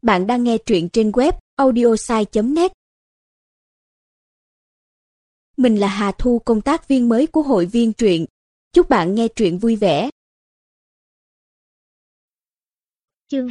Bạn đang nghe truyện trên web audiosai.net. Mình là Hà Thu, công tác viên mới của hội viên truyện. Chúc bạn nghe truyện vui vẻ. Chương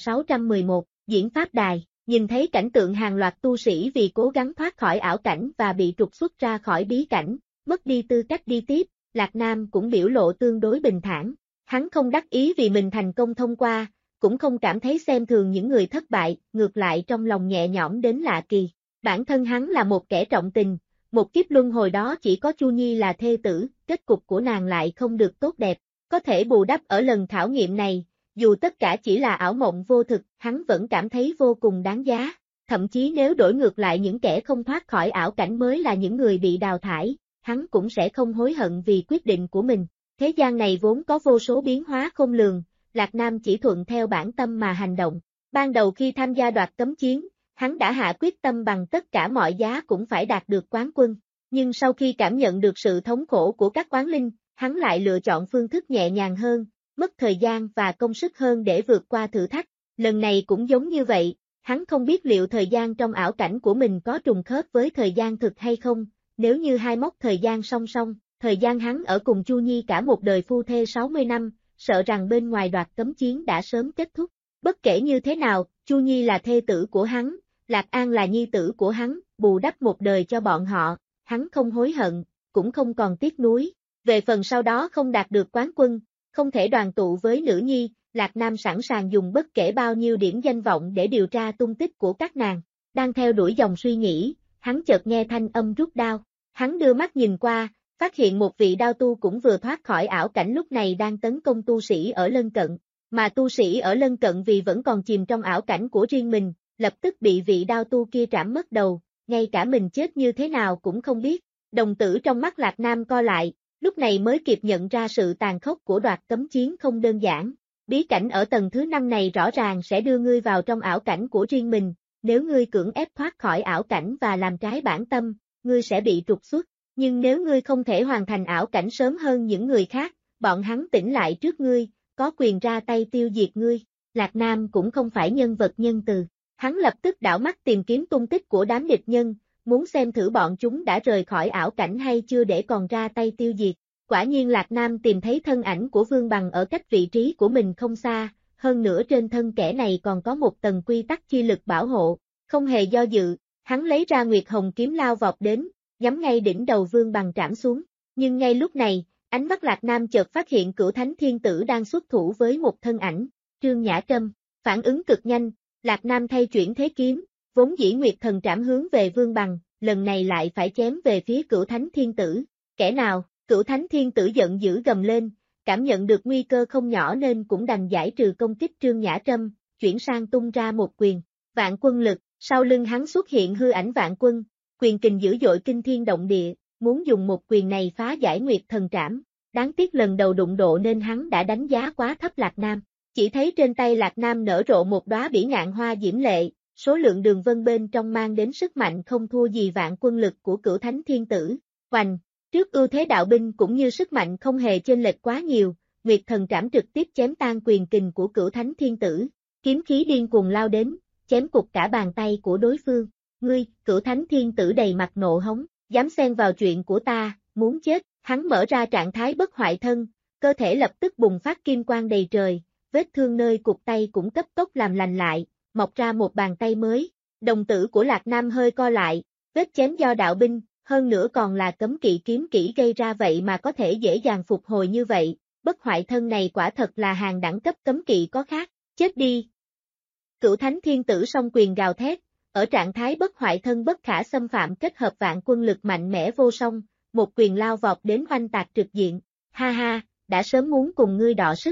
2611, Diễn Pháp Đài. Nhìn thấy cảnh tượng hàng loạt tu sĩ vì cố gắng thoát khỏi ảo cảnh và bị trục xuất ra khỏi bí cảnh, mất đi tư cách đi tiếp, Lạc Nam cũng biểu lộ tương đối bình thản. Hắn không đắc ý vì mình thành công thông qua, cũng không cảm thấy xem thường những người thất bại, ngược lại trong lòng nhẹ nhõm đến lạ kỳ. Bản thân hắn là một kẻ trọng tình, một kiếp luân hồi đó chỉ có Chu Nhi là thê tử, kết cục của nàng lại không được tốt đẹp, có thể bù đắp ở lần khảo nghiệm này. Dù tất cả chỉ là ảo mộng vô thực, hắn vẫn cảm thấy vô cùng đáng giá. Thậm chí nếu đổi ngược lại những kẻ không thoát khỏi ảo cảnh mới là những người bị đào thải, hắn cũng sẽ không hối hận vì quyết định của mình. Thế gian này vốn có vô số biến hóa khôn lường, Lạc Nam chỉ thuận theo bản tâm mà hành động. Ban đầu khi tham gia đoạt cấm chiến, hắn đã hạ quyết tâm bằng tất cả mọi giá cũng phải đạt được quán quân. Nhưng sau khi cảm nhận được sự thống khổ của các oán linh, hắn lại lựa chọn phương thức nhẹ nhàng hơn, mất thời gian và công sức hơn để vượt qua thử thách. Lần này cũng giống như vậy, hắn không biết liệu thời gian trong ảo cảnh của mình có trùng khớp với thời gian thực hay không, nếu như hai mốc thời gian song song, thời gian hắn ở cùng Chu Nhi cả một đời phu thê 60 năm, sợ rằng bên ngoài đoạt cấm chiến đã sớm kết thúc. Bất kể như thế nào, Chu Nhi là thê tử của hắn, Lạc An là nhi tử của hắn, bù đắp một đời cho bọn họ, hắn không hối hận, cũng không còn tiếc nuối. Về phần sau đó không đạt được quán quân, không thể đoàn tụ với nữ nhi, Lạc Nam sẵn sàng dùng bất kể bao nhiêu điểm danh vọng để điều tra tung tích của các nàng. Đang theo đuổi dòng suy nghĩ, hắn chợt nghe thanh âm rút đao. Hắn đưa mắt nhìn qua, phát hiện một vị đao tu cũng vừa thoát khỏi ảo cảnh lúc này đang tấn công tu sĩ ở lân cận. Mà tu sĩ ở lân cận vì vẫn còn chìm trong ảo cảnh của riêng mình, lập tức bị vị đao tu kia trảm mất đầu, ngay cả mình chết như thế nào cũng không biết. Đồng tử trong mắt Lạc Nam co lại, lúc này mới kịp nhận ra sự tàn khốc của đoạt cấm chiến không đơn giản. Bí cảnh ở tầng thứ 5 này rõ ràng sẽ đưa ngươi vào trong ảo cảnh của riêng mình, nếu ngươi cưỡng ép thoát khỏi ảo cảnh và làm trái bản tâm, ngươi sẽ bị trục xuất. Nhưng nếu ngươi không thể hoàn thành ảo cảnh sớm hơn những người khác, bọn hắn tỉnh lại trước ngươi, có quyền ra tay tiêu diệt ngươi. Lạc Nam cũng không phải nhân vật nhân từ, hắn lập tức đảo mắt tìm kiếm tung tích của đám địch nhân, muốn xem thử bọn chúng đã rời khỏi ảo cảnh hay chưa để còn ra tay tiêu diệt. Quả nhiên Lạc Nam tìm thấy thân ảnh của Vương Bằng ở cách vị trí của mình không xa, hơn nữa trên thân kẻ này còn có một tầng quy tắc chi lực bảo hộ. Không hề do dự, hắn lấy ra Nguyệt Hồng kiếm lao vọt đến, nhắm ngay đỉnh đầu Vương Bằng trảm xuống. Nhưng ngay lúc này, ánh mắt Lạc Nam chợt phát hiện Cửu Thánh Thiên Tử đang xuất thủ với một thân ảnh, Trương Nhã Trâm. Phản ứng cực nhanh, Lạc Nam thay chuyển thế kiếm, vốn dĩ Nguyệt Thần trảm hướng về Vương Bằng, lần này lại phải chém về phía Cửu Thánh Thiên Tử. Kẻ nào? Cửu Thánh Thiên Tử giận dữ gầm lên, cảm nhận được nguy cơ không nhỏ nên cũng đành giải trừ công kích Trương Nhã Trâm, chuyển sang tung ra một quyền. Vạn Quân Lực, sau lưng hắn xuất hiện hư ảnh Vạn Quân, quyền kình dữ dội kinh thiên động địa, muốn dùng một quyền này phá giải Nguyệt Thần trảm. Đáng tiếc lần đầu đụng độ nên hắn đã đánh giá quá thấp Lạc Nam. Chỉ thấy trên tay Lạc Nam nở rộ một đóa bỉ ngạn hoa diễm lệ, số lượng đường vân bên trong mang đến sức mạnh không thua gì Vạn Quân Lực của Cửu Thánh Thiên Tử. Hoành, trước ưu thế đạo binh cũng như sức mạnh không hề chênh lệch quá nhiều, Nguyệt Thần trảm trực tiếp chém tan quyền kình của Cửu Thánh Thiên Tử, kiếm khí điên cuồng lao đến, chém cục cả bàn tay của đối phương. Ngươi, Cửu Thánh Thiên Tử đầy mặt nộ hống, dám xen vào chuyện của ta, muốn chết. Hắn mở ra trạng thái bất hoại thân, cơ thể lập tức bùng phát kim quang đầy trời, vết thương nơi cụt tay cũng cấp tốc làm lành lại, mọc ra một bàn tay mới. Đồng tử của Lạc Nam hơi co lại, vết chém do đạo binh, hơn nữa còn là cấm kỵ kiếm kỹ gây ra vậy mà có thể dễ dàng phục hồi như vậy, bất hoại thân này quả thật là hàng đẳng cấp cấm kỵ có khác, chết đi. Cửu Thánh Thiên Tử song quyền gào thét, ở trạng thái bất hoại thân bất khả xâm phạm kết hợp Vạn Quân Lực mạnh mẽ vô song, một quyền lao vọt đến oanh tạc trực diện. Ha ha, đã sớm muốn cùng ngươi đọ sức.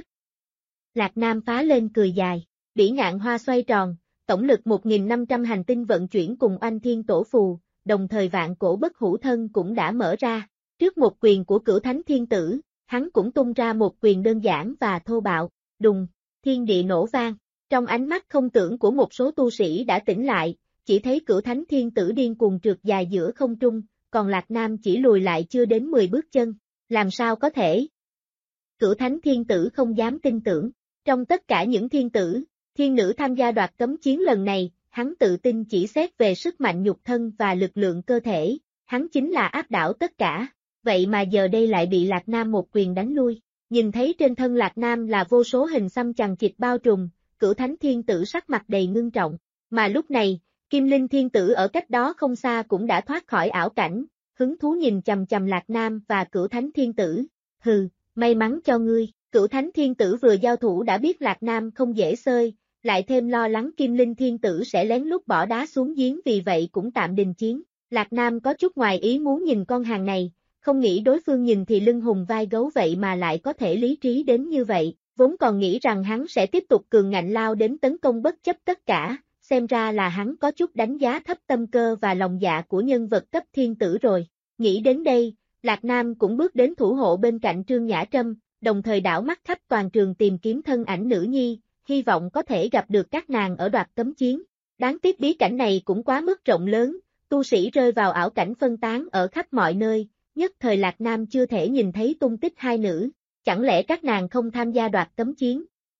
Lạc Nam phá lên cười dài, bỉ ngạn hoa xoay tròn, tổng lực 1.500 hành tinh vận chuyển cùng oanh thiên tổ phù, đồng thời vạn cổ bất hủ thân cũng đã mở ra. Trước một quyền của Cửu Thánh Thiên Tử, hắn cũng tung ra một quyền đơn giản và thô bạo, đùng, thiên địa nổ vang. Trong ánh mắt không tưởng của một số tu sĩ đã tỉnh lại, chỉ thấy Cửu Thánh Thiên Tử điên cuồng trượt dài giữa không trung, còn Lạc Nam chỉ lùi lại chưa đến 10 bước chân. Làm sao có thể? Cửu Thánh Thiên Tử không dám tin tưởng. Trong tất cả những thiên tử, Thiên nữ tham gia đoạt cấm chiến lần này, hắn tự tin chỉ xét về sức mạnh nhục thân và lực lượng cơ thể, hắn chính là áp đảo tất cả, vậy mà giờ đây lại bị Lạc Nam một quyền đánh lui. Nhìn thấy trên thân Lạc Nam là vô số hình xăm chằng chịt bao trùm, Cửu Thánh Thiên Tử sắc mặt đầy ngưng trọng, mà lúc này, Kim Linh Thiên Tử ở cách đó không xa cũng đã thoát khỏi ảo cảnh, hứng thú nhìn chằm chằm Lạc Nam và Cửu Thánh Thiên Tử. Hừ, may mắn cho ngươi. Cửu Thánh Thiên Tử vừa giao thủ đã biết Lạc Nam không dễ xơi, lại thêm lo lắng Kim Linh Thiên Tử sẽ lén lút bỏ đá xuống giếng, vì vậy cũng tạm đình chiến. Lạc Nam có chút ngoài ý muốn nhìn con hàng này, không nghĩ đối phương nhìn thì lưng hùm vai gấu vậy mà lại có thể lý trí đến như vậy, vốn còn nghĩ rằng hắn sẽ tiếp tục cường ngạnh lao đến tấn công bất chấp tất cả, xem ra là hắn có chút đánh giá thấp tâm cơ và lòng dạ của nhân vật cấp thiên tử rồi. Nghĩ đến đây, Lạc Nam cũng bước đến thủ hộ bên cạnh Trương Nhã Trâm, đồng thời đảo mắt khắp toàn trường tìm kiếm thân ảnh nữ nhi, hy vọng có thể gặp được các nàng ở đoạt cấm chiến. Đáng tiếc bí cảnh này cũng quá mức rộng lớn, tu sĩ rơi vào ảo cảnh phân tán ở khắp mọi nơi, nhất thời Lạc Nam chưa thể nhìn thấy tung tích hai nữ, chẳng lẽ các nàng không tham gia đoạt cấm chiến?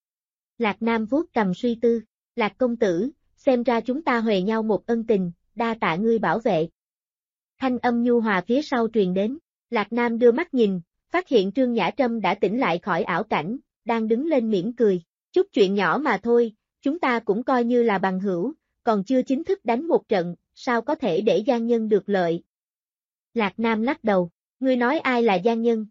Lạc Nam vuốt cầm suy tư, Lạc công tử, xem ra chúng ta huề nhau một ân tình, đa tạ ngươi bảo vệ. Thanh âm nhu hòa phía sau truyền đến, Lạc Nam đưa mắt nhìn, phát hiện Trương Nhã Trâm đã tỉnh lại khỏi ảo cảnh, đang đứng lên mỉm cười, chút chuyện nhỏ mà thôi, chúng ta cũng coi như là bằng hữu, còn chưa chính thức đánh một trận, sao có thể để gian nhân được lợi. Lạc Nam lắc đầu, ngươi nói ai là gian nhân?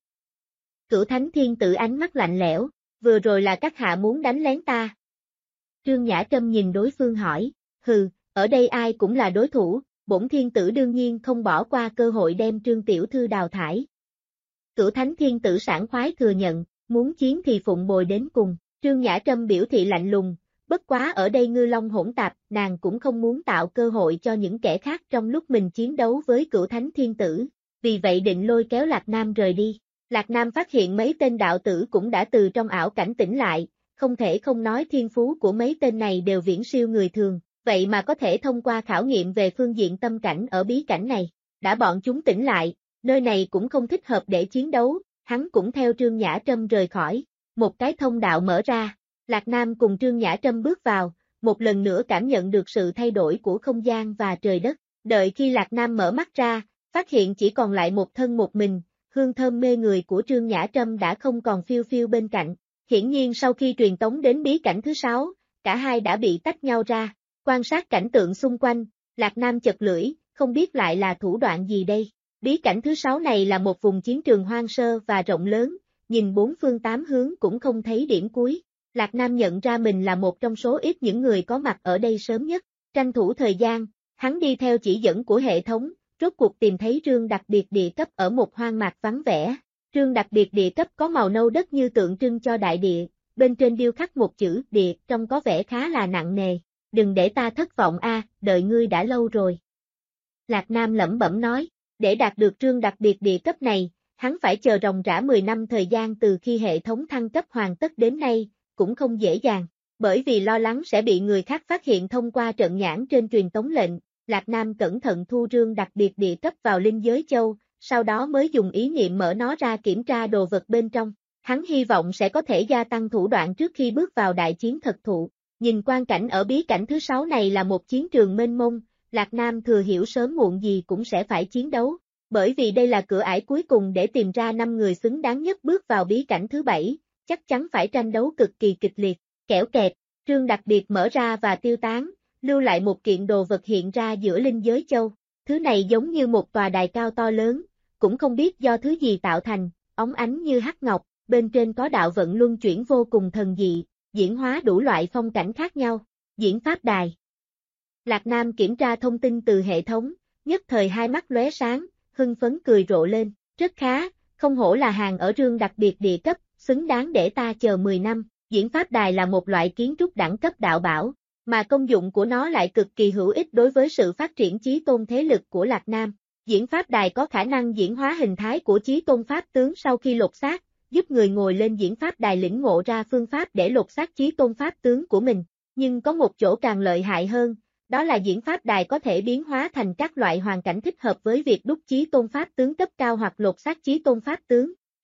Cửu Thánh Thiên Tử ánh mắt lạnh lẽo, vừa rồi là các hạ muốn đánh lén ta. Trương Nhã Trâm nhìn đối phương hỏi, hừ, ở đây ai cũng là đối thủ, bổn thiên tử đương nhiên không bỏ qua cơ hội đem Trương tiểu thư đào thải. Cửu Thánh Thiên Tử sảng khoái thừa nhận, muốn chiến thì phụng bồi đến cùng, Trương Nhã Trâm biểu thị lạnh lùng, bất quá ở đây ngư long hỗn tạp, nàng cũng không muốn tạo cơ hội cho những kẻ khác trong lúc mình chiến đấu với Cửu Thánh Thiên Tử, vì vậy định lôi kéo Lạc Nam rời đi. Lạc Nam phát hiện mấy tên đạo tử cũng đã từ trong ảo cảnh tỉnh lại, không thể không nói thiên phú của mấy tên này đều viễn siêu người thường, vậy mà có thể thông qua khảo nghiệm về phương diện tâm cảnh ở bí cảnh này. Đã bọn chúng tỉnh lại, nơi này cũng không thích hợp để chiến đấu, hắn cũng theo Trương Nhã Trâm rời khỏi, một cái thông đạo mở ra, Lạc Nam cùng Trương Nhã Trâm bước vào, một lần nữa cảm nhận được sự thay đổi của không gian và trời đất, đợi khi Lạc Nam mở mắt ra, phát hiện chỉ còn lại một thân một mình, hương thơm mê người của Trương Nhã Trâm đã không còn phiêu phiêu bên cạnh, hiển nhiên sau khi truyền tống đến bí cảnh thứ 6, cả hai đã bị tách nhau ra, quan sát cảnh tượng xung quanh, Lạc Nam chật lưỡi, không biết lại là thủ đoạn gì đây. Bí cảnh thứ 6 này là một vùng chiến trường hoang sơ và rộng lớn, nhìn bốn phương tám hướng cũng không thấy điểm cuối. Lạc Nam nhận ra mình là một trong số ít những người có mặt ở đây sớm nhất, tranh thủ thời gian, hắn đi theo chỉ dẫn của hệ thống, rốt cuộc tìm thấy rương đặc biệt địa cấp ở một hoang mạc vắng vẻ. Rương đặc biệt địa cấp có màu nâu đất như tượng trưng cho đại địa, bên trên điêu khắc một chữ địa trông có vẻ khá là nặng nề. Đừng để ta thất vọng a, đợi ngươi đã lâu rồi. Lạc Nam lẩm bẩm nói, để đạt được rương đặc biệt địa cấp này, hắn phải chờ ròng rã 10 năm thời gian từ khi hệ thống thăng cấp hoàn tất đến nay, cũng không dễ dàng. Bởi vì lo lắng sẽ bị người khác phát hiện thông qua trận nhãn trên truyền tống lệnh, Lạc Nam cẩn thận thu rương đặc biệt địa cấp vào linh giới châu, sau đó mới dùng ý niệm mở nó ra kiểm tra đồ vật bên trong. Hắn hy vọng sẽ có thể gia tăng thủ đoạn trước khi bước vào đại chiến thật thụ. Nhìn quang cảnh ở bí cảnh thứ 6 này là một chiến trường mênh mông, Lạc Nam thừa hiểu sớm muộn gì cũng sẽ phải chiến đấu, bởi vì đây là cửa ải cuối cùng để tìm ra 5 người xứng đáng nhất bước vào bí cảnh thứ 7, chắc chắn phải tranh đấu cực kỳ kịch liệt, kẽo kẹt, rương đặc biệt mở ra và tiêu tán, lưu lại một kiện đồ vật hiện ra giữa linh giới châu, thứ này giống như một tòa đài cao to lớn, cũng không biết do thứ gì tạo thành, óng ánh như hắc ngọc, bên trên có đạo vận luân chuyển vô cùng thần dị, diễn hóa đủ loại phong cảnh khác nhau, diễn pháp đài. Lạc Nam kiểm tra thông tin từ hệ thống, nhất thời hai mắt lóe sáng, hưng phấn cười rộ lên, rất khá, không hổ là hàng ở rương đặc biệt địa cấp, xứng đáng để ta chờ 10 năm, diễn pháp đài là một loại kiến trúc đẳng cấp đạo bảo, mà công dụng của nó lại cực kỳ hữu ích đối với sự phát triển chí tôn thế lực của Lạc Nam. Diễn pháp đài có khả năng diễn hóa hình thái của chí tôn pháp tướng sau khi lột xác, giúp người ngồi lên diễn pháp đài lĩnh ngộ ra phương pháp để lột xác chí tôn pháp tướng của mình. Nhưng có một chỗ càng lợi hại hơn, đó là diễn pháp đài có thể biến hóa thành các loại hoàn cảnh thích hợp với việc đúc chí tôn pháp tướng cấp cao hoặc lột xác chí tôn pháp tướng.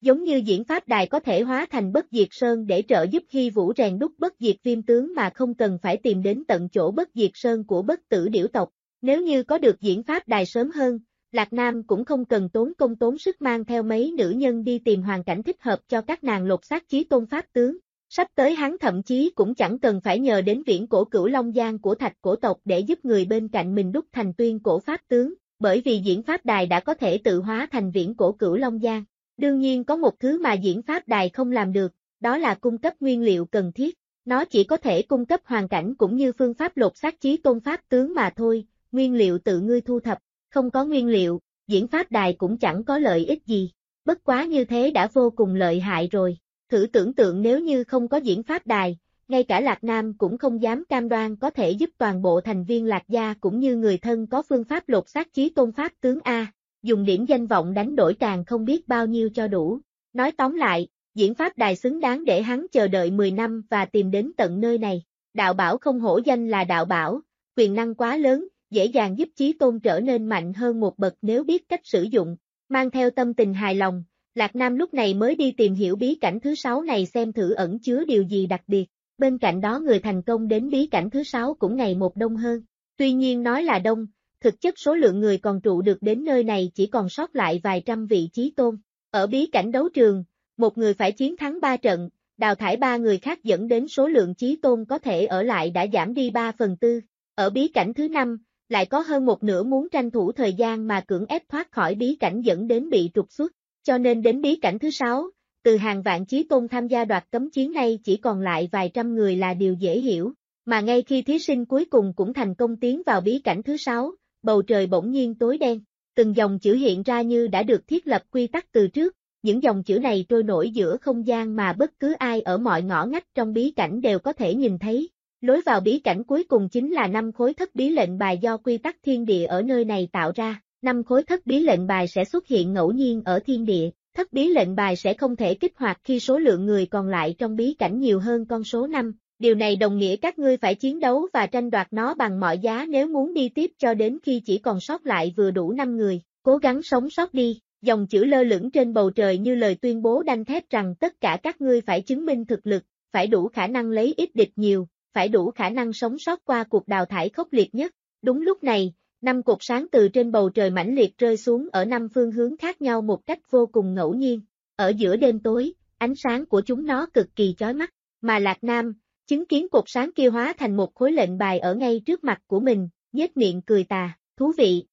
Giống như diễn pháp đài có thể hóa thành bất diệt sơn để trợ giúp Hy Vũ rèn đúc bất diệt viêm tướng mà không cần phải tìm đến tận chỗ bất diệt sơn của bất tử điểu tộc. Nếu như có được diễn pháp đài sớm hơn, Lạc Nam cũng không cần tốn công tốn sức mang theo mấy nữ nhân đi tìm hoàn cảnh thích hợp cho các nàng lột xác chí tôn pháp tướng. Sắp tới hắn thậm chí cũng chẳng cần phải nhờ đến viễn cổ Cửu Long Giang của Thạch cổ tộc để giúp người bên cạnh mình đúc thành tuyên cổ pháp tướng, bởi vì diễn pháp đài đã có thể tự hóa thành viễn cổ Cửu Long Giang. Đương nhiên có một thứ mà diễn pháp đài không làm được, đó là cung cấp nguyên liệu cần thiết. Nó chỉ có thể cung cấp hoàn cảnh cũng như phương pháp lột xác chí tôn pháp tướng mà thôi, nguyên liệu tự ngươi thu thập, không có nguyên liệu, diễn pháp đài cũng chẳng có lợi ích gì. Bất quá như thế đã vô cùng lợi hại rồi. Thử tưởng tượng nếu như không có diễn pháp đài, ngay cả Lạc Nam cũng không dám cam đoan có thể giúp toàn bộ thành viên Lạc gia cũng như người thân có phương pháp lột xác chí tôn pháp tướng A, dùng điểm danh vọng đánh đổi càng không biết bao nhiêu cho đủ. Nói tóm lại, diễn pháp đài xứng đáng để hắn chờ đợi 10 năm và tìm đến tận nơi này. Đạo bảo không hổ danh là đạo bảo, quyền năng quá lớn, dễ dàng giúp chí tôn trở nên mạnh hơn một bậc nếu biết cách sử dụng. Mang theo tâm tình hài lòng, Lạc Nam lúc này mới đi tìm hiểu bí cảnh thứ 6 này xem thử ẩn chứa điều gì đặc biệt. Bên cạnh đó người thành công đến bí cảnh thứ 6 cũng ngày một đông hơn. Tuy nhiên nói là đông, thực chất số lượng người còn trụ được đến nơi này chỉ còn sót lại vài trăm vị chí tôn. Ở bí cảnh đấu trường, một người phải chiến thắng 3 trận, đào thải 3 người khác dẫn đến số lượng chí tôn có thể ở lại đã giảm đi 3/4. Ở bí cảnh thứ 5, lại có hơn một nửa muốn tranh thủ thời gian mà cưỡng ép thoát khỏi bí cảnh dẫn đến bị trục xuất. Cho nên đến bí cảnh thứ 6, từ hàng vạn chí tôn tham gia đoạt cấm chiến này chỉ còn lại vài trăm người là điều dễ hiểu. Mà ngay khi thí sinh cuối cùng cũng thành công tiến vào bí cảnh thứ 6, bầu trời bỗng nhiên tối đen. Từng dòng chữ hiện ra như đã được thiết lập quy tắc từ trước, những dòng chữ này trôi nổi giữa không gian mà bất cứ ai ở mọi ngõ ngách trong bí cảnh đều có thể nhìn thấy. Lối vào bí cảnh cuối cùng chính là 5 khối thất bí lệnh bài do quy tắc thiên địa ở nơi này tạo ra. 5 khối thất bí lệnh bài sẽ xuất hiện ngẫu nhiên ở thiên địa. Thất bí lệnh bài sẽ không thể kích hoạt khi số lượng người còn lại trong bí cảnh nhiều hơn con số 5. Điều này đồng nghĩa các ngươi phải chiến đấu và tranh đoạt nó bằng mọi giá nếu muốn đi tiếp cho đến khi chỉ còn sót lại vừa đủ 5 người. Cố gắng sống sót đi. Dòng chữ lơ lửng trên bầu trời như lời tuyên bố đanh thép rằng tất cả các ngươi phải chứng minh thực lực, phải đủ khả năng lấy ít địch nhiều, phải đủ khả năng sống sót qua cuộc đào thải khốc liệt nhất. Đúng lúc này, 5 cột sáng từ trên bầu trời mãnh liệt rơi xuống ở 5 phương hướng khác nhau một cách vô cùng ngẫu nhiên. Ở giữa đêm tối, ánh sáng của chúng nó cực kỳ chói mắt, mà Lạc Nam, chứng kiến cột sáng kia hóa thành một khối lệnh bài ở ngay trước mặt của mình, nhếch miệng cười tà, thú vị.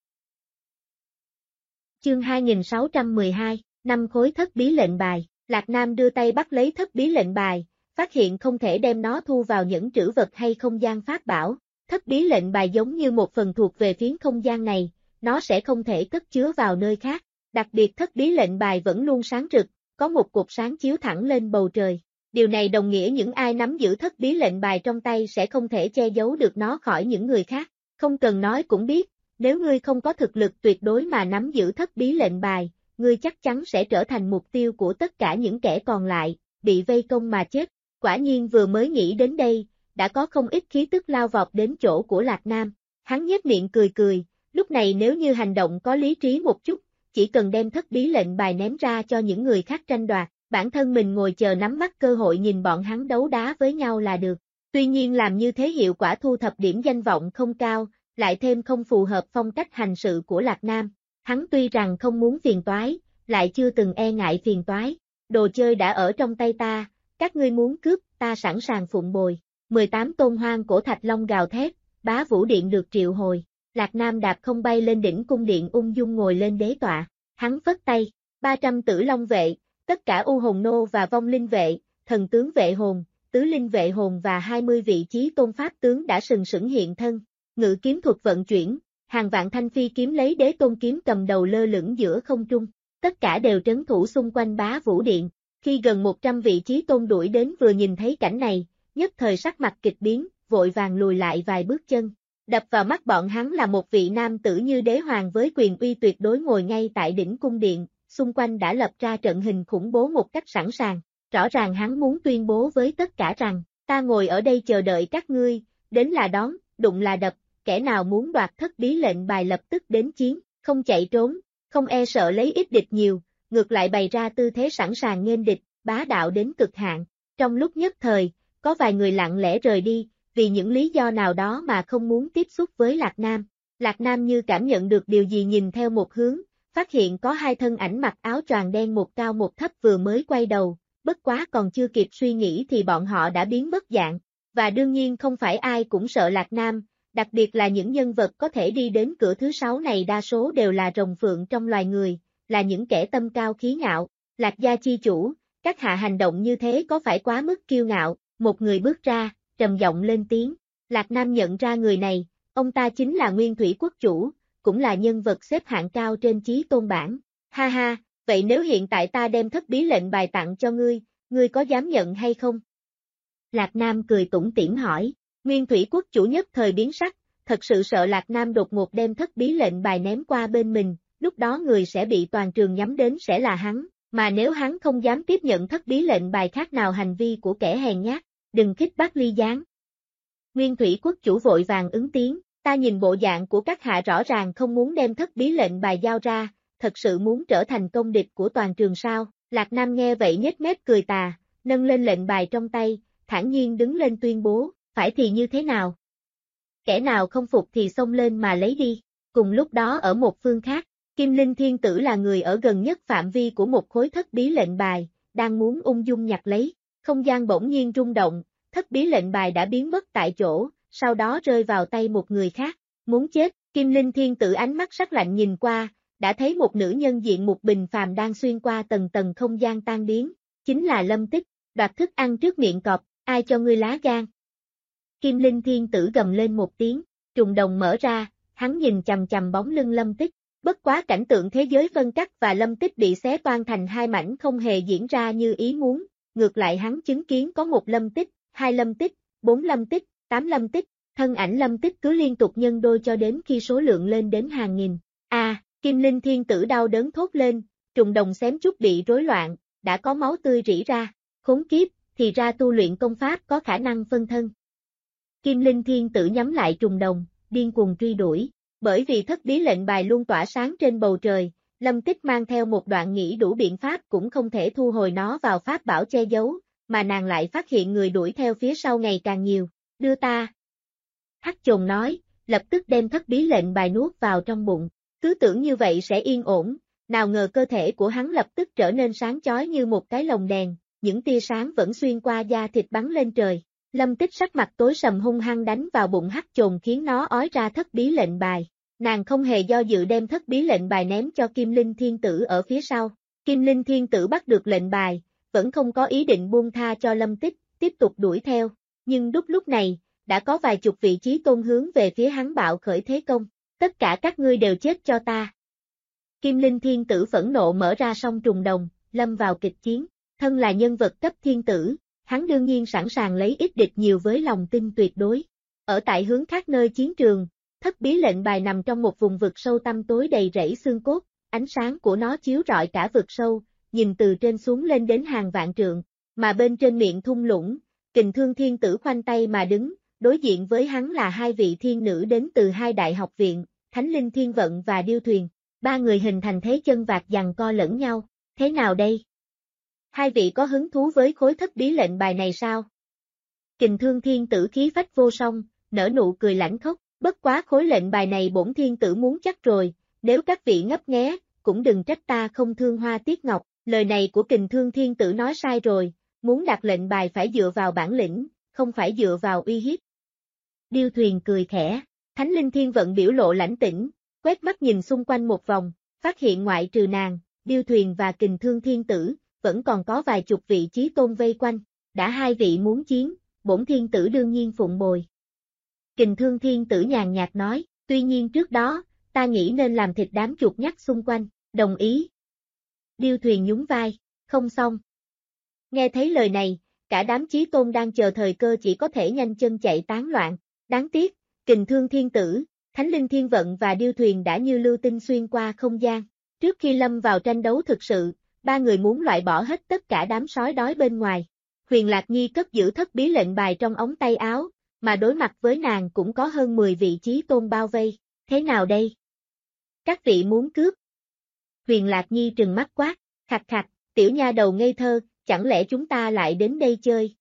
Chương 2612, 5 khối thất bí lệnh bài. Lạc Nam đưa tay bắt lấy thất bí lệnh bài, phát hiện không thể đem nó thu vào những trữ vật hay không gian pháp bảo. Thất bí lệnh bài giống như một phần thuộc về phiến không gian này, nó sẽ không thể cất chứa vào nơi khác. Đặc biệt thất bí lệnh bài vẫn luôn sáng rực, có một cột sáng chiếu thẳng lên bầu trời. Điều này đồng nghĩa những ai nắm giữ thất bí lệnh bài trong tay sẽ không thể che giấu được nó khỏi những người khác. Không cần nói cũng biết, nếu ngươi không có thực lực tuyệt đối mà nắm giữ thất bí lệnh bài, ngươi chắc chắn sẽ trở thành mục tiêu của tất cả những kẻ còn lại, bị vây công mà chết. Quả nhiên vừa mới nghĩ đến đây, đã có không ít khí tức lao vọt đến chỗ của Lạc Nam. Hắn nhếch miệng cười cười, lúc này nếu như hành động có lý trí một chút, chỉ cần đem thất bí lệnh bài ném ra cho những người khác tranh đoạt, bản thân mình ngồi chờ nắm bắt cơ hội nhìn bọn hắn đấu đá với nhau là được. Tuy nhiên làm như thế hiệu quả thu thập điểm danh vọng không cao, lại thêm không phù hợp phong cách hành sự của Lạc Nam. Hắn tuy rằng không muốn phiền toái, lại chưa từng e ngại phiền toái. Đồ chơi đã ở trong tay ta, các ngươi muốn cướp, ta sẵn sàng phụng bồi. 18 tôn hoang cổ thạch long gào thét, bá vũ điện được triệu hồi. Lạc Nam đạp không bay lên đỉnh cung điện ung dung ngồi lên đế tọa. Hắn phất tay, 300 tử long vệ, tất cả u hồn nô và vong linh vệ, thần tướng vệ hồn, tứ linh vệ hồn và 20 vị chí tôn pháp tướng đã sừng sững hiện thân. Ngự kiếm thuật vận chuyển, hàng vạn thanh phi kiếm lấy đế tôn kiếm cầm đầu lơ lửng giữa không trung. Tất cả đều trấn thủ xung quanh bá vũ điện. Khi gần 100 vị chí tôn đuổi đến vừa nhìn thấy cảnh này, nhất thời sắc mặt kịch biến, vội vàng lùi lại vài bước chân. Đập vào mắt bọn hắn là một vị nam tử như đế hoàng với quyền uy tuyệt đối ngồi ngay tại đỉnh cung điện, xung quanh đã lập ra trận hình khủng bố một cách sẵn sàng. Rõ ràng hắn muốn tuyên bố với tất cả rằng, ta ngồi ở đây chờ đợi các ngươi, đến là đón, đụng là đập, kẻ nào muốn đoạt thất bí lệnh bài lập tức đến chiến, không chạy trốn, không e sợ lấy ít địch nhiều, ngược lại bày ra tư thế sẵn sàng nghênh địch, bá đạo đến cực hạn. Trong lúc nhất thời, có vài người lặng lẽ rời đi, vì những lý do nào đó mà không muốn tiếp xúc với Lạc Nam. Lạc Nam như cảm nhận được điều gì nhìn theo một hướng, phát hiện có hai thân ảnh mặc áo choàng đen một cao một thấp vừa mới quay đầu, bất quá còn chưa kịp suy nghĩ thì bọn họ đã biến mất dạng. Và đương nhiên không phải ai cũng sợ Lạc Nam, đặc biệt là những nhân vật có thể đi đến cửa thứ 6 này đa số đều là rồng phượng trong loài người, là những kẻ tâm cao khí ngạo. Lạc gia chi chủ, các hạ hành động như thế có phải quá mức kiêu ngạo? Một người bước ra, trầm giọng lên tiếng. Lạc Nam nhận ra người này, ông ta chính là Nguyên Thủy Quốc chủ, cũng là nhân vật xếp hạng cao trên chí tôn bảng. Ha ha, vậy nếu hiện tại ta đem thất bí lệnh bài tặng cho ngươi có dám nhận hay không? Lạc Nam cười tủm tỉm hỏi. Nguyên Thủy Quốc chủ nhất thời biến sắc, thật sự sợ Lạc Nam đột ngột đem thất bí lệnh bài ném qua bên mình, lúc đó người sẽ bị toàn trường nhắm đến sẽ là hắn, mà nếu hắn không dám tiếp nhận thất bí lệnh bài khác nào hành vi của kẻ hèn nhát, đừng khích bác ly gián. Nguyên Thủy Quốc chủ vội vàng ứng tiếng, ta nhìn bộ dạng của các hạ rõ ràng không muốn đem thất bí lệnh bài giao ra, thật sự muốn trở thành công địch của toàn trường sao? Lạc Nam nghe vậy nhếch mép cười tà, nâng lên lệnh bài trong tay, thản nhiên đứng lên tuyên bố, phải thì như thế nào? Kẻ nào không phục thì xông lên mà lấy đi. Cùng lúc đó ở một phương khác, Kim Linh Thiên Tử là người ở gần nhất phạm vi của một khối thất bí lệnh bài, đang muốn ung dung nhặt lấy. Không gian bỗng nhiên rung động, thất bí lệnh bài đã biến mất tại chỗ, sau đó rơi vào tay một người khác. Muốn chết, Kim Linh Thiên Tử ánh mắt sắc lạnh nhìn qua, đã thấy một nữ nhân diện mục bình phàm đang xuyên qua tầng tầng không gian tan biến, chính là Lâm Tích, đoạt thức ăn trước miệng cọp, ai cho ngươi lá gan? Kim Linh Thiên Tử gầm lên một tiếng, trùng đồng mở ra, hắn nhìn chằm chằm bóng lưng Lâm Tích, bất quá cảnh tượng thế giới phân cắt và Lâm Tích bị xé toang thành hai mảnh không hề diễn ra như ý muốn, ngược lại hắn chứng kiến có một Lâm Tích, hai Lâm Tích, 4 Lâm Tích, 8 Lâm Tích, thân ảnh Lâm Tích cứ liên tục nhân đôi cho đến khi số lượng lên đến hàng nghìn. Kim Linh Thiên Tử đau đớn thốt lên, trùng đồng xém chút bị rối loạn, đã có máu tươi rỉ ra, khốn kiếp, thì ra tu luyện công pháp có khả năng phân thân. Kim Linh Thiên Tử nhắm lại trùng đồng, điên cuồng truy đuổi, bởi vì thất bí lệnh bài luôn tỏa sáng trên bầu trời, Lâm Tích mang theo một đoạn nghĩ đủ biện pháp cũng không thể thu hồi nó vào pháp bảo che giấu, mà nàng lại phát hiện người đuổi theo phía sau ngày càng nhiều, đưa ta. Hắc Chồn nói, lập tức đem thất bí lệnh bài nuốt vào trong bụng, cứ tưởng như vậy sẽ yên ổn, nào ngờ cơ thể của hắn lập tức trở nên sáng chói như một cái lồng đèn, những tia sáng vẫn xuyên qua da thịt bắn lên trời. Lâm Tích sắc mặt tối sầm hung hăng đánh vào bụng Hắc Chồn khiến nó ói ra thất bí lệnh bài. Nàng không hề do dự đem thất bí lệnh bài ném cho Kim Linh Thiên Tử ở phía sau. Kim Linh Thiên Tử bắt được lệnh bài, vẫn không có ý định buông tha cho Lâm Tích, tiếp tục đuổi theo. Nhưng đúng lúc này, đã có vài chục vị trí tôn hướng về phía hắn bạo khởi thế công. Tất cả các ngươi đều chết cho ta. Kim Linh Thiên Tử phẫn nộ mở ra song trùng đồng, lâm vào kịch chiến. Thân là nhân vật cấp thiên tử, hắn đương nhiên sẵn sàng lấy ít địch nhiều với lòng tin tuyệt đối. Ở tại hướng khác nơi chiến trường, thất bí lệnh bài nằm trong một vùng vực sâu tăm tối đầy rẫy xương cốt, ánh sáng của nó chiếu rọi cả vực sâu, nhìn từ trên xuống lên đến hàng vạn trượng, mà bên trên miệng thung lũng, Kình Thương Thiên Tử khoanh tay mà đứng, đối diện với hắn là hai vị thiên nữ đến từ hai đại học viện, Thánh Linh Thiên Vận và Điêu Thuyền, ba người hình thành thế chân vạc giằng co lẫn nhau, thế nào đây? Hai vị có hứng thú với khối thất bí lệnh bài này sao? Kình Thương Thiên Tử khí phách vô song, nở nụ cười lãnh khốc, bất quá khối lệnh bài này bổn thiên tử muốn chắc rồi, nếu các vị ngấp nghé, cũng đừng trách ta không thương hoa tiếc ngọc, lời này của Kình Thương Thiên Tử nói sai rồi, muốn đặt lệnh bài phải dựa vào bản lĩnh, không phải dựa vào uy hiếp. Điêu Thuyền cười khẽ, Thánh Linh Thiên Vận biểu lộ lãnh tĩnh, quét mắt nhìn xung quanh một vòng, phát hiện ngoại trừ nàng, Điêu Thuyền và Kình Thương Thiên Tử, vẫn còn có vài chục vị chí tôn vây quanh, đã hai vị muốn chiến, bổn thiên tử đương nhiên phụng bồi. Kình Thương Thiên Tử nhàn nhạt nói, tuy nhiên trước đó, ta nghĩ nên làm thịt đám chuột nhắt xung quanh, đồng ý. Điêu Thuyền nhún vai, không xong. Nghe thấy lời này, cả đám chí tôn đang chờ thời cơ chỉ có thể nhanh chân chạy tán loạn, đáng tiếc, Kình Thương Thiên Tử, Thánh Linh Thiên Vận và Điêu Thuyền đã như lưu tinh xuyên qua không gian, trước khi lâm vào tranh đấu thực sự, ba người muốn loại bỏ hết tất cả đám sói đói bên ngoài. Huyền Lạc Nhi cất giữ thất bí lệnh bài trong ống tay áo, mà đối mặt với nàng cũng có hơn 10 vị chí tôn bao vây, thế nào đây? Các vị muốn cướp? Huyền Lạc Nhi trừng mắt quát, Khạch khạch, tiểu nha đầu ngây thơ, chẳng lẽ chúng ta lại đến đây chơi?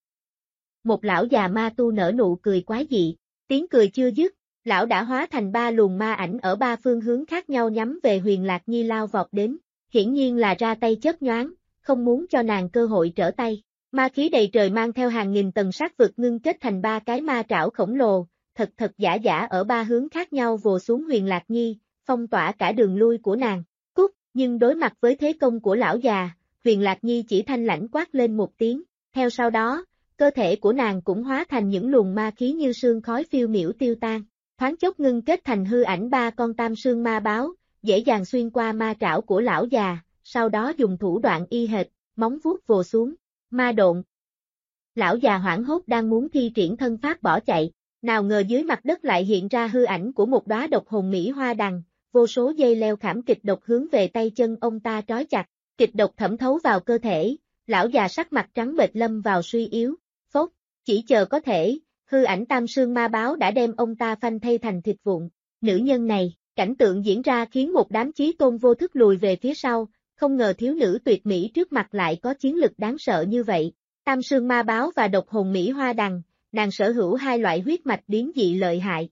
Một lão già ma tu nở nụ cười quái dị, tiếng cười chưa dứt, lão đã hóa thành 3 luồng ma ảnh ở 3 phương hướng khác nhau nhắm về Huyền Lạc Nhi lao vọt đến, hiển nhiên là ra tay chớp nhoáng, không muốn cho nàng cơ hội trở tay. Ma khí đầy trời mang theo hàng nghìn tầng sát vực ngưng kết thành 3 cái ma trảo khổng lồ, thật giả giả ở 3 hướng khác nhau vồ xuống Huyền Lạc Nhi, phong tỏa cả đường lui của nàng. Cút, nhưng đối mặt với thế công của lão già, Huyền Lạc Nhi chỉ thanh lãnh quát lên một tiếng, theo sau đó, cơ thể của nàng cũng hóa thành những luồng ma khí như sương khói phiêu miểu tiêu tan, thoáng chốc ngưng kết thành hư ảnh 3 con tam sương ma báo, dễ dàng xuyên qua ma trảo của lão già, sau đó dùng thủ đoạn y hệt, móng vuốt vồ xuống, ma độn. Lão già hoảng hốt đang muốn thi triển thân pháp bỏ chạy, nào ngờ dưới mặt đất lại hiện ra hư ảnh của một đóa độc hồn mỹ hoa đằng, vô số dây leo khảm kịch độc hướng về tay chân ông ta trói chặt, kịch độc thẩm thấu vào cơ thể, lão già sắc mặt trắng bệch lâm vào suy yếu, phốt, chỉ chờ có thể, hư ảnh tam sương ma báo đã đem ông ta phanh thây thành thịt vụn. Nữ nhân này, cảnh tượng diễn ra khiến một đám chí tôn vô thức lùi về phía sau, không ngờ thiếu nữ tuyệt mỹ trước mặt lại có chiến lực đáng sợ như vậy. Tam sương ma báo và độc hồn mỹ hoa đằng, nàng sở hữu 2 loại huyết mạch biến dị lợi hại.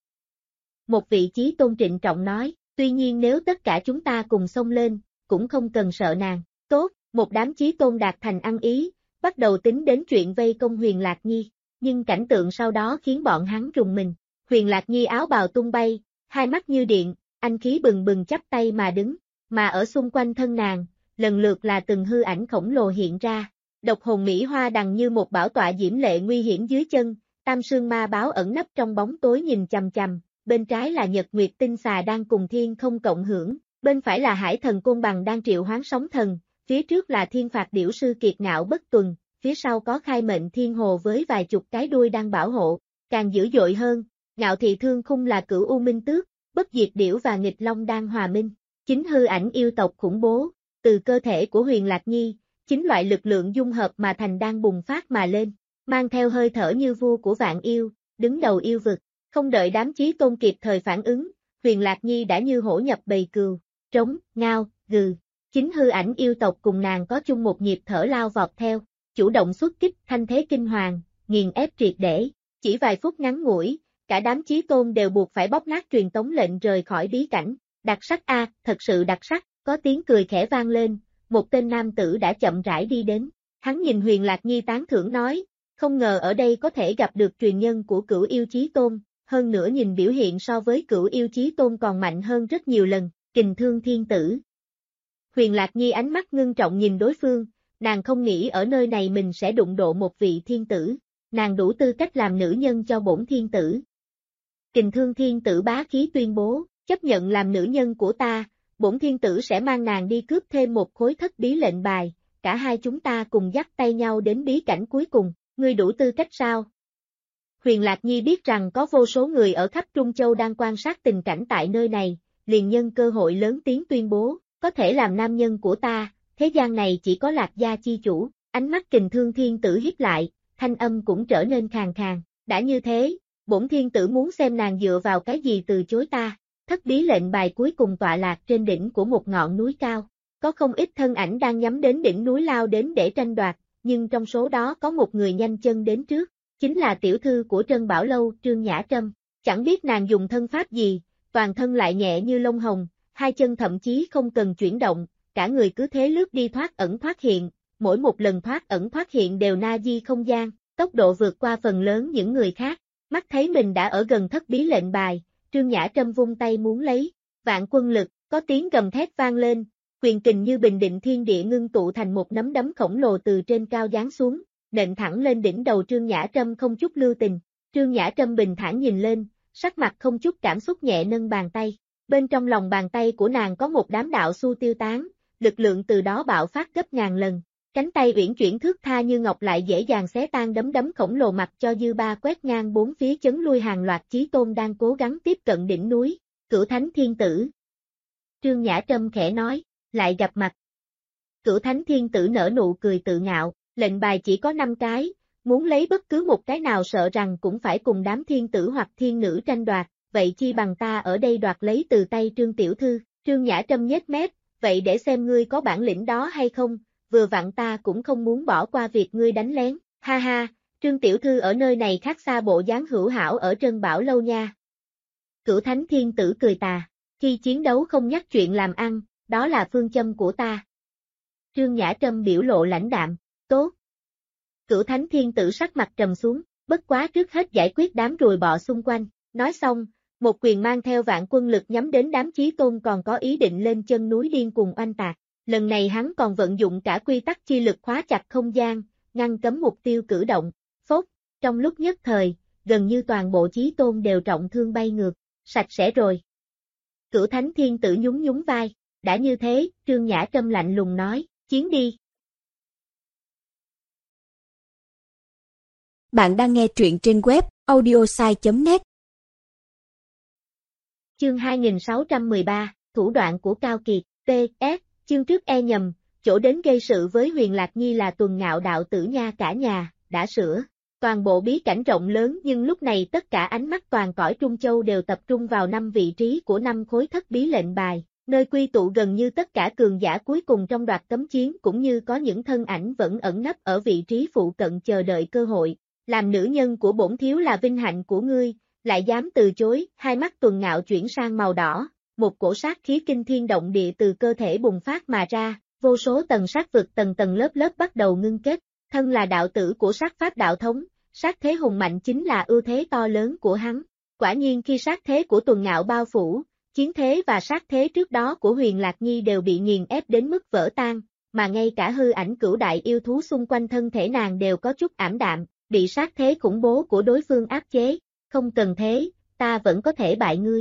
Một vị chí tôn trịnh trọng nói, tuy nhiên nếu tất cả chúng ta cùng xông lên, cũng không cần sợ nàng. Tốt, một đám chí tôn đạt thành ăn ý, bắt đầu tính đến chuyện vây công Huyền Lạc Nhi, nhưng cảnh tượng sau đó khiến bọn hắn rùng mình. Huyền Lạc Nhi áo bào tung bay, hai mắt như điện, anh khí bừng bừng chắp tay mà đứng, mà ở xung quanh thân nàng, lần lượt là từng hư ảnh khổng lồ hiện ra. Độc hồn mỹ hoa đằng như một bảo tọa diễm lệ nguy hiểm dưới chân, tam sương ma báo ẩn nấp trong bóng tối nhìn chằm chằm, bên trái là Nhật Nguyệt tinh xà đang cùng thiên không cộng hưởng, bên phải là hải thần côn bằng đang triệu hoán sóng thần, phía trước là thiên phạt điểu sư kiệt ngạo bất tuần, phía sau có khai mệnh thiên hồ với vài chục cái đuôi đang bảo hộ, càng dữ dội hơn, ngạo thị thương khung là cửu u minh tước, bất diệt điểu và nghịch long đang hòa minh, chính hư ảnh yêu tộc khủng bố, từ cơ thể của Huyền Lạc Nhi, chính loại lực lượng dung hợp mà thành đang bùng phát mà lên, mang theo hơi thở như vua của vạn yêu, đứng đầu yêu vực, không đợi đám chí tôn kịp thời phản ứng, Huyền Lạc Nhi đã như hổ nhập bầy cừu, trống, ngao, gừ, chính hư ảnh yêu tộc cùng nàng có chung một nhịp thở lao vọt theo, chủ động xuất kích thanh thế kinh hoàng, nghiền ép triệt để, chỉ vài phút ngắn ngủi, cả đám chí tôn đều buộc phải bóp nát truyền tống lệnh rời khỏi bí cảnh, đặc sắc a, thật sự đặc sắc, có tiếng cười khẽ vang lên. Một tên nam tử đã chậm rãi đi đến, hắn nhìn Huyền Lạc Nhi tán thưởng nói, không ngờ ở đây có thể gặp được truyền nhân của cửu yêu chí tôn, hơn nữa nhìn biểu hiện so với cửu yêu chí tôn còn mạnh hơn rất nhiều lần, Kình Thương Thiên Tử. Huyền Lạc Nhi ánh mắt ngưng trọng nhìn đối phương, nàng không nghĩ ở nơi này mình sẽ đụng độ một vị thiên tử, nàng đủ tư cách làm nữ nhân cho bổn thiên tử. Kình Thương Thiên Tử bá khí tuyên bố, chấp nhận làm nữ nhân của ta, bổn thiên tử sẽ mang nàng đi cướp thêm một khối thất bí lệnh bài, cả hai chúng ta cùng dắt tay nhau đến bí cảnh cuối cùng, ngươi đủ tư cách sao? Huyền Lạc Nhi biết rằng có vô số người ở khắp Trung Châu đang quan sát tình cảnh tại nơi này, liền nhân cơ hội lớn tiếng tuyên bố, có thể làm nam nhân của ta, thế gian này chỉ có Lạc gia chi chủ, ánh mắt Kình Thương Thiên Tử híp lại, thanh âm cũng trở nên khàn khàn, đã như thế, bổn thiên tử muốn xem nàng dựa vào cái gì từ chối ta. Thất bí lệnh bài cuối cùng tọa lạc trên đỉnh của một ngọn núi cao, có không ít thân ảnh đang nhắm đến đỉnh núi lao đến để tranh đoạt, nhưng trong số đó có một người nhanh chân đến trước, chính là tiểu thư của Trân Bảo Lâu, Trương Nhã Trâm, chẳng biết nàng dùng thân pháp gì, toàn thân lại nhẹ như lông hồng, hai chân thậm chí không cần chuyển động, cả người cứ thế lướt đi thoát ẩn thoát hiện, mỗi một lần thoát ẩn thoát hiện đều na di không gian, tốc độ vượt qua phần lớn những người khác, mắt thấy mình đã ở gần thất bí lệnh bài. Trương Nhã Trâm vung tay muốn lấy, vạn quân lực, có tiếng gầm thét vang lên, quyền kình như bình định thiên địa ngưng tụ thành một nắm đấm khổng lồ từ trên cao giáng xuống, nện thẳng lên đỉnh đầu Trương Nhã Trâm không chút lưu tình. Trương Nhã Trâm bình thản nhìn lên, sắc mặt không chút cảm xúc nhẹ nâng bàn tay, bên trong lòng bàn tay của nàng có một đám đạo xu tiêu tán, lực lượng từ đó bạo phát gấp ngàn lần. Cánh tay uyển chuyển thước tha như ngọc lại dễ dàng xé tan đấm khổng lồ mặc cho dư ba quét ngang bốn phía chấn lui hàng loạt chí tôn đang cố gắng tiếp cận đỉnh núi, Cửu Thánh Thiên Tử. Trương Nhã Trâm khẽ nói, lại gặp mặt. Cửu Thánh Thiên Tử nở nụ cười tự ngạo, lệnh bài chỉ có 5 cái, muốn lấy bất cứ một cái nào sợ rằng cũng phải cùng đám thiên tử hoặc thiên nữ tranh đoạt, vậy chi bằng ta ở đây đoạt lấy từ tay Trương Tiểu Thư. Trương Nhã Trâm nhếch mép, vậy để xem ngươi có bản lĩnh đó hay không. vừa vặn ta cũng không muốn bỏ qua việc ngươi đánh lén, ha ha, Trương tiểu thư ở nơi này khác xa bộ dáng hữu hảo ở Trân Bảo lâu nha. Cửu Thánh Thiên Tử cười tà, khi chiến đấu không nhắc chuyện làm ăn, đó là phương châm của ta. Trương Nhã Trâm biểu lộ lãnh đạm, tốt. Cửu Thánh Thiên Tử sắc mặt trầm xuống, bất quá trước hết giải quyết đám ruồi bọ xung quanh, nói xong, một quyền mang theo vạn quân lực nhắm đến đám chí tôn còn có ý định lên chân núi điên cuồng oanh tạc. Lần này hắn còn vận dụng cả quy tắc chi lực khóa chặt không gian, ngăn cấm mục tiêu cử động. Phốt, trong lúc nhất thời, gần như toàn bộ chí tôn đều trọng thương bay ngược, sạch sẽ rồi. Cửu Thánh Thiên Tử nhún nhún vai, đã như thế, Trương Nhã Trâm lạnh lùng nói, chiến đi. Bạn đang nghe truyện trên web audiosai.net. Chương 2613, thủ đoạn của Cao Kiệt, P.S. Chương trước nhầm, chỗ đến gây sự với Huyền Lạc Nhi là Tuần Ngạo đạo tử nha cả nhà, đã sửa. Toàn bộ bí cảnh rộng lớn nhưng lúc này tất cả ánh mắt toàn cõi Trung Châu đều tập trung vào 5 vị trí của 5 khối thất bí lệnh bài, nơi quy tụ gần như tất cả cường giả cuối cùng trong đoạt cấm chiến cũng như có những thân ảnh vẫn ẩn nấp ở vị trí phụ cận chờ đợi cơ hội. Làm nữ nhân của bổn thiếu là vinh hạnh của ngươi, lại dám từ chối, hai mắt Tuần Ngạo chuyển sang màu đỏ, một cổ sát khí kinh thiên động địa từ cơ thể bùng phát mà ra, vô số tầng sát vực tầng tầng lớp lớp bắt đầu ngưng kết, thân là đạo tử của sát pháp đạo thống, sát thế hùng mạnh chính là ưu thế to lớn của hắn. Quả nhiên khi sát thế của Tuần Ngạo bao phủ, chiến thế và sát thế trước đó của Huyền Lạc Nhi đều bị nghiền ép đến mức vỡ tan, mà ngay cả hư ảnh cửu đại yêu thú xung quanh thân thể nàng đều có chút ảm đạm, bị sát thế khủng bố của đối phương áp chế, không cần thế, ta vẫn có thể bại ngươi.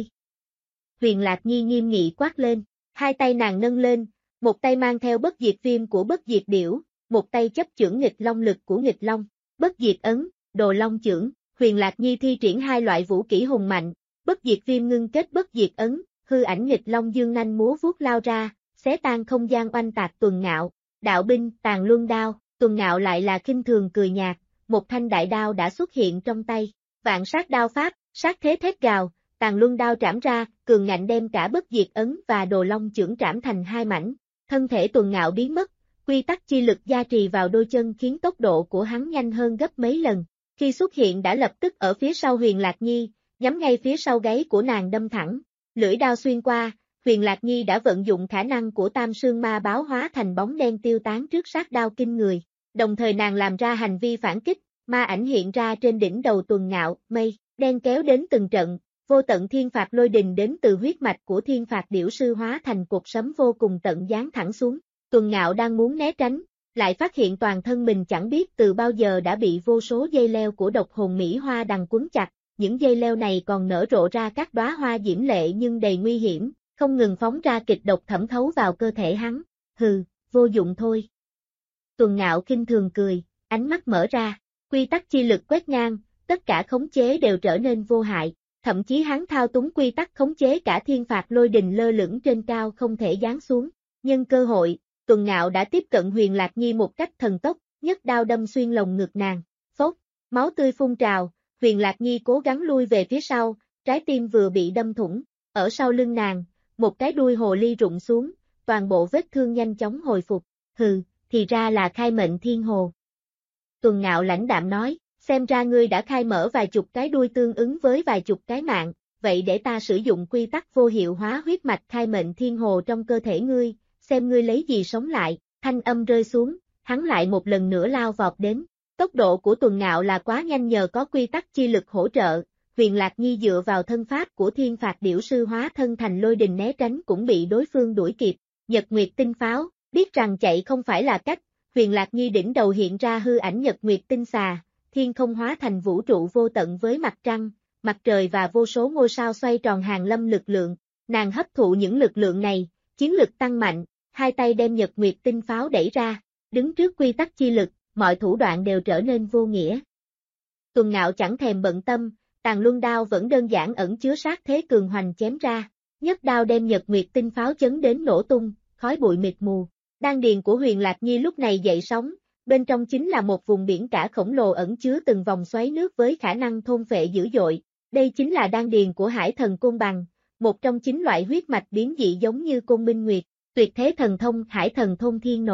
Huyền Lạc Nhi nghiêm nghị quát lên, hai tay nàng nâng lên, một tay mang theo bất diệt viêm của bất diệt điểu, một tay chấp chưởng nghịch long lực của nghịch long, bất diệt ấn, đồ long chưởng. Huyền Lạc Nhi thi triển hai loại vũ kỹ hùng mạnh, bất diệt viêm ngưng kết bất diệt ấn, hư ảnh nghịch long dương nanh múa vuốt lao ra, xé tan không gian oanh tạc Tuần Ngạo, đạo binh, tàn luân đao. Tuần Ngạo lại là khinh thường cười nhạt, một thanh đại đao đã xuất hiện trong tay, vạn sát đao pháp, sát thế thét gào, tàn luân đao trảm ra, cường ngạnh đem cả bất diệt ấn và đồ long chưởng trảm thành hai mảnh, thân thể Tuần Ngạo biến mất, quy tắc chi lực gia trì vào đôi chân khiến tốc độ của hắn nhanh hơn gấp mấy lần. Khi xuất hiện đã lập tức ở phía sau Huyền Lạc Nhi, nhắm ngay phía sau gáy của nàng đâm thẳng, lưỡi đao xuyên qua, Huyền Lạc Nhi đã vận dụng khả năng của Tam Sương Ma báo hóa thành bóng đen tiêu tán trước sát đao kinh người, đồng thời nàng làm ra hành vi phản kích, ma ảnh hiện ra trên đỉnh đầu Tuần Ngạo, mây đen kéo đến từng trận, vô tận thiên phạt lôi đình đến từ huyết mạch của thiên phạt điểu sư hóa thành cột sấm vô cùng tận giáng thẳng xuống, Tuần Ngạo đang muốn né tránh, lại phát hiện toàn thân mình chẳng biết từ bao giờ đã bị vô số dây leo của độc hồn mỹ hoa đằng quấn chặt, những dây leo này còn nở rộ ra các đóa hoa diễm lệ nhưng đầy nguy hiểm, không ngừng phóng ra kịch độc thẩm thấu vào cơ thể hắn, hừ, vô dụng thôi. Tuần Ngạo khinh thường cười, ánh mắt mở ra, quy tắc chi lực quét ngang, tất cả khống chế đều trở nên vô hại, thậm chí hắn thao túng quy tắc khống chế cả thiên phạt lôi đình lơ lửng trên cao không thể giáng xuống, nhân cơ hội. Tuần Ngạo đã tiếp cận Huyền Lạc Nhi một cách thần tốc, nhất đao đâm xuyên lồng ngực nàng, phốt, máu tươi phun trào, Huyền Lạc Nhi cố gắng lui về phía sau, trái tim vừa bị đâm thủng, ở sau lưng nàng, một cái đuôi hồ ly rụng xuống, toàn bộ vết thương nhanh chóng hồi phục, hừ, thì ra là khai mệnh thiên hồ. Tuần Ngạo lãnh đạm nói, xem ra ngươi đã khai mở vài chục cái đuôi tương ứng với vài chục cái mạng, vậy để ta sử dụng quy tắc vô hiệu hóa huyết mạch khai mệnh thiên hồ trong cơ thể ngươi. Xem ngươi lấy gì sống lại, thanh âm rơi xuống, hắn lại một lần nữa lao vọt đến. Tốc độ của Tuần Ngạo là quá nhanh nhờ có quy tắc chi lực hỗ trợ, Huyền Lạc Nhi dựa vào thân pháp của thiên phạt điểu sư hóa thân thành lôi đình né tránh cũng bị đối phương đuổi kịp. Nhật Nguyệt tinh pháo, biết rằng chạy không phải là cách, Huyền Lạc Nhi đỉnh đầu hiện ra hư ảnh Nhật Nguyệt tinh xà, thiên không hóa thành vũ trụ vô tận với mặt trăng, mặt trời và vô số ngôi sao xoay tròn hàng lâm lực lượng, nàng hấp thụ những lực lượng này, chiến lực tăng mạnh. Hai tay đem Nhật Nguyệt tinh pháo đẩy ra, đứng trước quy tắc chi lực, mọi thủ đoạn đều trở nên vô nghĩa. Tuần Ngạo chẳng thèm bận tâm, tàn luân đao vẫn đơn giản ẩn chứa sát thế cường hoành chém ra, nhất đao đem Nhật Nguyệt tinh pháo chấn đến nổ tung, khói bụi mịt mù. Đan điền của Huyền Lạc Nhi lúc này dậy sóng, bên trong chính là một vùng biển cả khổng lồ ẩn chứa từng vòng xoáy nước với khả năng thôn phệ dữ dội. Đây chính là đan điền của Hải Thần Côn Bằng, một trong 9 loại huyết mạch biến dị giống như Côn Minh Nguyệt. Tuyệt thế thần thông Hải Thần Thôn Thiên Nộ,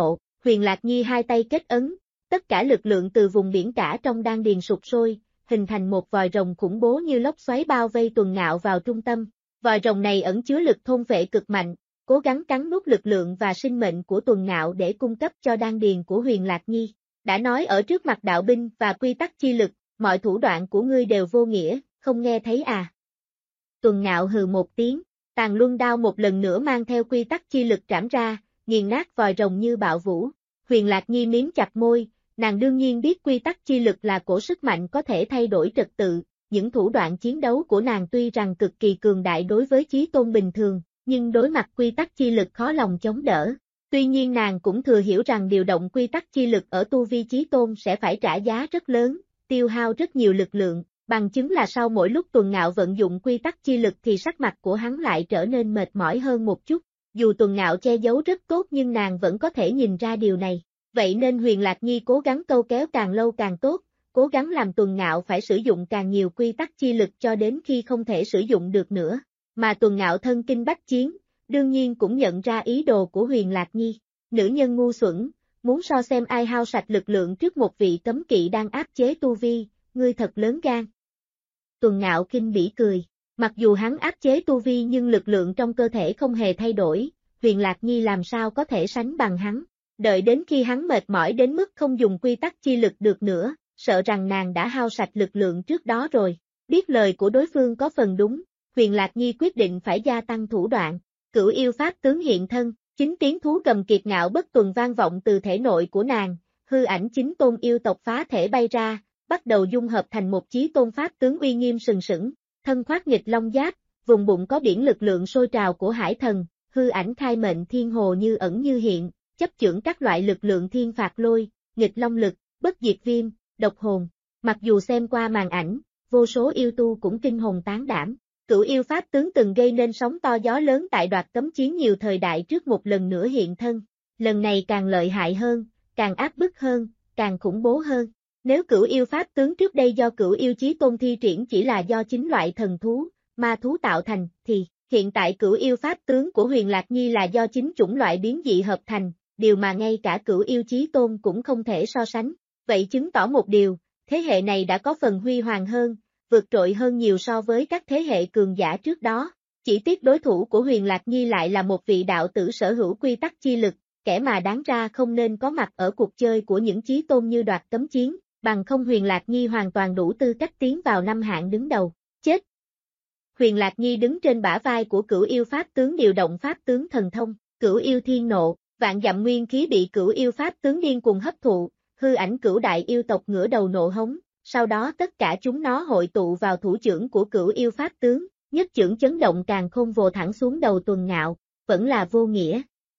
Huyền Lạc Nhi hai tay kết ấn, tất cả lực lượng từ vùng biển cả trong đan điền sụp sôi, hình thành một vòi rồng khủng bố như lốc xoáy bao vây Tuần Ngạo vào trung tâm. Vòi rồng này ẩn chứa lực thôn phệ cực mạnh, cố gắng cắn nuốt lực lượng và sinh mệnh của Tuần Ngạo để cung cấp cho đan điền của Huyền Lạc Nhi. Đã nói ở trước mặt đạo binh và quy tắc chi lực, mọi thủ đoạn của ngươi đều vô nghĩa, không nghe thấy à? Tuần Ngạo hừ một tiếng, Tàn Luân đao một lần nữa mang theo quy tắc chi lực trảm ra, nghiền nát vòi rồng như bạo vũ. Huyền Lạc Nhi miếm chặt môi, nàng đương nhiên biết quy tắc chi lực là cổ sức mạnh có thể thay đổi trật tự, những thủ đoạn chiến đấu của nàng tuy rằng cực kỳ cường đại đối với chí tôn bình thường, nhưng đối mặt quy tắc chi lực khó lòng chống đỡ. Tuy nhiên nàng cũng thừa hiểu rằng điều động quy tắc chi lực ở tu vi chí tôn sẽ phải trả giá rất lớn, tiêu hao rất nhiều lực lượng, bằng chứng là sau mỗi lúc Tuần Ngạo vận dụng quy tắc chi lực thì sắc mặt của hắn lại trở nên mệt mỏi hơn một chút. Dù Tuần Ngạo che giấu rất tốt nhưng nàng vẫn có thể nhìn ra điều này. Vậy nên Huyền Lạc Nhi cố gắng câu kéo càng lâu càng tốt, cố gắng làm Tuần Ngạo phải sử dụng càng nhiều quy tắc chi lực cho đến khi không thể sử dụng được nữa. Mà Tuần Ngạo thân kinh bách chiến, đương nhiên cũng nhận ra ý đồ của Huyền Lạc Nhi. Nữ nhân ngu xuẩn, muốn so xem ai hao sạch lực lượng trước một vị cấm kỵ đang áp chế tu vi, ngươi thật lớn gan. Tuần Ngạo kinh bỉ cười, mặc dù hắn áp chế tu vi nhưng lực lượng trong cơ thể không hề thay đổi, Huyền Lạc Nhi làm sao có thể sánh bằng hắn. Đợi đến khi hắn mệt mỏi đến mức không dùng quy tắc chi lực được nữa, sợ rằng nàng đã hao sạch lực lượng trước đó rồi. Biết lời của đối phương có phần đúng, Huyền Lạc Nhi quyết định phải gia tăng thủ đoạn. Cửu yêu pháp tướng hiện thân, 9 tiếng thú gầm kiệt ngạo bất tuần vang vọng từ thể nội của nàng, hư ảnh 9 tôn yêu tộc phá thể bay ra, bắt đầu dung hợp thành một chí tôn pháp tướng uy nghiêm sừng sững, thân khoác nghịch long giáp, vùng bụng có biển lực lượng sôi trào của hải thần, hư ảnh khai mệnh thiên hồ như ẩn như hiện, chấp chưởng các loại lực lượng thiên phạt lôi, nghịch long lực, bất diệt viêm, độc hồn. Mặc dù xem qua màn ảnh, vô số yêu tu cũng kinh hồn tán đảm. Cửu yêu pháp tướng từng gây nên sóng to gió lớn tại đoạt cấm chiến nhiều thời đại trước một lần nữa hiện thân. Lần này càng lợi hại hơn, càng áp bức hơn, càng khủng bố hơn. Nếu cửu yêu pháp tướng trước đây do cửu yêu chí tôn thi triển chỉ là do chính loại thần thú, ma thú tạo thành, thì hiện tại cửu yêu pháp tướng của Huyền Lạc Nhi là do chính chủng loại biến dị hợp thành, điều mà ngay cả cửu yêu chí tôn cũng không thể so sánh. Vậy chứng tỏ một điều, thế hệ này đã có phần huy hoàng hơn, vượt trội hơn nhiều so với các thế hệ cường giả trước đó. Chỉ tiếc đối thủ của Huyền Lạc Nhi lại là một vị đạo tử sở hữu quy tắc chi lực, kẻ mà đáng ra không nên có mặt ở cuộc chơi của những chí tôn như đoạt cấm chiến, bằng không Huyền Lạc Nhi hoàn toàn đủ tư cách tiến vào năm hạng đứng đầu. Chết! Huyền Lạc Nhi đứng trên bả vai của cửu yêu pháp tướng điều động pháp tướng thần thông, cửu yêu thiên nộ, vạn dặm nguyên khí bị cửu yêu pháp tướng điên cuồng hấp thụ, hư ảnh cửu đại yêu tộc ngửa đầu nộ hống, sau đó tất cả chúng nó hội tụ vào thủ chưởng của cửu yêu pháp tướng, nhất chưởng chấn động càng khôn vồ thẳng xuống đầu Tuần Ngạo, vẫn là vô nghĩa.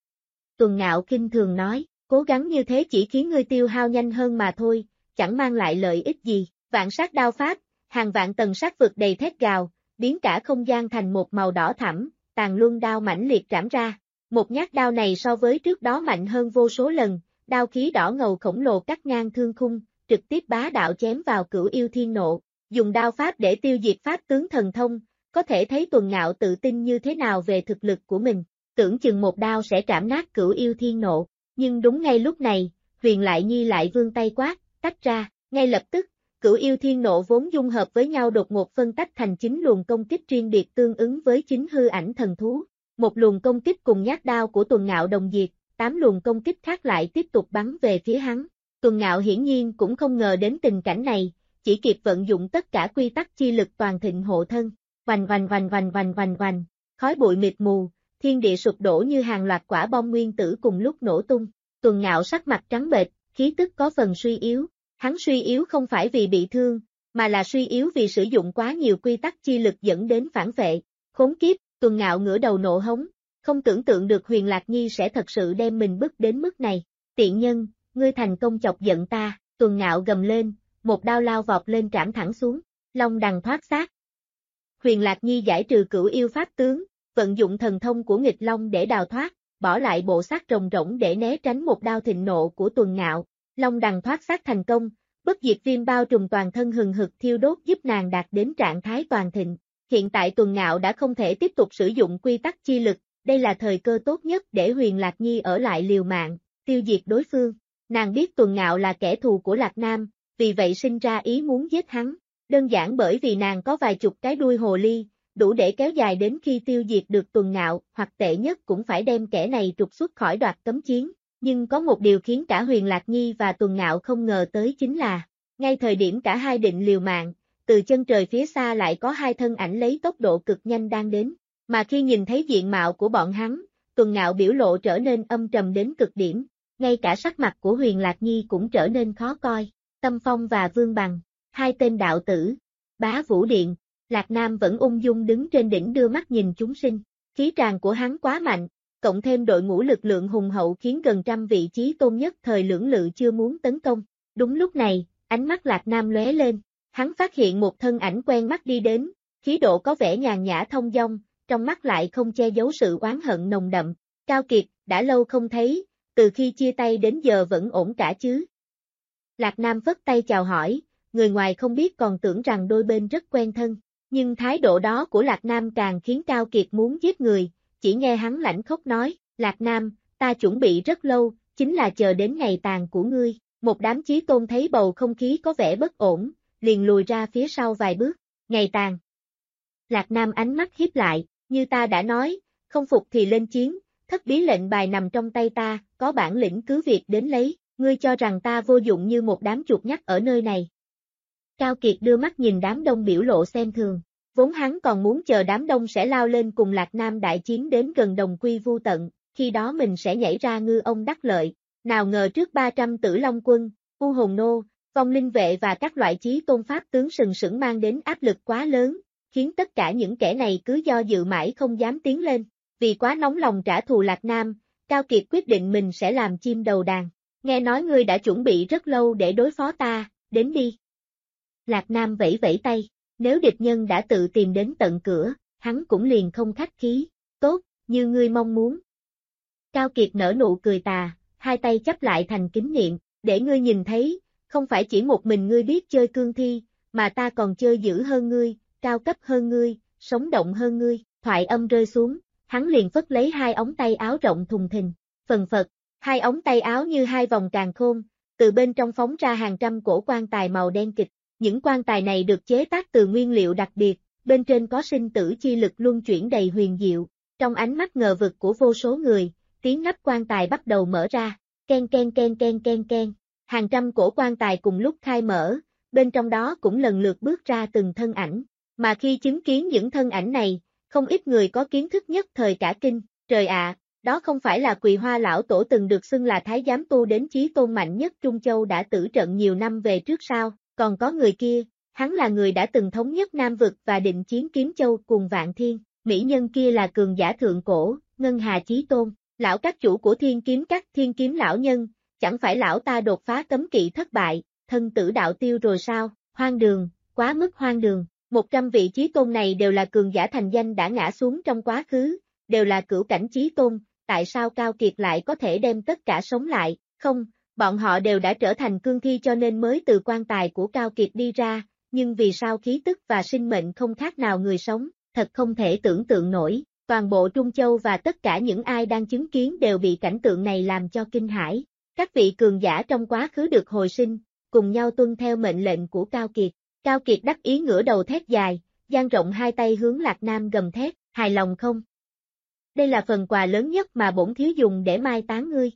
Tuần Ngạo khinh thường nói, cố gắng như thế chỉ khiến ngươi tiêu hao nhanh hơn mà thôi, chẳng mang lại lợi ích gì. Vạn sát đao pháp, hàng vạn tầng sát vực đầy thét gào, biến cả không gian thành một màu đỏ thẳm, Tàn Luân đao mãnh liệt trảm ra. Một nhát đao này so với trước đó mạnh hơn vô số lần, đao khí đỏ ngầu khổng lồ cắt ngang thương khung, trực tiếp bá đạo chém vào cửu yêu thiên nộ. Dùng đao pháp để tiêu diệt pháp tướng thần thông, có thể thấy Tuần Ngạo tự tin như thế nào về thực lực của mình. Tưởng chừng một đao sẽ trảm nát cửu yêu thiên nộ, nhưng đúng ngay lúc này, Huyền Lạc Nhi lại vươn tay quát, tách ra, ngay lập tức, cửu yêu thiên nộ vốn dung hợp với nhau đột ngột phân tách thành 9 luồng công kích riêng biệt tương ứng với 9 hư ảnh thần thú. Một luồng công kích cùng nhát đao của Tuần Ngạo đồng diệt, 8 luồng công kích khác lại tiếp tục bắn về phía hắn. Tuần Ngạo hiển nhiên cũng không ngờ đến tình cảnh này, chỉ kịp vận dụng tất cả quy tắc chi lực toàn thịnh hộ thân. Vành vành vành vành vành vành vành, khói bụi mịt mù, thiên địa sụp đổ như hàng loạt quả bom nguyên tử cùng lúc nổ tung. Tuần Ngạo sắc mặt trắng bệch, khí tức có phần suy yếu. Hắn suy yếu không phải vì bị thương, mà là suy yếu vì sử dụng quá nhiều quy tắc chi lực dẫn đến phản vệ. Khốn kiếp, Tuần Ngạo ngửa đầu nộ hống, không tưởng tượng được Huyền Lạc Nhi sẽ thật sự đem mình bức đến mức này. Tiện nhân, ngươi thành công chọc giận ta, Tuần Ngạo gầm lên, một đao lao vọt lên trảm thẳng xuống, long đằng thoát xác. Huyền Lạc Nhi giải trừ cửu yêu pháp tướng, vận dụng thần thông của nghịch long để đào thoát, bỏ lại bộ xác rồng rỗng để né tránh một đao thịnh nộ của Tuần Ngạo. Long đằng thoát xác thành công, bất diệt viêm bao trùm toàn thân hừng hực thiêu đốt giúp nàng đạt đến trạng thái toàn thịnh. Hiện tại Tuần Ngạo đã không thể tiếp tục sử dụng quy tắc chi lực, đây là thời cơ tốt nhất để Huyền Lạc Nhi ở lại liều mạng, tiêu diệt đối phương. Nàng biết Tuần Ngạo là kẻ thù của Lạc Nam, vì vậy sinh ra ý muốn giết hắn. Đơn giản bởi vì nàng có vài chục cái đuôi hồ ly, đủ để kéo dài đến khi tiêu diệt được Tuần Ngạo, hoặc tệ nhất cũng phải đem kẻ này trục xuất khỏi Đoạt Cấm Chiến. Nhưng có một điều khiến cả Huyền Lạc Nhi và Tuần Ngạo không ngờ tới chính là, ngay thời điểm cả hai định liều mạng, từ chân trời phía xa lại có hai thân ảnh lấy tốc độ cực nhanh đang đến. Mà khi nhìn thấy diện mạo của bọn hắn, Tuần Ngạo biểu lộ trở nên âm trầm đến cực điểm, ngay cả sắc mặt của Huyền Lạc Nhi cũng trở nên khó coi. Tâm Phong và Vương Bằng, hai tên đạo tử, Bá Vũ Điện, Lạc Nam vẫn ung dung đứng trên đỉnh đưa mắt nhìn chúng sinh. Khí tràng của hắn quá mạnh, cộng thêm đội ngũ lực lượng hùng hậu khiến gần trăm vị chí tôn nhất thời lưỡng lự chưa muốn tấn công. Đúng lúc này, ánh mắt Lạc Nam lóe lên, hắn phát hiện một thân ảnh quen mắt đi đến, khí độ có vẻ nhàn nhã thông dong, trong mắt lại không che giấu sự oán hận nồng đậm. Cao Kiệt, đã lâu không thấy, từ khi chia tay đến giờ vẫn ổn cả chứ? Lạc Nam phất tay chào hỏi, người ngoài không biết còn tưởng rằng đôi bên rất quen thân, nhưng thái độ đó của Lạc Nam càng khiến Cao Kiệt muốn giết người, chỉ nghe hắn lãnh khốc nói, Lạc Nam, ta chuẩn bị rất lâu, chính là chờ đến ngày tàn của ngươi. Một đám chí tôn thấy bầu không khí có vẻ bất ổn, liền lùi ra phía sau vài bước. Ngày tàn. Lạc Nam ánh mắt híp lại, như ta đã nói, không phục thì lên chiến, thất bí lệnh bài nằm trong tay ta, có bản lĩnh cứ việc đến lấy, ngươi cho rằng ta vô dụng như một đám chuột nhắt ở nơi này. Cao Kiệt đưa mắt nhìn đám đông biểu lộ xem thường, vốn hắn còn muốn chờ đám đông sẽ lao lên cùng Lạc Nam đại chiến đến gần đồng quy vu tận, khi đó mình sẽ nhảy ra ngư ông đắc lợi. Nào ngờ trước 300 Tử Long quân, U Hồn Nô, Vong Linh Vệ và các loại chí tôn pháp tướng sừng sững mang đến áp lực quá lớn, khiến tất cả những kẻ này cứ do dự mãi không dám tiến lên. Vì quá nóng lòng trả thù Lạc Nam, Cao Kiệt quyết định mình sẽ làm chim đầu đàn. Nghe nói ngươi đã chuẩn bị rất lâu để đối phó ta, đến đi. Lạc Nam vẫy vẫy tay, nếu địch nhân đã tự tìm đến tận cửa, hắn cũng liền không khách khí, tốt, như ngươi mong muốn. Cao Kiệt nở nụ cười tà, hai tay chắp lại thành kính niệm, để ngươi nhìn thấy, không phải chỉ một mình ngươi biết chơi cương thi, mà ta còn chơi dữ hơn ngươi, cao cấp hơn ngươi, sống động hơn ngươi. Thoại âm rơi xuống, hắn liền phất lấy hai ống tay áo rộng thùng thình, phần phật, hai ống tay áo như hai vòng càn khôn, từ bên trong phóng ra hàng trăm cổ quan tài màu đen kịch. Những quan tài này được chế tác từ nguyên liệu đặc biệt, bên trên có sinh tử chi lực luân chuyển đầy huyền diệu. Trong ánh mắt ngờ vực của vô số người, tiếng nắp quan tài bắt đầu mở ra, ken ken ken ken ken ken. Hàng trăm cổ quan tài cùng lúc khai mở, bên trong đó cũng lần lượt bước ra từng thân ảnh. Mà khi chứng kiến những thân ảnh này, không ít người có kiến thức nhất thời cả kinh. Trời ạ, đó không phải là Quỳ Hoa lão tổ từng được xưng là thái giám tu đến chí tôn mạnh nhất Trung Châu đã tử trận nhiều năm về trước sao? Còn có người kia, hắn là người đã từng thống nhất Nam Vực và định chiến Kiếm Châu cùng Vạn Thiên. Mỹ nhân kia là cường giả thượng cổ, Ngân Hà Chí Tôn, lão các chủ của Thiên Kiếm Các Thiên Kiếm lão nhân, chẳng phải lão ta đột phá cấm kỵ thất bại, thân tử đạo tiêu rồi sao? Hoang đường, quá mức hoang đường. 100 vị chí tôn này đều là cường giả thành danh đã ngã xuống trong quá khứ, đều là cửu cảnh chí tôn, tại sao Cao Kiệt lại có thể đem tất cả sống lại? Không, bọn họ đều đã trở thành cương thi cho nên mới từ quan tài của Cao Kiệt đi ra, nhưng vì sao khí tức và sinh mệnh không khác nào người sống, thật không thể tưởng tượng nổi. Toàn bộ Trung Châu và tất cả những ai đang chứng kiến đều bị cảnh tượng này làm cho kinh hãi. Các vị cường giả trong quá khứ được hồi sinh, cùng nhau tuân theo mệnh lệnh của Cao Kiệt. Cao Kiệt đắc ý ngửa đầu thét dài, dang rộng hai tay hướng Lạc Nam gầm thét, hài lòng không? Đây là phần quà lớn nhất mà bổn thiếu dùng để mai táng ngươi.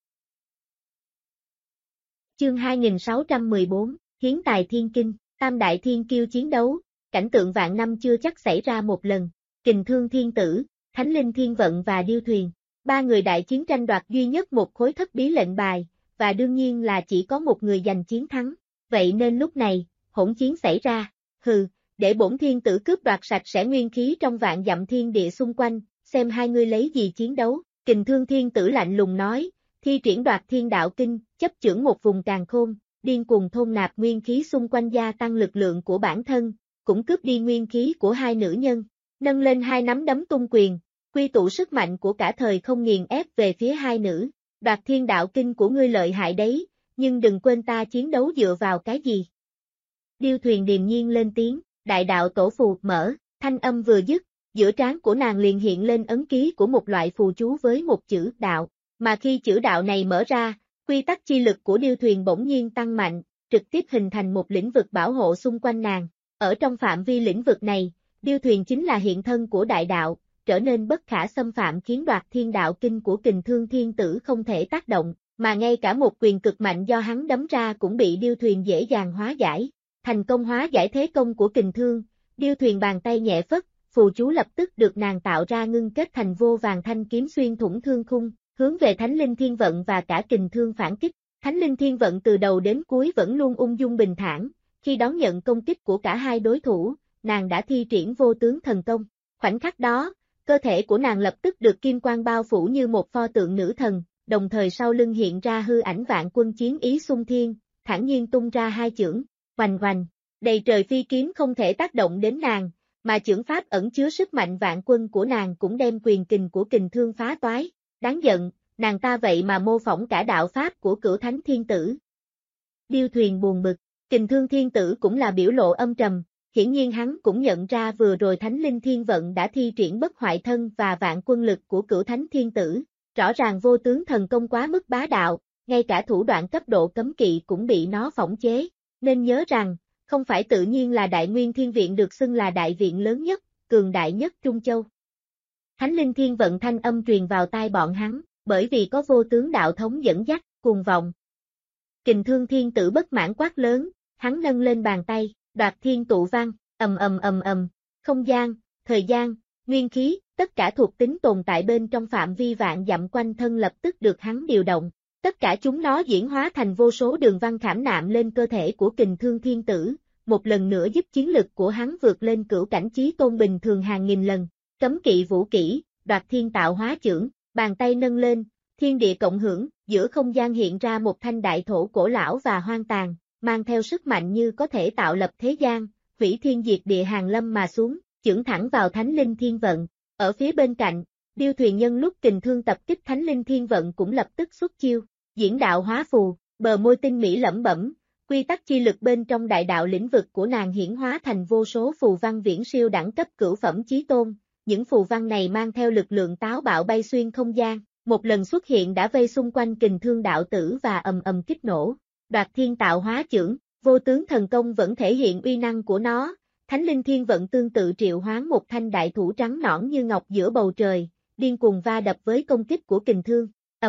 Chương 2614, Hiến Tài Thiên Kinh, Tam Đại Thiên Kiêu chiến đấu, cảnh tượng vạn năm chưa chắc xảy ra một lần. Kình Thương Thiên Tử, Thánh Linh Thiên Vận và Điêu Thuyền, ba người đại chiến tranh đoạt duy nhất một khối thất bí lệnh bài, và đương nhiên là chỉ có một người giành chiến thắng. Vậy nên lúc này, hỗn chiến xảy ra, hừ, để bổn thiên tử cướp đoạt sạch sẽ nguyên khí trong vạn dặm thiên địa xung quanh, xem hai ngươi lấy gì chiến đấu. Kình Thương Thiên Tử lạnh lùng nói, thi triển đoạt thiên đạo kinh, chấp chưởng một vùng càn khôn, điên cuồng thôn nạp nguyên khí xung quanh gia tăng lực lượng của bản thân, cũng cướp đi nguyên khí của hai nữ nhân, nâng lên hai nắm đấm tung quyền, quy tụ sức mạnh của cả thời không nghiền ép về phía hai nữ. Đoạt thiên đạo kinh của ngươi lợi hại đấy, nhưng đừng quên ta chiến đấu dựa vào cái gì. Điêu Thuyền điềm nhiên lên tiếng, đại đạo tổ phù mở, thanh âm vừa dứt, giữa trán của nàng liền hiện lên ấn ký của một loại phù chú với một chữ đạo, Mà khi chữ đạo này mở ra, quy tắc chi lực của điêu thuyền bỗng nhiên tăng mạnh, trực tiếp hình thành một lĩnh vực bảo hộ xung quanh nàng. Ở trong phạm vi lĩnh vực này, điêu thuyền chính là hiện thân của đại đạo, trở nên bất khả xâm phạm khiến đoạt thiên đạo kinh của Kình Thương Thiên Tử không thể tác động, mà ngay cả một quyền cực mạnh do hắn đấm ra cũng bị điêu thuyền dễ dàng hóa giải. Thành công hóa giải thế công của Kình Thương, điêu thuyền bàn tay nhẹ phất, phù chú lập tức được nàng tạo ra ngưng kết thành vô vàng thanh kiếm xuyên thủng thương khung, hướng về Thánh Linh Thiên Vận và cả Kình Thương phản kích. Thánh Linh Thiên Vận từ đầu đến cuối vẫn luôn ung dung bình thản, khi đón nhận công kích của cả hai đối thủ, nàng đã thi triển vô tướng thần công. Khoảnh khắc đó, cơ thể của nàng lập tức được kim quang bao phủ như một pho tượng nữ thần, đồng thời sau lưng hiện ra hư ảnh vạn quân chiến ý xung thiên, thản nhiên tung ra hai chưởng, oành oành, đầy trời phi kiếm không thể tác động đến nàng, mà chưởng pháp ẩn chứa sức mạnh vạn quân của nàng cũng đem quyền kình của Kình Thương phá toái. Đáng giận, nàng ta vậy mà mô phỏng cả đạo pháp của Cửu Thánh Thiên Tử. Điêu thuyền buồn bực, Kình Thương Thiên Tử cũng là biểu lộ âm trầm, hiển nhiên hắn cũng nhận ra vừa rồi Thánh Linh Thiên Vận đã thi triển bất hoại thân và vạn quân lực của Cửu Thánh Thiên Tử, rõ ràng vô tướng thần công quá mức bá đạo, ngay cả thủ đoạn cấp độ cấm kỵ cũng bị nó phỏng chế, nên nhớ rằng, không phải tự nhiên là Đại Nguyên Thiên Viện được xưng là đại viện lớn nhất, cường đại nhất Trung Châu. Thánh Linh Thiên Vận thanh âm truyền vào tai bọn hắn, bởi vì có vô tướng đạo thống dẫn dắt, cuồng vọng. Kình Thương Thiên Tử bất mãn quát lớn, hắn nâng lên bàn tay, đoạt thiên tụ văn, không gian, thời gian, nguyên khí, tất cả thuộc tính tồn tại bên trong phạm vi vạn dặm quanh thân lập tức được hắn điều động. Tất cả chúng nó diễn hóa thành vô số đường văn khảm nạm lên cơ thể của Kình Thương Thiên Tử, một lần nữa giúp chiến lực của hắn vượt lên cửu cảnh chí tôn bình thường hàng nghìn lần. Cấm kỵ vũ kỹ, đoạt thiên tạo hóa chưởng, bàn tay nâng lên, thiên địa cộng hưởng, giữa không gian hiện ra một thanh đại thổ cổ lão và hoang tàn, mang theo sức mạnh như có thể tạo lập thế gian, hủy thiên diệt địa hàng lâm mà xuống, chưởng thẳng vào Thánh Linh Thiên Vận. Ở phía bên cạnh, điêu thuyền nhân lúc Kình Thương tập kích Thánh Linh Thiên Vận cũng lập tức xuất chiêu, diễn đạo hóa phù, bờ môi tinh mỹ lẩm bẩm, quy tắc chi lực bên trong đại đạo lĩnh vực của nàng hiển hóa thành vô số phù văn viễn siêu đẳng cấp cửu phẩm chí tôn. Những phù văn này mang theo lực lượng táo bạo bay xuyên không gian, một lần xuất hiện đã vây xung quanh Kình Thương đạo tử và ầm kích nổ. Đoạt thiên tạo hóa chưởng, vô tướng thần công vẫn thể hiện uy năng của nó. Thánh Linh Thiên Vận tương tự triệu hoán một thanh đại thủ trắng nõn như ngọc giữa bầu trời, điên cuồng va đập với công kích của Kình Thương.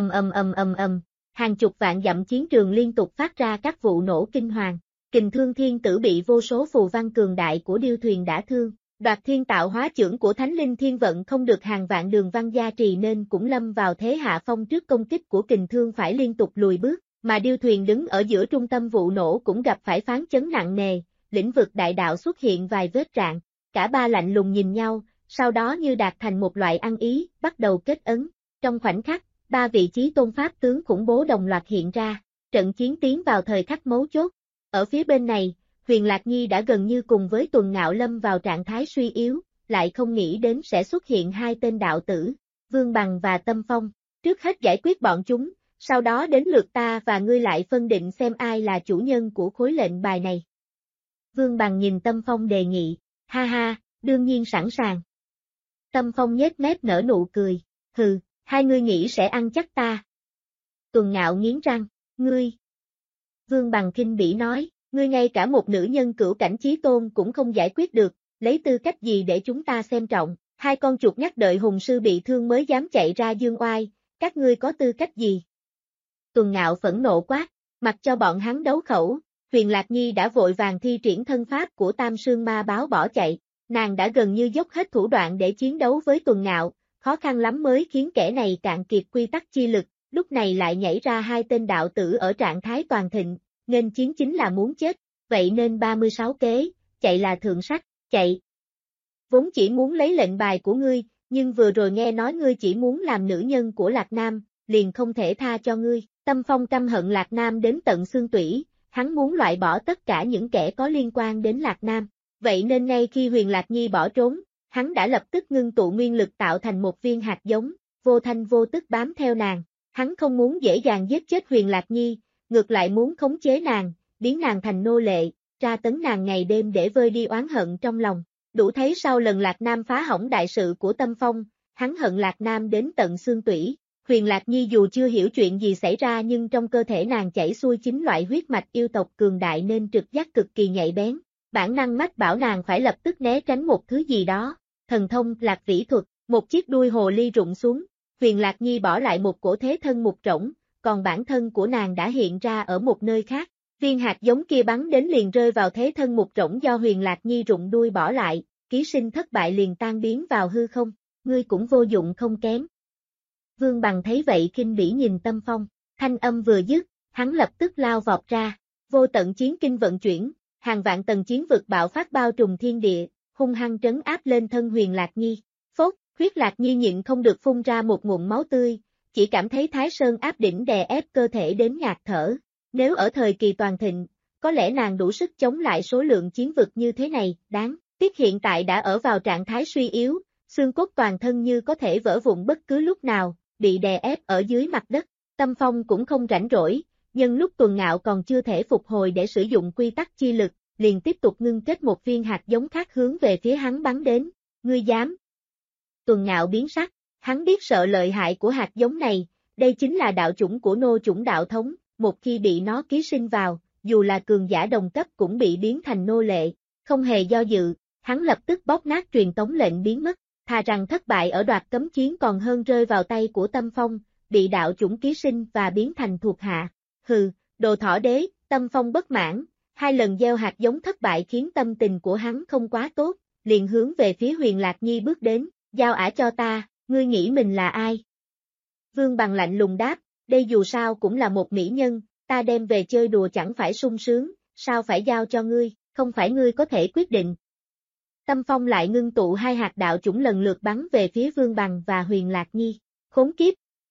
Hàng chục vạn dặm chiến trường liên tục phát ra các vụ nổ kinh hoàng. Kình Thương Thiên Tử bị vô số phù văn cường đại của điêu thuyền đả thương. Đoạt thiên tạo hóa chưởng của Thánh Linh Thiên Vận không được hàng vạn đường văn gia trì nên cũng lâm vào thế hạ phong trước công kích của Kình Thương phải liên tục lùi bước, mà điêu thuyền đứng ở giữa trung tâm vụ nổ cũng gặp phải phán chấn nặng nề, lĩnh vực đại đạo xuất hiện vài vết rạn, cả ba lạnh lùng nhìn nhau, sau đó như đạt thành một loại ăn ý, bắt đầu kết ấn. Trong khoảnh khắc, ba vị chí tôn pháp tướng khủng bố đồng loạt hiện ra, trận chiến tiến vào thời khắc mấu chốt. Ở phía bên này, Huyền Lạc Nhi đã gần như cùng với Tuần Ngạo lâm vào trạng thái suy yếu, lại không nghĩ đến sẽ xuất hiện hai tên đạo tử, Vương Bằng và Tâm Phong. Trước hết giải quyết bọn chúng, sau đó đến lượt ta và ngươi lại phân định xem ai là chủ nhân của khối lệnh bài này. Vương Bằng nhìn Tâm Phong đề nghị, ha ha, đương nhiên sẵn sàng. Tâm Phong nhếch mép nở nụ cười, hừ, hai ngươi nghĩ sẽ ăn chắc ta. Tuần Ngạo nghiến răng, ngươi. Vương Bằng khinh bỉ nói, ngươi ngay cả một nữ nhân cửu cảnh chí tôn cũng không giải quyết được, lấy tư cách gì để chúng ta xem trọng, hai con chuột nhắt đợi hùng sư bị thương mới dám chạy ra dương oai, các ngươi có tư cách gì? Tuần Ngạo phẫn nộ quát, mặc cho bọn hắn đấu khẩu, Huyền Lạc Nhi đã vội vàng thi triển thân pháp của Tam Sương Ma Báo bỏ chạy, nàng đã gần như dốc hết thủ đoạn để chiến đấu với Tuần Ngạo, khó khăn lắm mới khiến kẻ này cạn kiệt quy tắc chi lực, lúc này lại nhảy ra hai tên đạo tử ở trạng thái toàn thịnh, nên chiến chính là muốn chết, vậy nên 36 kế, chạy là thượng sách, chạy. Vốn chỉ muốn lấy lệnh bài của ngươi, nhưng vừa rồi nghe nói ngươi chỉ muốn làm nữ nhân của Lạc Nam, liền không thể tha cho ngươi. Tâm Phong căm hận Lạc Nam đến tận xương tủy, hắn muốn loại bỏ tất cả những kẻ có liên quan đến Lạc Nam. Vậy nên ngay khi Huyền Lạc Nhi bỏ trốn, hắn đã lập tức ngưng tụ nguyên lực tạo thành một viên hạt giống, vô thanh vô tức bám theo nàng. Hắn không muốn dễ dàng giết chết Huyền Lạc Nhi, ngược lại muốn khống chế nàng, biến nàng thành nô lệ, tra tấn nàng ngày đêm để vơi đi oán hận trong lòng. Đủ thấy sau lần Lạc Nam phá hỏng đại sự của Tâm Phong, hắn hận Lạc Nam đến tận xương tủy. Huyền Lạc Nhi dù chưa hiểu chuyện gì xảy ra nhưng trong cơ thể nàng chảy xuôi chính loại huyết mạch yêu tộc cường đại nên trực giác cực kỳ nhạy bén. Bản năng mách bảo nàng phải lập tức né tránh một thứ gì đó. Thần thông Lạc Vĩ thuật, một chiếc đuôi hồ ly rụng xuống. Huyền Lạc Nhi bỏ lại một cổ thế thân mục rỗng, còn bản thân của nàng đã hiện ra ở một nơi khác. Viên hạt giống kia bắn đến liền rơi vào thế thân mục rỗng do Huyền Lạc Nhi rụng đuôi bỏ lại, ký sinh thất bại liền tan biến vào hư không. Ngươi cũng vô dụng không kém. Vương Bằng thấy vậy kinh bỉ nhìn Tâm Phong, thanh âm vừa dứt, hắn lập tức lao vọt ra, vô tận chiến kinh vận chuyển, hàng vạn tầng chiến vực bạo phát bao trùm thiên địa, hung hăng trấn áp lên thân Huyền Lạc Nhi. Phốt, huyết Lạc Nhi nhịn không được phun ra một ngụm máu tươi, chỉ cảm thấy Thái Sơn áp đỉnh đè ép cơ thể đến ngạt thở. Nếu ở thời kỳ toàn thịnh, có lẽ nàng đủ sức chống lại số lượng chiến vực như thế này, đáng tiếc hiện tại đã ở vào trạng thái suy yếu, xương cốt toàn thân như có thể vỡ vụn bất cứ lúc nào, bị đè ép ở dưới mặt đất. Tâm Phong cũng không rảnh rỗi, nhân lúc Tuần Ngạo còn chưa thể phục hồi để sử dụng quy tắc chi lực, liền tiếp tục ngưng kết một viên hạt giống khác hướng về phía hắn bắn đến. Ngươi dám? Tuần Ngạo biến sắc, hắn biết sợ lợi hại của hạt giống này, đây chính là đạo chủng của nô chủng đạo thống, một khi bị nó ký sinh vào, dù là cường giả đồng cấp cũng bị biến thành nô lệ. Không hề do dự, hắn lập tức bóp nát truyền tống lệnh biến mất. Thà rằng thất bại ở đoạt cấm chiến còn hơn rơi vào tay của Tâm Phong, bị đạo chủng ký sinh và biến thành thuộc hạ. Hừ, đồ thỏ đế, Tâm Phong bất mãn, 2 lần gieo hạt giống thất bại khiến tâm tình của hắn không quá tốt, liền hướng về phía Huyền Lạc Nhi bước đến, giao ả cho ta, ngươi nghĩ mình là ai? Vương Bằng lạnh lùng đáp, đây dù sao cũng là một mỹ nhân, ta đem về chơi đùa chẳng phải sung sướng, sao phải giao cho ngươi, không phải ngươi có thể quyết định. Tâm Phong lại ngưng tụ 2 hạt đạo chủng lần lượt bắn về phía Vương Bằng và Huyền Lạc Nhi. Khốn kiếp!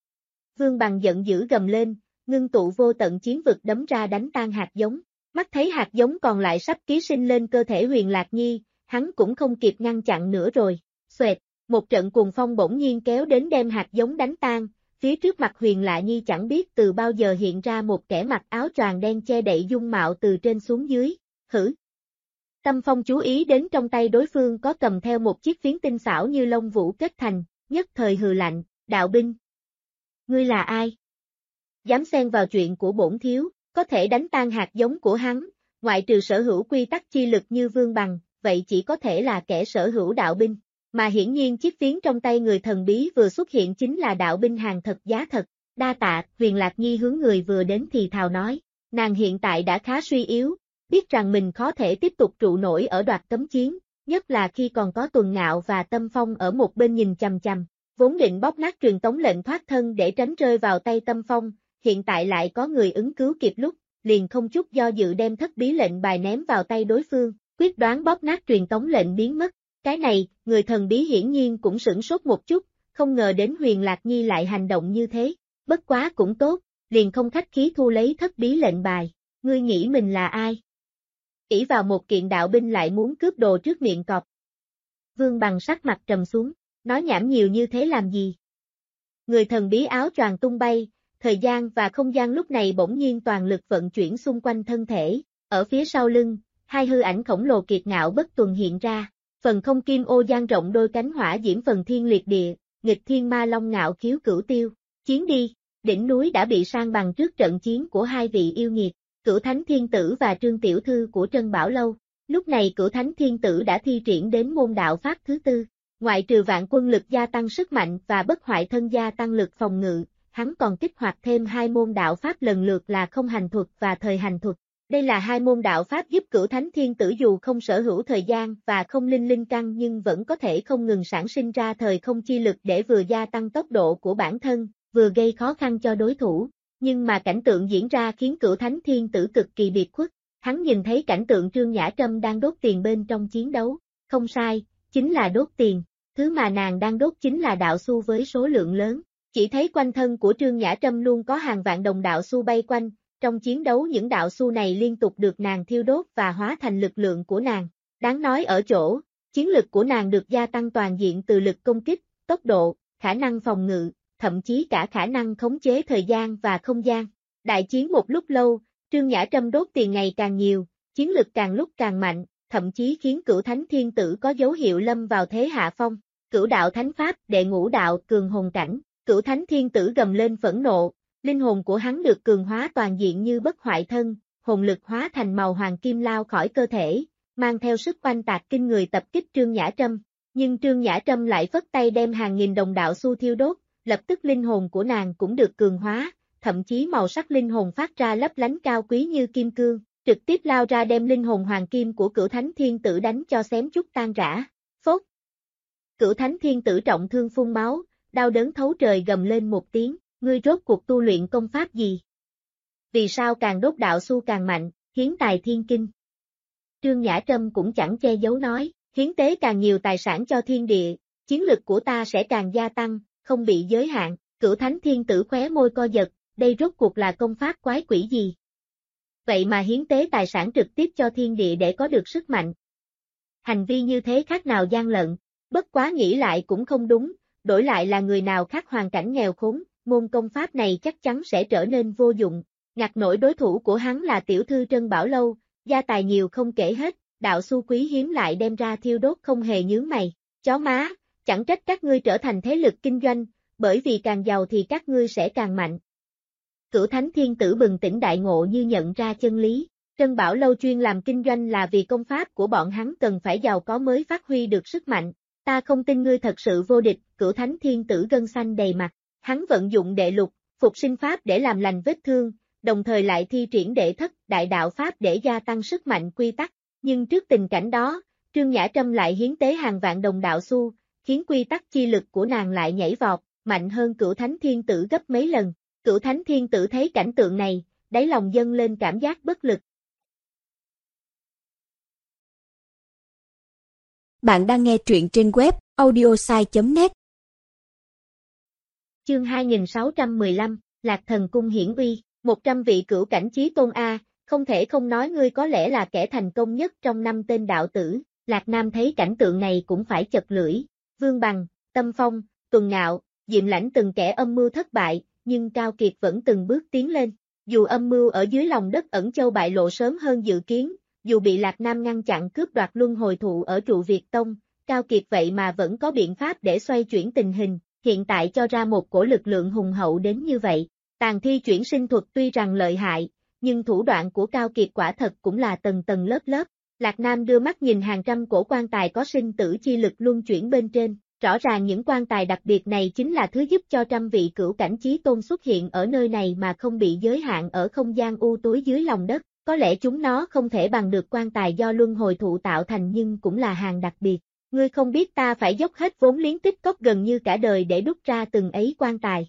Vương Bằng giận dữ gầm lên, ngưng tụ vô tận chiến vực đấm ra đánh tan hạt giống. Mắt thấy hạt giống còn lại sắp ký sinh lên cơ thể Huyền Lạc Nhi, hắn cũng không kịp ngăn chặn nữa rồi. Xoẹt! Một trận cuồng phong bỗng nhiên kéo đến đem hạt giống đánh tan, phía trước mặt Huyền Lạc Nhi chẳng biết từ bao giờ hiện ra một kẻ mặc áo choàng đen che đậy dung mạo từ trên xuống dưới. Hử! Tâm Phong chú ý đến trong tay đối phương có cầm theo một chiếc phiến tinh xảo như lông vũ kết thành, nhất thời hừ lạnh, đạo binh. Ngươi là ai? Dám xen vào chuyện của bổn thiếu, có thể đánh tan hạt giống của hắn, ngoại trừ sở hữu quy tắc chi lực như Vương Bằng, vậy chỉ có thể là kẻ sở hữu đạo binh, mà hiển nhiên chiếc phiến trong tay người thần bí vừa xuất hiện chính là đạo binh hàng thật giá thật. Đa tạ, Huyền Lạc Nhi hướng người vừa đến thì thào nói, nàng hiện tại đã khá suy yếu, biết rằng mình khó thể tiếp tục trụ nổi ở đoạt cấm chiến, nhất là khi còn có Tuần Ngạo và Tâm Phong ở một bên nhìn chằm chằm, vốn định bóp nát truyền tống lệnh thoát thân để tránh rơi vào tay Tâm Phong, hiện tại lại có người ứng cứu kịp lúc, liền không chút do dự đem thất bí lệnh bài ném vào tay đối phương, quyết đoán bóp nát truyền tống lệnh biến mất. Cái này, người thần bí hiển nhiên cũng sửng sốt một chút, không ngờ đến Huyền Lạc Nhi lại hành động như thế, bất quá cũng tốt, liền không khách khí thu lấy thất bí lệnh bài. Ngươi nghĩ mình là ai? Ỷ vào một kiện đạo binh lại muốn cướp đồ trước miệng cọp. Vương Bằng sắc mặt trầm xuống, nói nhảm nhiều như thế làm gì? Người thần bí áo choàng tung bay, thời gian và không gian lúc này bỗng nhiên toàn lực vận chuyển xung quanh thân thể, ở phía sau lưng, 2 hư ảnh khổng lồ kiệt ngạo bất tuần hiện ra, phần không kim ô dang rộng đôi cánh hỏa diễm phần thiên liệt địa, nghịch thiên ma long ngạo khiếu cửu tiêu, chiến đi, đỉnh núi đã bị san bằng trước trận chiến của 2 vị yêu nghiệt. Cửu Thánh Thiên Tử và Trương Tiểu Thư của Trân Bảo Lâu. Lúc này Cửu Thánh Thiên Tử đã thi triển đến môn đạo pháp thứ 4, ngoại trừ vạn quân lực gia tăng sức mạnh và bất hoại thân gia tăng lực phòng ngự, hắn còn kích hoạt thêm 2 môn đạo pháp lần lượt là không hành thuật và thời hành thuật. Đây là 2 môn đạo pháp giúp Cửu Thánh Thiên Tử dù không sở hữu thời gian và không linh căn nhưng vẫn có thể không ngừng sản sinh ra thời không chi lực để vừa gia tăng tốc độ của bản thân, vừa gây khó khăn cho đối thủ. Nhưng mà cảnh tượng diễn ra khiến Cửu Thánh Thiên Tử cực kỳ biệt khuất, hắn nhìn thấy cảnh tượng Trương Nhã Trâm đang đốt tiền bên trong chiến đấu, không sai, chính là đốt tiền, thứ mà nàng đang đốt chính là đạo xu với số lượng lớn, chỉ thấy quanh thân của Trương Nhã Trâm luôn có hàng vạn đồng đạo xu bay quanh, trong chiến đấu những đạo xu này liên tục được nàng thiêu đốt và hóa thành lực lượng của nàng, đáng nói ở chỗ, chiến lực của nàng được gia tăng toàn diện từ lực công kích, tốc độ, khả năng phòng ngự, thậm chí cả khả năng khống chế thời gian và không gian. Đại chiến một lúc lâu, Trương Nhã Trâm đốt tiền ngày càng nhiều, chiến lực càng lúc càng mạnh, thậm chí khiến Cửu Thánh Thiên Tử có dấu hiệu lâm vào thế hạ phong. Cửu đạo thánh pháp đệ ngũ đạo cường hồn cảnh, Cửu Thánh Thiên Tử gầm lên phẫn nộ, linh hồn của hắn được cường hóa toàn diện như bất hoại thân, hồn lực hóa thành màu hoàng kim lao khỏi cơ thể, mang theo sức oanh tạc kinh người tập kích Trương Nhã Trâm. Nhưng Trương Nhã Trâm lại phất tay đem hàng nghìn đồng đạo xu thiêu đốt, lập tức linh hồn của nàng cũng được cường hóa, thậm chí màu sắc linh hồn phát ra lấp lánh cao quý như kim cương, trực tiếp lao ra đem linh hồn hoàng kim của Cửu Thánh Thiên Tử đánh cho xém chút tan rã. Phốt! Cửu Thánh Thiên Tử trọng thương phun máu, đau đớn thấu trời gầm lên một tiếng, ngươi rốt cuộc tu luyện công pháp gì? Vì sao càng đốt đạo xu càng mạnh, hiến tài thiên kinh? Trương Nhã Trâm cũng chẳng che giấu nói, hiến tế càng nhiều tài sản cho thiên địa, chiến lực của ta sẽ càng gia tăng, không bị giới hạn. Cửu Thánh Thiên Tử khóe môi co giật, đây rốt cuộc là công pháp quái quỷ gì? Vậy mà hiến tế tài sản trực tiếp cho thiên địa để có được sức mạnh. Hành vi như thế khác nào gian lận, bất quá nghĩ lại cũng không đúng, đổi lại là người nào khác hoàn cảnh nghèo khốn, môn công pháp này chắc chắn sẽ trở nên vô dụng. Ngặt nổi đối thủ của hắn là tiểu thư Trân Bảo Lâu, gia tài nhiều không kể hết, đạo xu quý hiếm lại đem ra thiêu đốt không hề nhướng mày. Chó má, chẳng trách các ngươi trở thành thế lực kinh doanh, bởi vì càng giàu thì các ngươi sẽ càng mạnh. Cửu Thánh Thiên Tử bừng tỉnh đại ngộ như nhận ra chân lý. Trân Bảo Lâu chuyên làm kinh doanh là vì công pháp của bọn hắn cần phải giàu có mới phát huy được sức mạnh. Ta không tin ngươi thật sự vô địch. Cửu Thánh Thiên Tử gân xanh đầy mặt. Hắn vận dụng đệ lục, phục sinh pháp để làm lành vết thương, đồng thời lại thi triển đệ thất, đại đạo pháp để gia tăng sức mạnh quy tắc. Nhưng trước tình cảnh đó, Trương Nhã Trâm lại hiến tế hàng vạn đồng đạo xu, khiến quy tắc chi lực của nàng lại nhảy vọt, mạnh hơn Cửu Thánh Thiên Tử gấp mấy lần. Cửu Thánh Thiên Tử thấy cảnh tượng này, đáy lòng dâng lên cảm giác bất lực. Bạn đang nghe truyện trên web audiosai.net. Chương 2615, Lạc Thần Cung hiển uy, 100 vị cửu cảnh chí tôn A, không thể không nói ngươi có lẽ là kẻ thành công nhất trong 5 tên đạo tử. Lạc Nam thấy cảnh tượng này cũng phải chật lưỡi. Vương Bằng, Tâm Phong, Tuần Ngạo, Diệm Lãnh từng kẻ âm mưu thất bại, nhưng Cao Kiệt vẫn từng bước tiến lên. Dù âm mưu ở dưới lòng đất Ẩn Châu bại lộ sớm hơn dự kiến, dù bị Lạc Nam ngăn chặn cướp đoạt luân hồi thụ ở trụ Việt Tông, Cao Kiệt vậy mà vẫn có biện pháp để xoay chuyển tình hình, hiện tại cho ra một cổ lực lượng hùng hậu đến như vậy. Tàn thi chuyển sinh thuật tuy rằng lợi hại, nhưng thủ đoạn của Cao Kiệt quả thật cũng là tầng tầng lớp lớp. Lạc Nam đưa mắt nhìn hàng trăm cổ quan tài có sinh tử chi lực luân chuyển bên trên, rõ ràng những quan tài đặc biệt này chính là thứ giúp cho trăm vị cửu cảnh chí tôn xuất hiện ở nơi này mà không bị giới hạn ở không gian u tối dưới lòng đất. Có lẽ chúng nó không thể bằng được quan tài do luân hồi thụ tạo thành nhưng cũng là hàng đặc biệt. Ngươi không biết ta phải dốc hết vốn liếng tích cóp gần như cả đời để đúc ra từng ấy quan tài.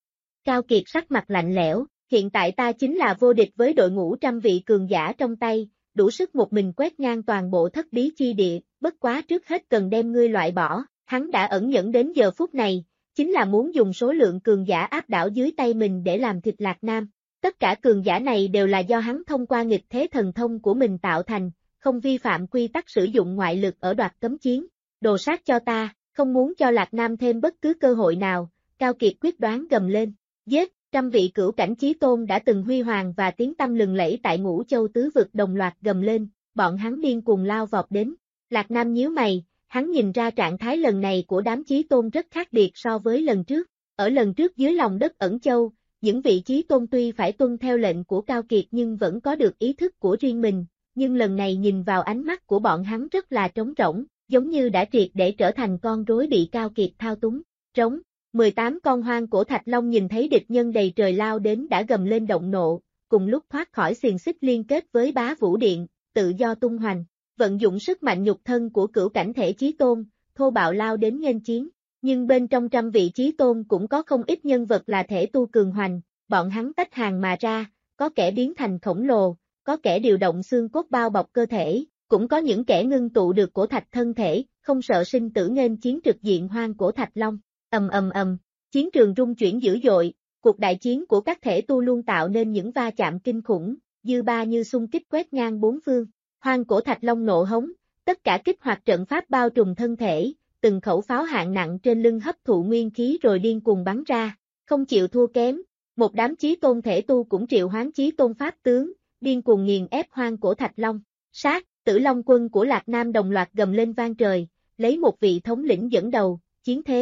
Cao Kiệt sắc mặt lạnh lẽo, hiện tại ta chính là vô địch với đội ngũ trăm vị cường giả trong tay, đủ sức một mình quét ngang toàn bộ thất bí chi địa, bất quá trước hết cần đem ngươi loại bỏ. Hắn đã ẩn nhẫn đến giờ phút này, chính là muốn dùng số lượng cường giả áp đảo dưới tay mình để làm thịt Lạc Nam. Tất cả cường giả này đều là do hắn thông qua nghịch thế thần thông của mình tạo thành, không vi phạm quy tắc sử dụng ngoại lực ở đoạt cấm chiến. Đồ sát cho ta, không muốn cho Lạc Nam thêm bất cứ cơ hội nào, Cao Kiệt quyết đoán gầm lên. Giết, trăm vị cửu cảnh chí tôn đã từng huy hoàng và tiếng tăm lừng lẫy tại Ngũ Châu tứ vực đồng loạt gầm lên, bọn hắn điên cuồng lao vọt đến. Lạc Nam nhíu mày, hắn nhìn ra trạng thái lần này của đám chí tôn rất khác biệt so với lần trước. Ở lần trước dưới lòng đất Ẩn Châu, những vị chí tôn tuy phải tuân theo lệnh của Cao Kiệt nhưng vẫn có được ý thức của riêng mình, nhưng lần này nhìn vào ánh mắt của bọn hắn rất là trống rỗng, giống như đã triệt để trở thành con rối bị Cao Kiệt thao túng. Trống, 18 con hoang cổ thạch long nhìn thấy địch nhân đầy trời lao đến đã gầm lên động nộ, cùng lúc thoát khỏi xiềng xích liên kết với Bá Vũ Điện, tự do tung hoành, vận dụng sức mạnh nhục thân của cửu cảnh thể chí tôn, thô bạo lao đến nghênh chiến. Nhưng bên trong trăm vị chí tôn cũng có không ít nhân vật là thể tu cường hoành, bọn hắn tách hàng mà ra, có kẻ biến thành khổng lồ, có kẻ điều động xương cốt bao bọc cơ thể, cũng có những kẻ ngưng tụ được cổ thạch thân thể, không sợ sinh tử nghênh chiến trực diện hoang cổ thạch long. Ầm ầm ầm, chiến trường rung chuyển dữ dội, cuộc đại chiến của các thể tu luôn tạo nên những va chạm kinh khủng, dư ba như xung kích quét ngang bốn phương. Hoang cổ thạch long nộ hống, tất cả kích hoạt trận pháp bao trùm thân thể, từng khẩu pháo hạng nặng trên lưng hấp thụ nguyên khí rồi điên cuồng bắn ra, không chịu thua kém. Một đám chí tôn thể tu cũng triệu hoán chí tôn pháp tướng, điên cuồng nghiền ép hoang cổ thạch long. Sát, Tử Long quân của Lạc Nam đồng loạt gầm lên vang trời, lấy một vị thống lĩnh dẫn đầu, chiến thế,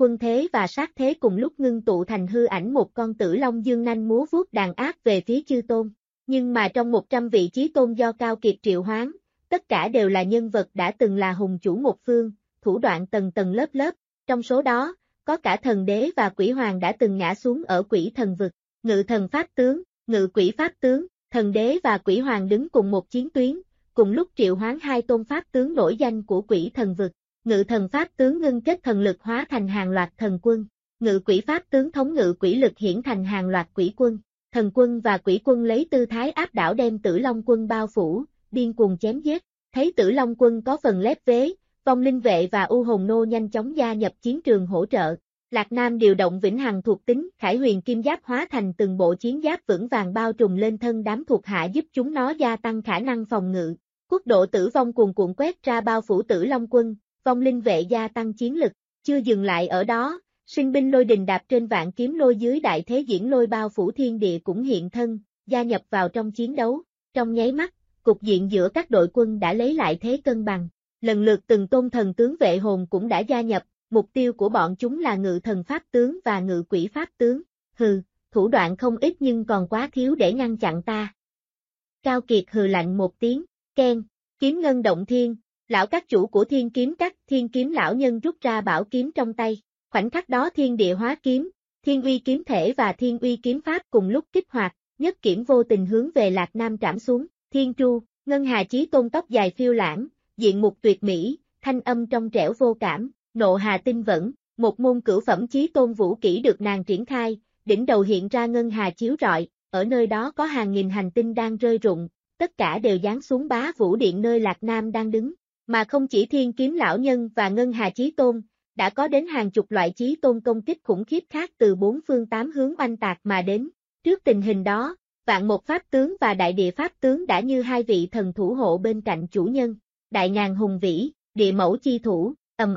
quân thế và sát thế cùng lúc ngưng tụ thành hư ảnh một con tử long dương nanh múa vuốt đàn áp về phía chư tôn. Nhưng mà trong 100 vị chí tôn do Cao Kiệt triệu hoán, tất cả đều là nhân vật đã từng là hùng chủ một phương, thủ đoạn tầng tầng lớp lớp, trong số đó, có cả thần đế và quỷ hoàng đã từng ngã xuống ở quỷ thần vực, ngự thần pháp tướng, ngự quỷ pháp tướng, thần đế và quỷ hoàng đứng cùng một chiến tuyến, cùng lúc triệu hoán hai tôn pháp tướng nổi danh của quỷ thần vực. Ngự thần pháp tướng ngưng kết thần lực hóa thành hàng loạt thần quân, ngự quỷ pháp tướng thống ngự quỷ lực hiển thành hàng loạt quỷ quân, thần quân và quỷ quân lấy tư thái áp đảo đem Tử Long quân bao phủ, điên cuồng chém giết. Thấy Tử Long quân có phần lép vế, Vong Linh vệ và U Hồn nô nhanh chóng gia nhập chiến trường hỗ trợ. Lạc Nam điều động vĩnh hằng thuộc tính, Khải Huyền kim giáp hóa thành từng bộ chiến giáp vững vàng bao trùm lên thân đám thuộc hạ giúp chúng nó gia tăng khả năng phòng ngự. Quốc độ tử vong cuồn cuộn quét ra bao phủ Tử Long quân. Vong Linh vệ gia tăng chiến lực, chưa dừng lại ở đó, sinh binh lôi đình đạp trên vạn kiếm lôi dưới đại thế diễn lôi bao phủ thiên địa cũng hiện thân, gia nhập vào trong chiến đấu. Trong nháy mắt, cục diện giữa các đội quân đã lấy lại thế cân bằng. Lần lượt từng tôn thần tướng vệ hồn cũng đã gia nhập, mục tiêu của bọn chúng là ngự thần pháp tướng và ngự quỷ pháp tướng. Hừ, thủ đoạn không ít nhưng còn quá thiếu để ngăn chặn ta. Cao Kiệt hừ lạnh một tiếng, keng, kiếm ngân động thiên. Lão các chủ của thiên kiếm lão nhân rút ra bảo kiếm trong tay, khoảnh khắc đó thiên địa hóa kiếm, thiên uy kiếm thể và thiên uy kiếm pháp cùng lúc kích hoạt, nhất kiếm vô tình hướng về Lạc Nam trảm xuống, thiên tru, ngân hà chí tôn tóc dài phiêu lãng, diện mục tuyệt mỹ, thanh âm trong trẻo vô cảm, nộ hà tinh vẫn, một môn cửu phẩm chí tôn vũ kỹ được nàng triển khai, đỉnh đầu hiện ra ngân hà chiếu rọi, ở nơi đó có hàng nghìn hành tinh đang rơi rụng, tất cả đều giáng xuống Bá Vũ Điện nơi Lạc Nam đang đứng. Mà không chỉ thiên kiếm lão nhân và ngân hà chí tôn, đã có đến hàng chục loại chí tôn công kích khủng khiếp khác từ bốn phương tám hướng oanh tạc mà đến. Trước tình hình đó, Vạn Một pháp tướng và Đại Địa pháp tướng đã như hai vị thần thủ hộ bên cạnh chủ nhân. Đại ngàn hùng vĩ, địa mẫu chi thủ,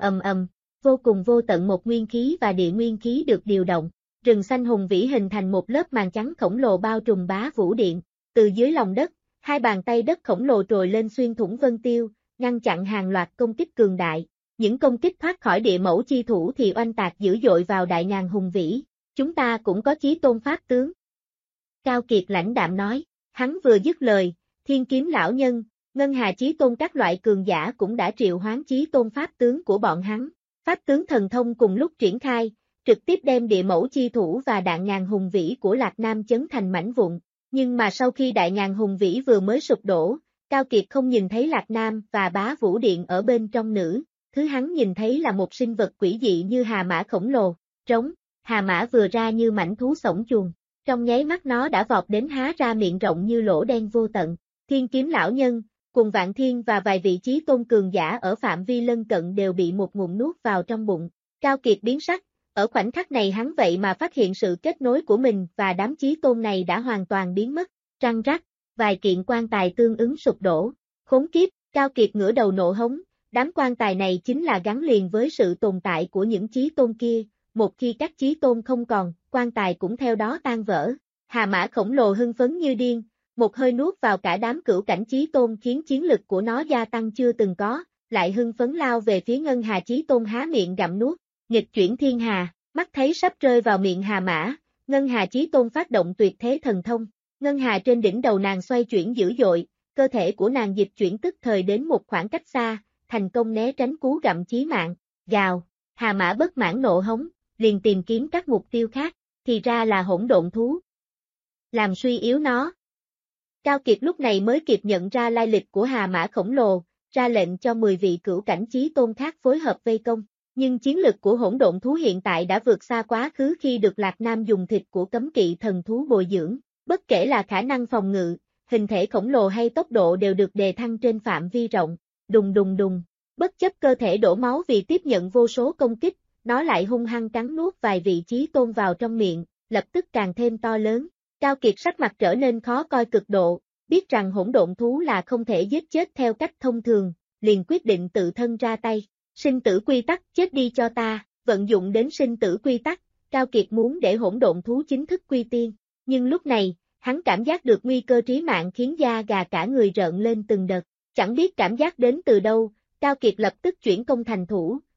vô cùng vô tận một nguyên khí và địa nguyên khí được điều động. Rừng xanh hùng vĩ hình thành một lớp màn trắng khổng lồ bao trùm Bá Vũ Điện. Từ dưới lòng đất, hai bàn tay đất khổng lồ trồi lên xuyên thủng vân tiêu, ngăn chặn hàng loạt công kích cường đại. Những công kích thoát khỏi địa mẫu chi thủ thì oanh tạc dữ dội vào đại ngàn hùng vĩ. Chúng ta cũng có chí tôn pháp tướng. Cao Kiệt lãnh đạm nói, hắn vừa dứt lời, thiên kiếm lão nhân, ngân hà chí tôn các loại cường giả cũng đã triệu hoán chí tôn pháp tướng của bọn hắn. Pháp tướng thần thông cùng lúc triển khai, trực tiếp đem địa mẫu chi thủ và đạn ngàn hùng vĩ của Lạc Nam chấn thành mảnh vụn. Nhưng mà sau khi đại ngàn hùng vĩ vừa mới sụp đổ, Cao Kiệt không nhìn thấy Lạc Nam và Bá Vũ Điện ở bên trong nữa, thứ hắn nhìn thấy là một sinh vật quỷ dị như hà mã khổng lồ, trống, hà mã vừa ra như mảnh thú sổng chuồng, trong nháy mắt nó đã vọt đến há ra miệng rộng như lỗ đen vô tận, thiên kiếm lão nhân, cùng Vạn Thiên và vài vị chí tôn cường giả ở phạm vi lân cận đều bị một ngụm nuốt vào trong bụng, Cao Kiệt biến sắc, ở khoảnh khắc này hắn vậy mà phát hiện sự kết nối của mình và đám chí tôn này đã hoàn toàn biến mất, răng rắc. Vài kiện quan tài tương ứng sụp đổ. Khốn kiếp, Cao Kiệt ngửa đầu nộ hống, đám quan tài này chính là gắn liền với sự tồn tại của những chí tôn kia, một khi các chí tôn không còn, quan tài cũng theo đó tan vỡ. Hà mã khổng lồ hưng phấn như điên, một hơi nuốt vào cả đám cửu cảnh chí tôn khiến chiến lực của nó gia tăng chưa từng có, lại hưng phấn lao về phía ngân hà chí tôn há miệng gặm nuốt, nghịch chuyển thiên hà, mắt thấy sắp rơi vào miệng hà mã, ngân hà chí tôn phát động tuyệt thế thần thông. Ngân hà trên đỉnh đầu nàng xoay chuyển dữ dội, cơ thể của nàng dịch chuyển tức thời đến một khoảng cách xa, thành công né tránh cú gặm chí mạng, gào, hà mã bất mãn nộ hống, liền tìm kiếm các mục tiêu khác, thì ra là hỗn độn thú. Làm suy yếu nó. Cao Kiệt lúc này mới kịp nhận ra lai lịch của hà mã khổng lồ, ra lệnh cho 10 vị cửu cảnh chí tôn khác phối hợp vây công, nhưng chiến lực của hỗn độn thú hiện tại đã vượt xa quá khứ khi được Lạc Nam dùng thịt của cấm kỵ thần thú bồi dưỡng. Bất kể là khả năng phòng ngự, hình thể khổng lồ hay tốc độ đều được đề thăng trên phạm vi rộng, đùng đùng đùng, bất chấp cơ thể đổ máu vì tiếp nhận vô số công kích, nó lại hung hăng cắn nuốt vài vị chí tôn vào trong miệng, lập tức càng thêm to lớn. Cao Kiệt sắc mặt trở nên khó coi cực độ, biết rằng hỗn độn thú là không thể giết chết theo cách thông thường, liền quyết định tự thân ra tay. Sinh tử quy tắc, chết đi cho ta, vận dụng đến sinh tử quy tắc, Cao Kiệt muốn để hỗn độn thú chính thức quy tiên. Nhưng lúc này, hắn cảm giác được nguy cơ trí mạng khiến da gà cả người rợn lên từng đợt, chẳng biết cảm giác đến từ đâu, Cao Kiệt lập tức chuyển công thành thủ,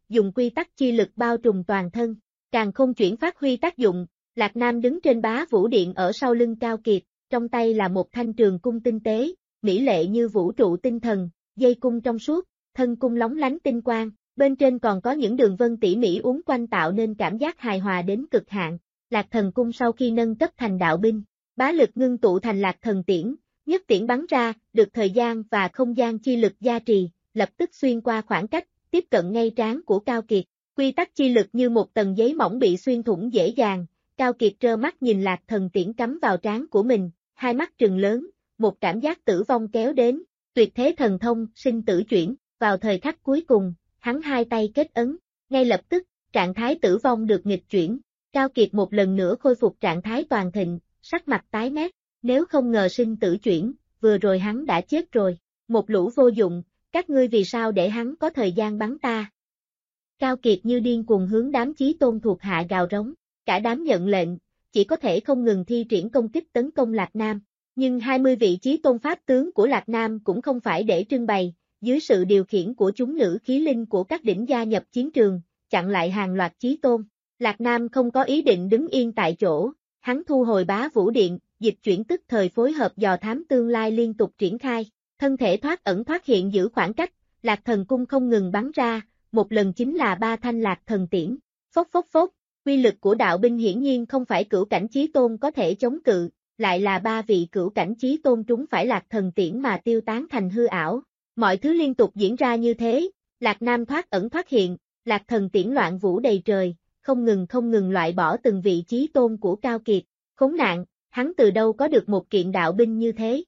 dùng quy tắc chi lực bao trùm toàn thân. Càn khôn chuyển phát huy tác dụng, Lạc Nam đứng trên bá vũ điện ở sau lưng Cao Kiệt, trong tay là một thanh trường cung tinh tế, mỹ lệ như vũ trụ tinh thần, dây cung trong suốt, thân cung lóng lánh tinh quang, bên trên còn có những đường vân tỉ mỉ uốn quanh tạo nên cảm giác hài hòa đến cực hạn. Lạc Thần cung sau khi nâng cấp thành đạo binh, bá lực ngưng tụ thành Lạc Thần tiễn, nhất tiễn bắn ra, được thời gian và không gian chi lực gia trì, lập tức xuyên qua khoảng cách, tiếp cận ngay trán của Cao Kiệt. Quy tắc chi lực như một tầng giấy mỏng bị xuyên thủng dễ dàng, Cao Kiệt trơ mắt nhìn Lạc Thần tiễn cắm vào trán của mình, hai mắt trừng lớn, một cảm giác tử vong kéo đến, tuyệt thế thần thông, sinh tử chuyển, vào thời khắc cuối cùng, hắn hai tay kết ấn, ngay lập tức, trạng thái tử vong được nghịch chuyển, Cao Kiệt một lần nữa khôi phục trạng thái toàn thịnh, sắc mặt tái mét, nếu không ngờ sinh tử chuyển, vừa rồi hắn đã chết rồi, một lũ vô dụng, các ngươi vì sao để hắn có thời gian bắn ta? Cao Kiệt như điên cuồng hướng đám chí tôn thuộc hạ gào rống, cả đám nhận lệnh, chỉ có thể không ngừng thi triển công kích tấn công Lạc Nam, nhưng 20 vị chí tôn pháp tướng của Lạc Nam cũng không phải để trưng bày, dưới sự điều khiển của chúng nữ khí linh của các đỉnh gia nhập chiến trường, chặn lại hàng loạt chí tôn. Lạc Nam không có ý định đứng yên tại chỗ, hắn thu hồi bá vũ điện, dịch chuyển tức thời phối hợp dò thám tương lai liên tục triển khai, thân thể thoát ẩn thoát hiện giữ khoảng cách, Lạc Thần cung không ngừng bắn ra, một lần chính là 3 thanh Lạc Thần tiễn, phốc phốc phốc, quy lực của đạo binh hiển nhiên không phải cửu cảnh chí tôn có thể chống cự, lại là 3 vị cửu cảnh chí tôn trúng phải Lạc Thần tiễn mà tiêu tán thành hư ảo. Mọi thứ liên tục diễn ra như thế, Lạc Nam thoát ẩn thoát hiện, Lạc Thần tiễn loạn vũ đầy trời, không ngừng loại bỏ từng vị chí tôn của Cao Kiệt, khốn nạn, hắn từ đâu có được một kiện đạo binh như thế.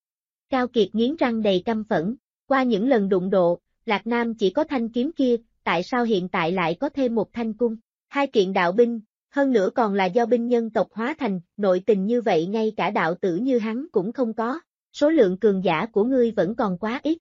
Cao Kiệt nghiến răng đầy căm phẫn, qua những lần đụng độ, Lạc Nam chỉ có thanh kiếm kia, tại sao hiện tại lại có thêm một thanh cung, 2 kiện đạo binh, hơn nữa còn là do binh nhân tộc hóa thành, nội tình như vậy ngay cả đạo tử như hắn cũng không có, số lượng cường giả của ngươi vẫn còn quá ít.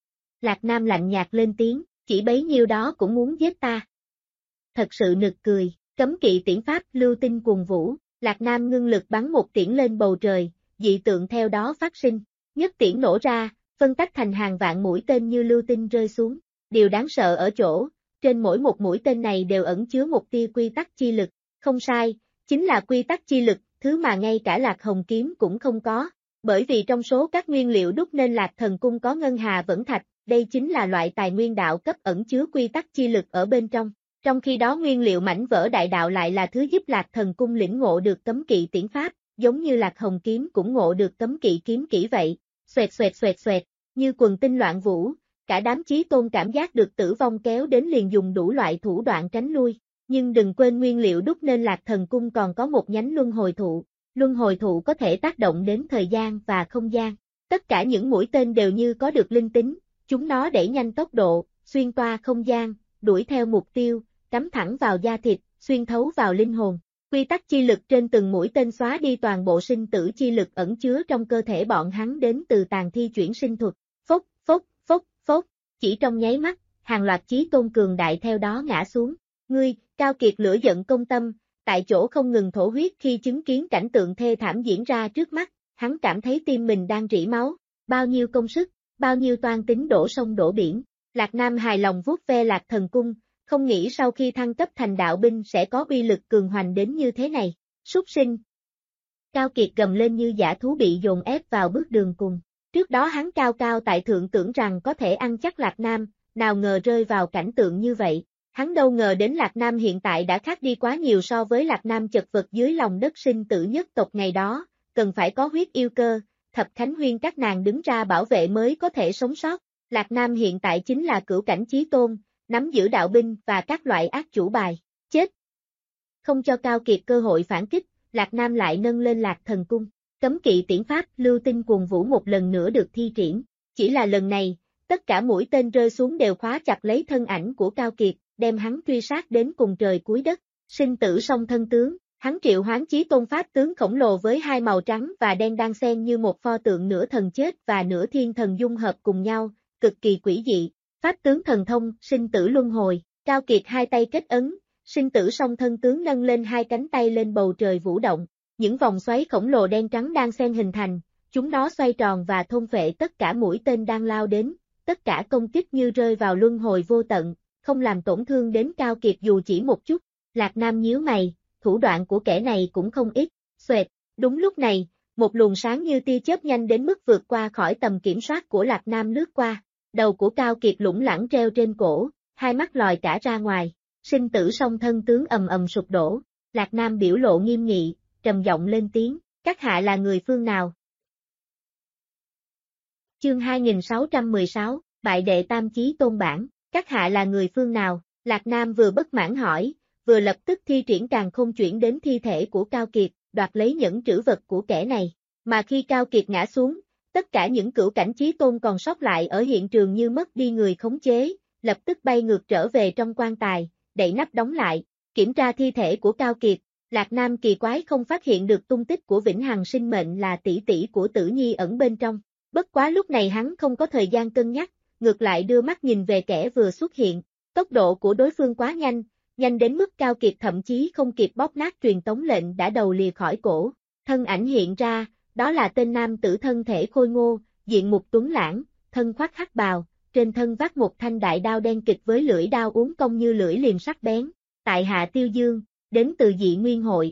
Lạc Nam lạnh nhạt lên tiếng, chỉ bấy nhiêu đó cũng muốn giết ta. Thật sự nực cười, cấm kỵ tiễn pháp lưu tinh cuồng vũ, Lạc Nam ngưng lực bắn một tiễn lên bầu trời, dị tượng theo đó phát sinh, nhất tiễn nổ ra, phân tách thành hàng vạn mũi tên như lưu tinh rơi xuống. Điều đáng sợ ở chỗ, trên mỗi một mũi tên này đều ẩn chứa một tia quy tắc chi lực, không sai, chính là quy tắc chi lực, thứ mà ngay cả Lạc Hồng kiếm cũng không có, bởi vì trong số các nguyên liệu đúc nên Lạc Thần cung có ngân hà vẫn thạch, đây chính là loại tài nguyên đạo cấp ẩn chứa quy tắc chi lực ở bên trong. Trong khi đó nguyên liệu mảnh vỡ đại đạo lại là thứ giúp Lạc Thần cung lĩnh ngộ được cấm kỵ tiễn pháp, giống như Lạc Hồng kiếm cũng ngộ được cấm kỵ kiếm kỹ vậy, xoẹt xoẹt xoẹt xoẹt, như quần tinh loạn vũ, cả đám chí tôn cảm giác được tử vong kéo đến liền dùng đủ loại thủ đoạn tránh lui, nhưng đừng quên nguyên liệu đúc nên Lạc Thần cung còn có một nhánh luân hồi thụ có thể tác động đến thời gian và không gian, tất cả những mũi tên đều như có được linh tính, chúng nó đẩy nhanh tốc độ, xuyên toa không gian, đuổi theo mục tiêu, cắm thẳng vào da thịt, xuyên thấu vào linh hồn. Quy tắc chi lực trên từng mũi tên xóa đi toàn bộ sinh tử chi lực ẩn chứa trong cơ thể bọn hắn đến từ tàn thi chuyển sinh thuật. Phốc, phốc, phốc, phốc, chỉ trong nháy mắt, hàng loạt chí tôn cường đại theo đó ngã xuống. Ngươi, Cao Kiệt lửa giận công tâm, tại chỗ không ngừng thổ huyết khi chứng kiến cảnh tượng thê thảm diễn ra trước mắt, hắn cảm thấy tim mình đang rỉ máu, bao nhiêu công sức, bao nhiêu toan tính đổ sông đổ biển. Lạc Nam hài lòng vuốt ve Lạc Thần cung, không nghĩ sau khi thăng cấp thành đạo binh sẽ có uy lực cường hoành đến như thế này. Súc sinh. Cao Kiệt gầm lên như dã thú bị dồn ép vào bước đường cùng. Trước đó hắn cao cao tại thượng tưởng rằng có thể ăn chắc Lạc Nam, nào ngờ rơi vào cảnh tượng như vậy. Hắn đâu ngờ đến Lạc Nam hiện tại đã khác đi quá nhiều so với Lạc Nam chật vật dưới lòng đất sinh tử nhất tộc ngày đó, cần phải có huyết yêu cơ, Thập Khánh Huyên các nàng đứng ra bảo vệ mới có thể sống sót. Lạc Nam hiện tại chính là cửu cảnh chí tôn, nắm giữ đạo binh và các loại ác chủ bài, chết. Không cho Cao Kiệt cơ hội phản kích, Lạc Nam lại nâng lên Lạc Thần cung, cấm kỵ tiễn pháp lưu tinh cuồng vũ một lần nữa được thi triển, chỉ là lần này, tất cả mũi tên rơi xuống đều khóa chặt lấy thân ảnh của Cao Kiệt, đem hắn truy sát đến cùng trời cuối đất, sinh tử song thân tướng, hắn triệu hoán chí tôn pháp tướng khổng lồ với hai màu trắng và đen đan xen như một pho tượng nửa thần chết và nửa thiên thần dung hợp cùng nhau, cực kỳ quỷ dị. Pháp tướng thần thông, sinh tử luân hồi, Cao Kiệt hai tay kết ấn, sinh tử song thân tướng nâng lên hai cánh tay lên bầu trời vũ động, những vòng xoáy khổng lồ đen trắng đan xen hình thành, chúng nó xoay tròn và thôn phệ tất cả mũi tên đang lao đến, tất cả công kích như rơi vào luân hồi vô tận, không làm tổn thương đến Cao Kiệt dù chỉ một chút. Lạc Nam nhíu mày, thủ đoạn của kẻ này cũng không ít. Xoẹt, đúng lúc này, một luồng sáng như tia chớp nhanh đến mức vượt qua khỏi tầm kiểm soát của Lạc Nam lướt qua. Đầu của Cao Kiệt lủng lẳng treo trên cổ, hai mắt lòi cả ra ngoài. Sinh tử song thân tướng ầm ầm sụp đổ. Lạc Nam biểu lộ nghiêm nghị, trầm giọng lên tiếng, các hạ là người phương nào? Chương 2616, bại đệ tam chí tôn bản, các hạ là người phương nào? Lạc Nam vừa bất mãn hỏi, vừa lập tức thi triển càn khôn chuyển đến thi thể của Cao Kiệt, đoạt lấy những trữ vật của kẻ này. Mà khi Cao Kiệt ngã xuống, tất cả những cửu cảnh chí tôn còn sót lại ở hiện trường như mất đi người khống chế, lập tức bay ngược trở về trong quan tài, đậy nắp đóng lại. Kiểm tra thi thể của Cao Kiệt, Lạc Nam kỳ quái không phát hiện được tung tích của Vĩnh Hằng sinh mệnh là tỷ tỷ của Tử Nhi ẩn bên trong. Bất quá lúc này hắn không có thời gian cân nhắc, ngược lại đưa mắt nhìn về kẻ vừa xuất hiện. Tốc độ của đối phương quá nhanh, nhanh đến mức Cao Kiệt thậm chí không kịp bóp nát truyền tống lệnh đã đầu lìa khỏi cổ. Thân ảnh hiện ra, đó là tên nam tử thân thể khôi ngô, diện mục tuấn lãng, thân khoác hắc bào, trên thân vác một thanh đại đao đen kịch với lưỡi đao uốn cong như lưỡi liềm sắc bén. Tại hạ Tiêu Dương, đến từ Dị Nguyên Hội.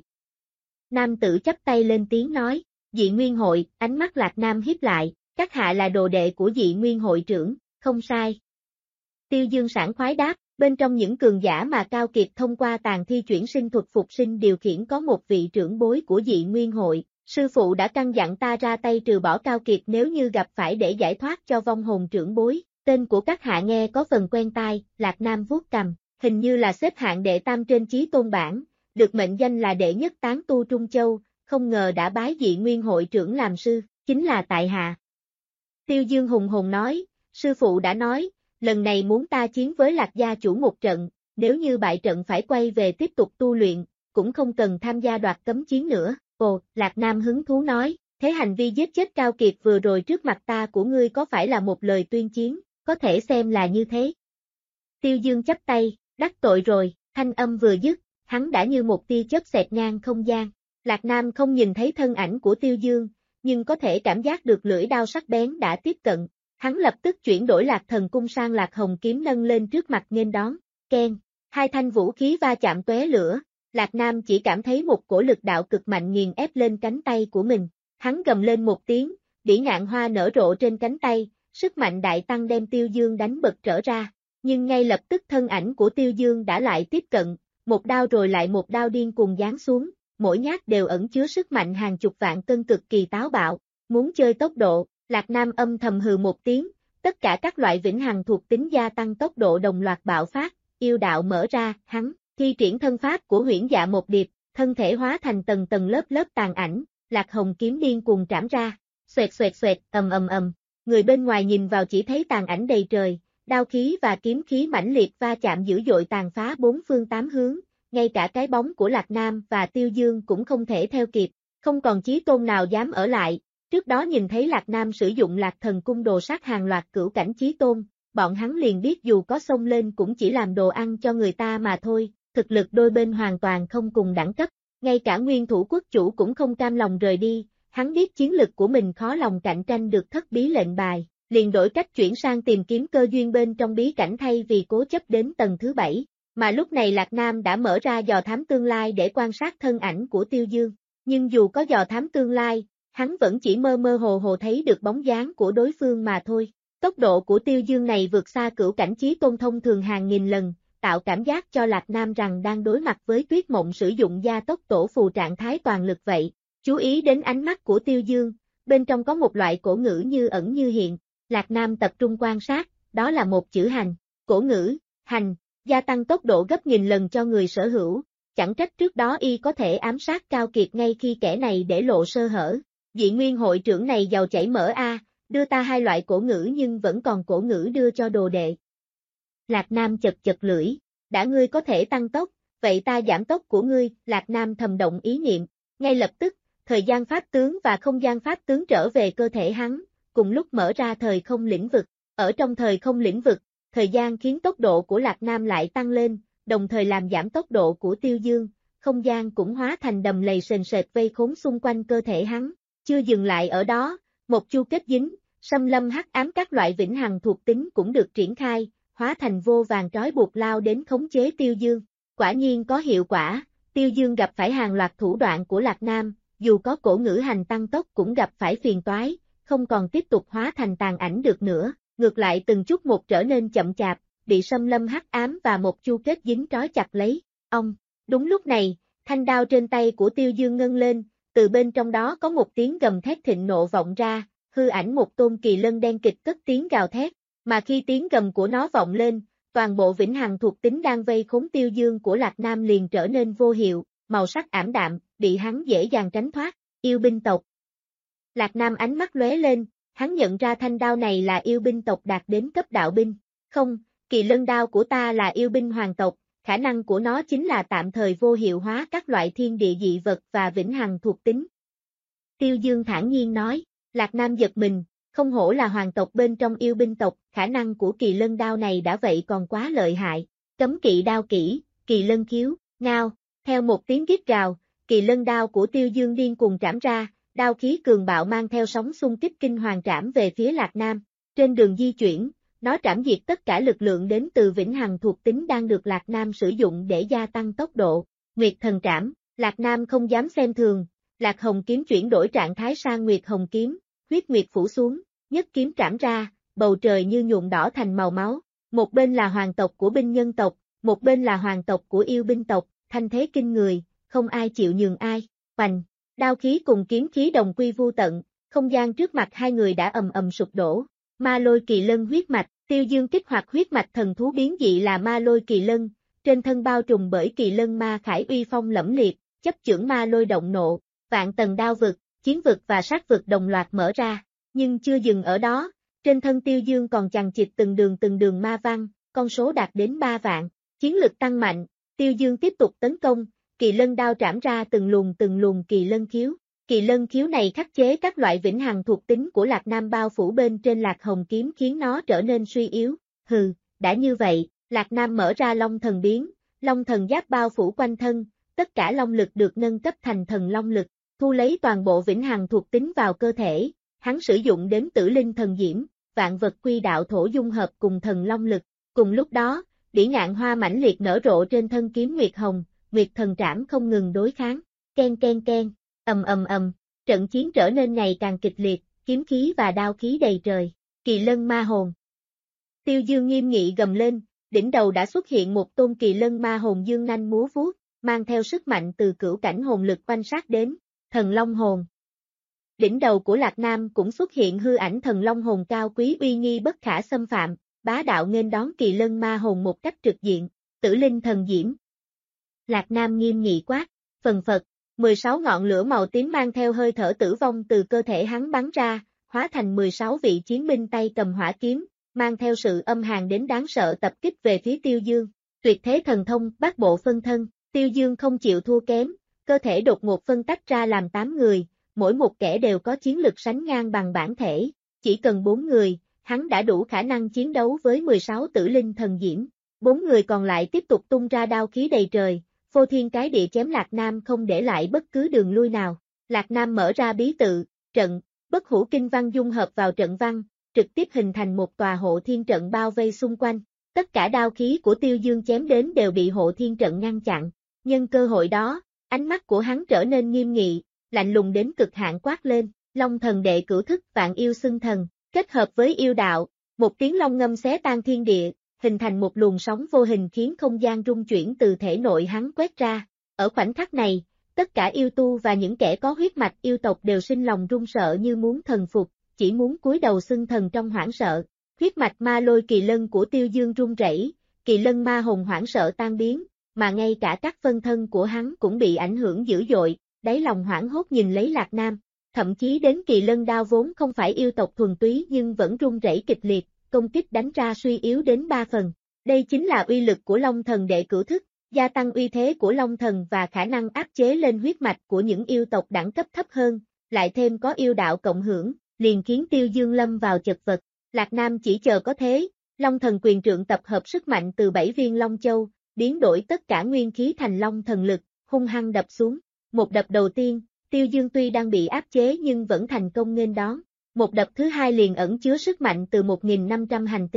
Nam tử chắp tay lên tiếng nói, Dị Nguyên Hội, ánh mắt Lạc Nam híp lại, các hạ là đồ đệ của Dị Nguyên Hội trưởng, không sai. Tiêu Dương sảng khoái đáp, bên trong những cường giả mà Cao Kiệt thông qua tàn thi chuyển sinh thuật phục sinh điều khiển có một vị trưởng bối của Dị Nguyên Hội. Sư phụ đã căn dặn ta ra tay trừ bỏ Cao Kiệt nếu như gặp phải để giải thoát cho vong hồn trưởng bối. Tên của các hạ nghe có phần quen tai, Lạc Nam vuốt cằm, hình như là xếp hạng đệ tam trên chí tôn bảng, được mệnh danh là đệ nhất tán tu Trung Châu, không ngờ đã bái Dị Nguyên Hội trưởng làm sư, chính là tại hạ. Tiêu Dương hùng hồn nói, sư phụ đã nói, lần này muốn ta chiến với Lạc gia chủ một trận, nếu như bại trận phải quay về tiếp tục tu luyện, cũng không cần tham gia đoạt cấm chiến nữa. Ồ, Lạc Nam hứng thú nói, thế hành vi giết chết Cao Kiệt vừa rồi trước mặt ta của ngươi có phải là một lời tuyên chiến, có thể xem là như thế. Tiêu Dương chắp tay, đắc tội rồi, thanh âm vừa dứt, hắn đã như một tia chớp xẹt ngang không gian. Lạc Nam không nhìn thấy thân ảnh của Tiêu Dương, nhưng có thể cảm giác được lưỡi đao sắc bén đã tiếp cận. Hắn lập tức chuyển đổi Lạc Thần cung sang Lạc Hồng kiếm nâng lên trước mặt nghênh đón, keng, hai thanh vũ khí va chạm tóe lửa. Lạc Nam chỉ cảm thấy một cổ lực đạo cực mạnh nghiền ép lên cánh tay của mình. Hắn gầm lên một tiếng, bỉ ngạn hoa nở rộ trên cánh tay, sức mạnh đại tăng đem Tiêu Dương đánh bật trở ra. Nhưng ngay lập tức thân ảnh của Tiêu Dương đã lại tiếp cận, một đao rồi lại một đao điên cuồng giáng xuống, mỗi nhát đều ẩn chứa sức mạnh hàng chục vạn cân cực kỳ táo bạo. Muốn chơi tốc độ, Lạc Nam âm thầm hừ một tiếng, tất cả các loại vĩnh hằng thuộc tính gia tăng tốc độ đồng loạt bạo phát, yêu đạo mở ra, hắn thi triển thân pháp của Huyễn Dạ Một Điệp, thân thể hóa thành tầng tầng lớp lớp tàn ảnh, Lạc Hồng kiếm điên cuồng trảm ra, xoẹt xoẹt xoẹt, ầm ầm ầm. Người bên ngoài nhìn vào chỉ thấy tàn ảnh đầy trời, đao khí và kiếm khí mãnh liệt va chạm dữ dội tàn phá bốn phương tám hướng, ngay cả cái bóng của Lạc Nam và Tiêu Dương cũng không thể theo kịp, không còn chí tôn nào dám ở lại. Trước đó nhìn thấy Lạc Nam sử dụng Lạc Thần cung đồ sát hàng loạt cửu cảnh chí tôn, bọn hắn liền biết dù có xông lên cũng chỉ làm đồ ăn cho người ta mà thôi, thực lực đôi bên hoàn toàn không cùng đẳng cấp, ngay cả nguyên thủ quốc chủ cũng không cam lòng rời đi, hắn biết chiến lực của mình khó lòng cạnh tranh được thất bí lệnh bài, liền đổi cách chuyển sang tìm kiếm cơ duyên bên trong bí cảnh thay vì cố chấp đến tầng thứ 7, mà lúc này Lạc Nam đã mở ra dò thám tương lai để quan sát thân ảnh của Tiêu Dương, nhưng dù có dò thám tương lai, hắn vẫn chỉ mơ mơ hồ hồ thấy được bóng dáng của đối phương mà thôi. Tốc độ của Tiêu Dương này vượt xa cửu cảnh chí tôn thông thường hàng nghìn lần, tạo cảm giác cho Lạc Nam rằng đang đối mặt với Tuyết Mộng sử dụng gia tốc tổ phù trạng thái toàn lực vậy. Chú ý đến ánh mắt của Tiêu Dương, bên trong có một loại cổ ngữ như ẩn như hiện. Lạc Nam tập trung quan sát, đó là một chữ hành. Cổ ngữ, hành, gia tăng tốc độ gấp nghìn lần cho người sở hữu. Chẳng trách trước đó y có thể ám sát Cao Kiệt ngay khi kẻ này để lộ sơ hở. Dị Nguyên hội trưởng này giàu chảy mỡ a, đưa ta hai loại cổ ngữ nhưng vẫn còn cổ ngữ đưa cho đồ đệ. Lạc Nam chật chật lưỡi, đã ngươi có thể tăng tốc, vậy ta giảm tốc của ngươi, Lạc Nam thầm động ý niệm, ngay lập tức, thời gian pháp tướng và không gian pháp tướng trở về cơ thể hắn, cùng lúc mở ra thời không lĩnh vực, ở trong thời không lĩnh vực, thời gian khiến tốc độ của Lạc Nam lại tăng lên, đồng thời làm giảm tốc độ của Tiêu Dương, không gian cũng hóa thành đầm lầy sền sệt vây khốn xung quanh cơ thể hắn, chưa dừng lại ở đó, một chu kết dính, xâm lâm hắc ám các loại vĩnh hằng thuộc tính cũng được triển khai, hóa thành vô vàng trói buộc lao đến khống chế Tiêu Dương. Quả nhiên có hiệu quả, Tiêu Dương gặp phải hàng loạt thủ đoạn của Lạc Nam, dù có cổ ngữ hành tăng tốc cũng gặp phải phiền toái, không còn tiếp tục hóa thành tàn ảnh được nữa, ngược lại từng chút một trở nên chậm chạp, bị xâm lâm hắc ám và một chu kết dính trói chặt lấy. Ông, đúng lúc này, thanh đao trên tay của Tiêu Dương ngân lên, từ bên trong đó có một tiếng gầm thét thịnh nộ vọng ra, hư ảnh một tôn kỳ lân đen kịch cất tiếng gào thét, mà khi tiếng gầm của nó vọng lên, toàn bộ vĩnh hằng thuộc tính đang vây khốn Tiêu Dương của Lạc Nam liền trở nên vô hiệu, màu sắc ảm đạm, bị hắn dễ dàng tránh thoát, yêu binh tộc. Lạc Nam ánh mắt lóe lên, hắn nhận ra thanh đao này là yêu binh tộc đạt đến cấp đạo binh. Không, kỳ lân đao của ta là yêu binh hoàng tộc, khả năng của nó chính là tạm thời vô hiệu hóa các loại thiên địa dị vật và vĩnh hằng thuộc tính. Tiêu Dương thản nhiên nói, Lạc Nam giật mình, không hổ là hoàng tộc bên trong yêu binh tộc, khả năng của kỳ lân đao này đã vậy còn quá lợi hại. Cấm kỵ đao kỹ, kỳ lân khiếu, ngao, theo một tiếng rít gào, kỳ lân đao của Tiêu Dương điên cuồng trảm ra, đao khí cường bạo mang theo sóng xung kích kinh hoàng trảm về phía Lạc Nam. Trên đường di chuyển, nó trảm diệt tất cả lực lượng đến từ vĩnh hằng thuộc tính đang được Lạc Nam sử dụng để gia tăng tốc độ. Nguyệt thần trảm, Lạc Nam không dám xem thường, Lạc Hồng kiếm chuyển đổi trạng thái sang Nguyệt Hồng kiếm, huyết nguyệt phủ xuống, nhất kiếm trảm ra, bầu trời như nhuộm đỏ thành màu máu. Một bên là hoàng tộc của binh nhân tộc, một bên là hoàng tộc của yêu binh tộc, thanh thế kinh người, không ai chịu nhường ai. Hoành, đao khí cùng kiếm khí đồng quy vu tận, không gian trước mặt hai người đã ầm ầm sụp đổ. Ma lôi kỳ lân huyết mạch, Tiêu Dương kích hoạt huyết mạch thần thú biến dị là ma lôi kỳ lân, trên thân bao trùm bởi kỳ lân ma khải uy phong lẫm liệt, chấp chưởng ma lôi động nộ, vạn tầng đao vực, chiến vực và sát vực đồng loạt mở ra, nhưng chưa dừng ở đó, trên thân Tiêu Dương còn chằng chịt từng đường ma văn, con số đạt đến 3 vạn, chiến lực tăng mạnh, Tiêu Dương tiếp tục tấn công, kỳ lân đao trảm ra từng luồng kỳ lân khiếu. Kỳ lân khiếu này khắc chế các loại vĩnh hằng thuộc tính của Lạc Nam bao phủ bên trên Lạc Hồng kiếm khiến nó trở nên suy yếu. Hừ, đã như vậy, Lạc Nam mở ra Long thần biến, Long thần giáp bao phủ quanh thân, tất cả long lực được nâng cấp thành thần long lực, thu lấy toàn bộ vĩnh hằng thuộc tính vào cơ thể, hắn sử dụng đến tử linh thần diễm, vạn vật quy đạo thổ dung hợp cùng thần long lực. Cùng lúc đó, đỉ ngạn hoa mãnh liệt nở rộ trên thân kiếm Nguyệt Hồng, Nguyệt thần trảm không ngừng đối kháng, ken ken ken. Ầm, trận chiến trở nên ngày càng kịch liệt, kiếm khí và đao khí đầy trời. Kỳ lân ma hồn. Tiêu Dương nghiêm nghị gầm lên, đỉnh đầu đã xuất hiện một tôn kỳ lân ma hồn dương nanh múa vuốt, mang theo sức mạnh từ cửu cảnh hồn lực quanh sát đến, thần long hồn. Đỉnh đầu của Lạc Nam cũng xuất hiện hư ảnh thần long hồn cao quý uy nghi bất khả xâm phạm, bá đạo nghênh đón kỳ lân ma hồn một cách trực diện, tử linh thần diễm. Lạc Nam nghiêm nghị quát, phần phật. 16 ngọn lửa màu tím mang theo hơi thở tử vong từ cơ thể hắn bắn ra, hóa thành 16 vị chiến binh tay cầm hỏa kiếm, mang theo sự âm hàn đến đáng sợ tập kích về phía Tiêu Dương. Tuyệt thế thần thông, bát bộ phân thân, Tiêu Dương không chịu thua kém, cơ thể đột ngột phân tách ra làm 8 người, mỗi một kẻ đều có chiến lực sánh ngang bằng bản thể, chỉ cần 4 người, hắn đã đủ khả năng chiến đấu với 16 tử linh thần diễm. 4 người còn lại tiếp tục tung ra đao khí đầy trời. Phô thiên cái địa chém Lạc Nam không để lại bất cứ đường lui nào. Lạc Nam mở ra bí tự, trận, bất hủ kinh văn dung hợp vào trận văn, trực tiếp hình thành một tòa hộ thiên trận bao vây xung quanh. Tất cả đao khí của Tiêu Dương chém đến đều bị hộ thiên trận ngăn chặn. Nhân cơ hội đó, ánh mắt của hắn trở nên nghiêm nghị, lạnh lùng đến cực hạn quát lên, Long thần đệ cửu thức vạn yêu xưng thần, kết hợp với yêu đạo, một tiếng long ngâm xé tan thiên địa. Hình thành một luồng sóng vô hình khiến không gian rung chuyển từ thể nội hắn quét ra. Ở khoảnh khắc này, tất cả yêu tu và những kẻ có huyết mạch yêu tộc đều sinh lòng run sợ như muốn thần phục, chỉ muốn cúi đầu xưng thần trong hoảng sợ. Huyết mạch ma lôi kỳ lân của Tiêu Dương run rẩy, kỳ lân ma hồn hoảng sợ tan biến, mà ngay cả các phân thân của hắn cũng bị ảnh hưởng dữ dội, đáy lòng hoảng hốt nhìn lấy Lạc Nam. Thậm chí đến kỳ lân đao vốn không phải yêu tộc thuần túy nhưng vẫn run rẩy kịch liệt. Công kích đánh ra suy yếu đến 3 phần. Đây chính là uy lực của Long thần đệ cửu thức, gia tăng uy thế của Long thần và khả năng áp chế lên huyết mạch của những yêu tộc đẳng cấp thấp hơn, lại thêm có yêu đạo cộng hưởng, liền khiến Tiêu Dương lâm vào chật vật. Lạc Nam chỉ chờ có thế, Long thần quyền trượng tập hợp sức mạnh từ 7 viên Long Châu, biến đổi tất cả nguyên khí thành Long thần lực, hung hăng đập xuống. Một đập đầu tiên, Tiêu Dương tuy đang bị áp chế nhưng vẫn thành công nghênh đón. Một đập thứ hai liền ẩn chứa sức mạnh từ 1.500 hành tinh.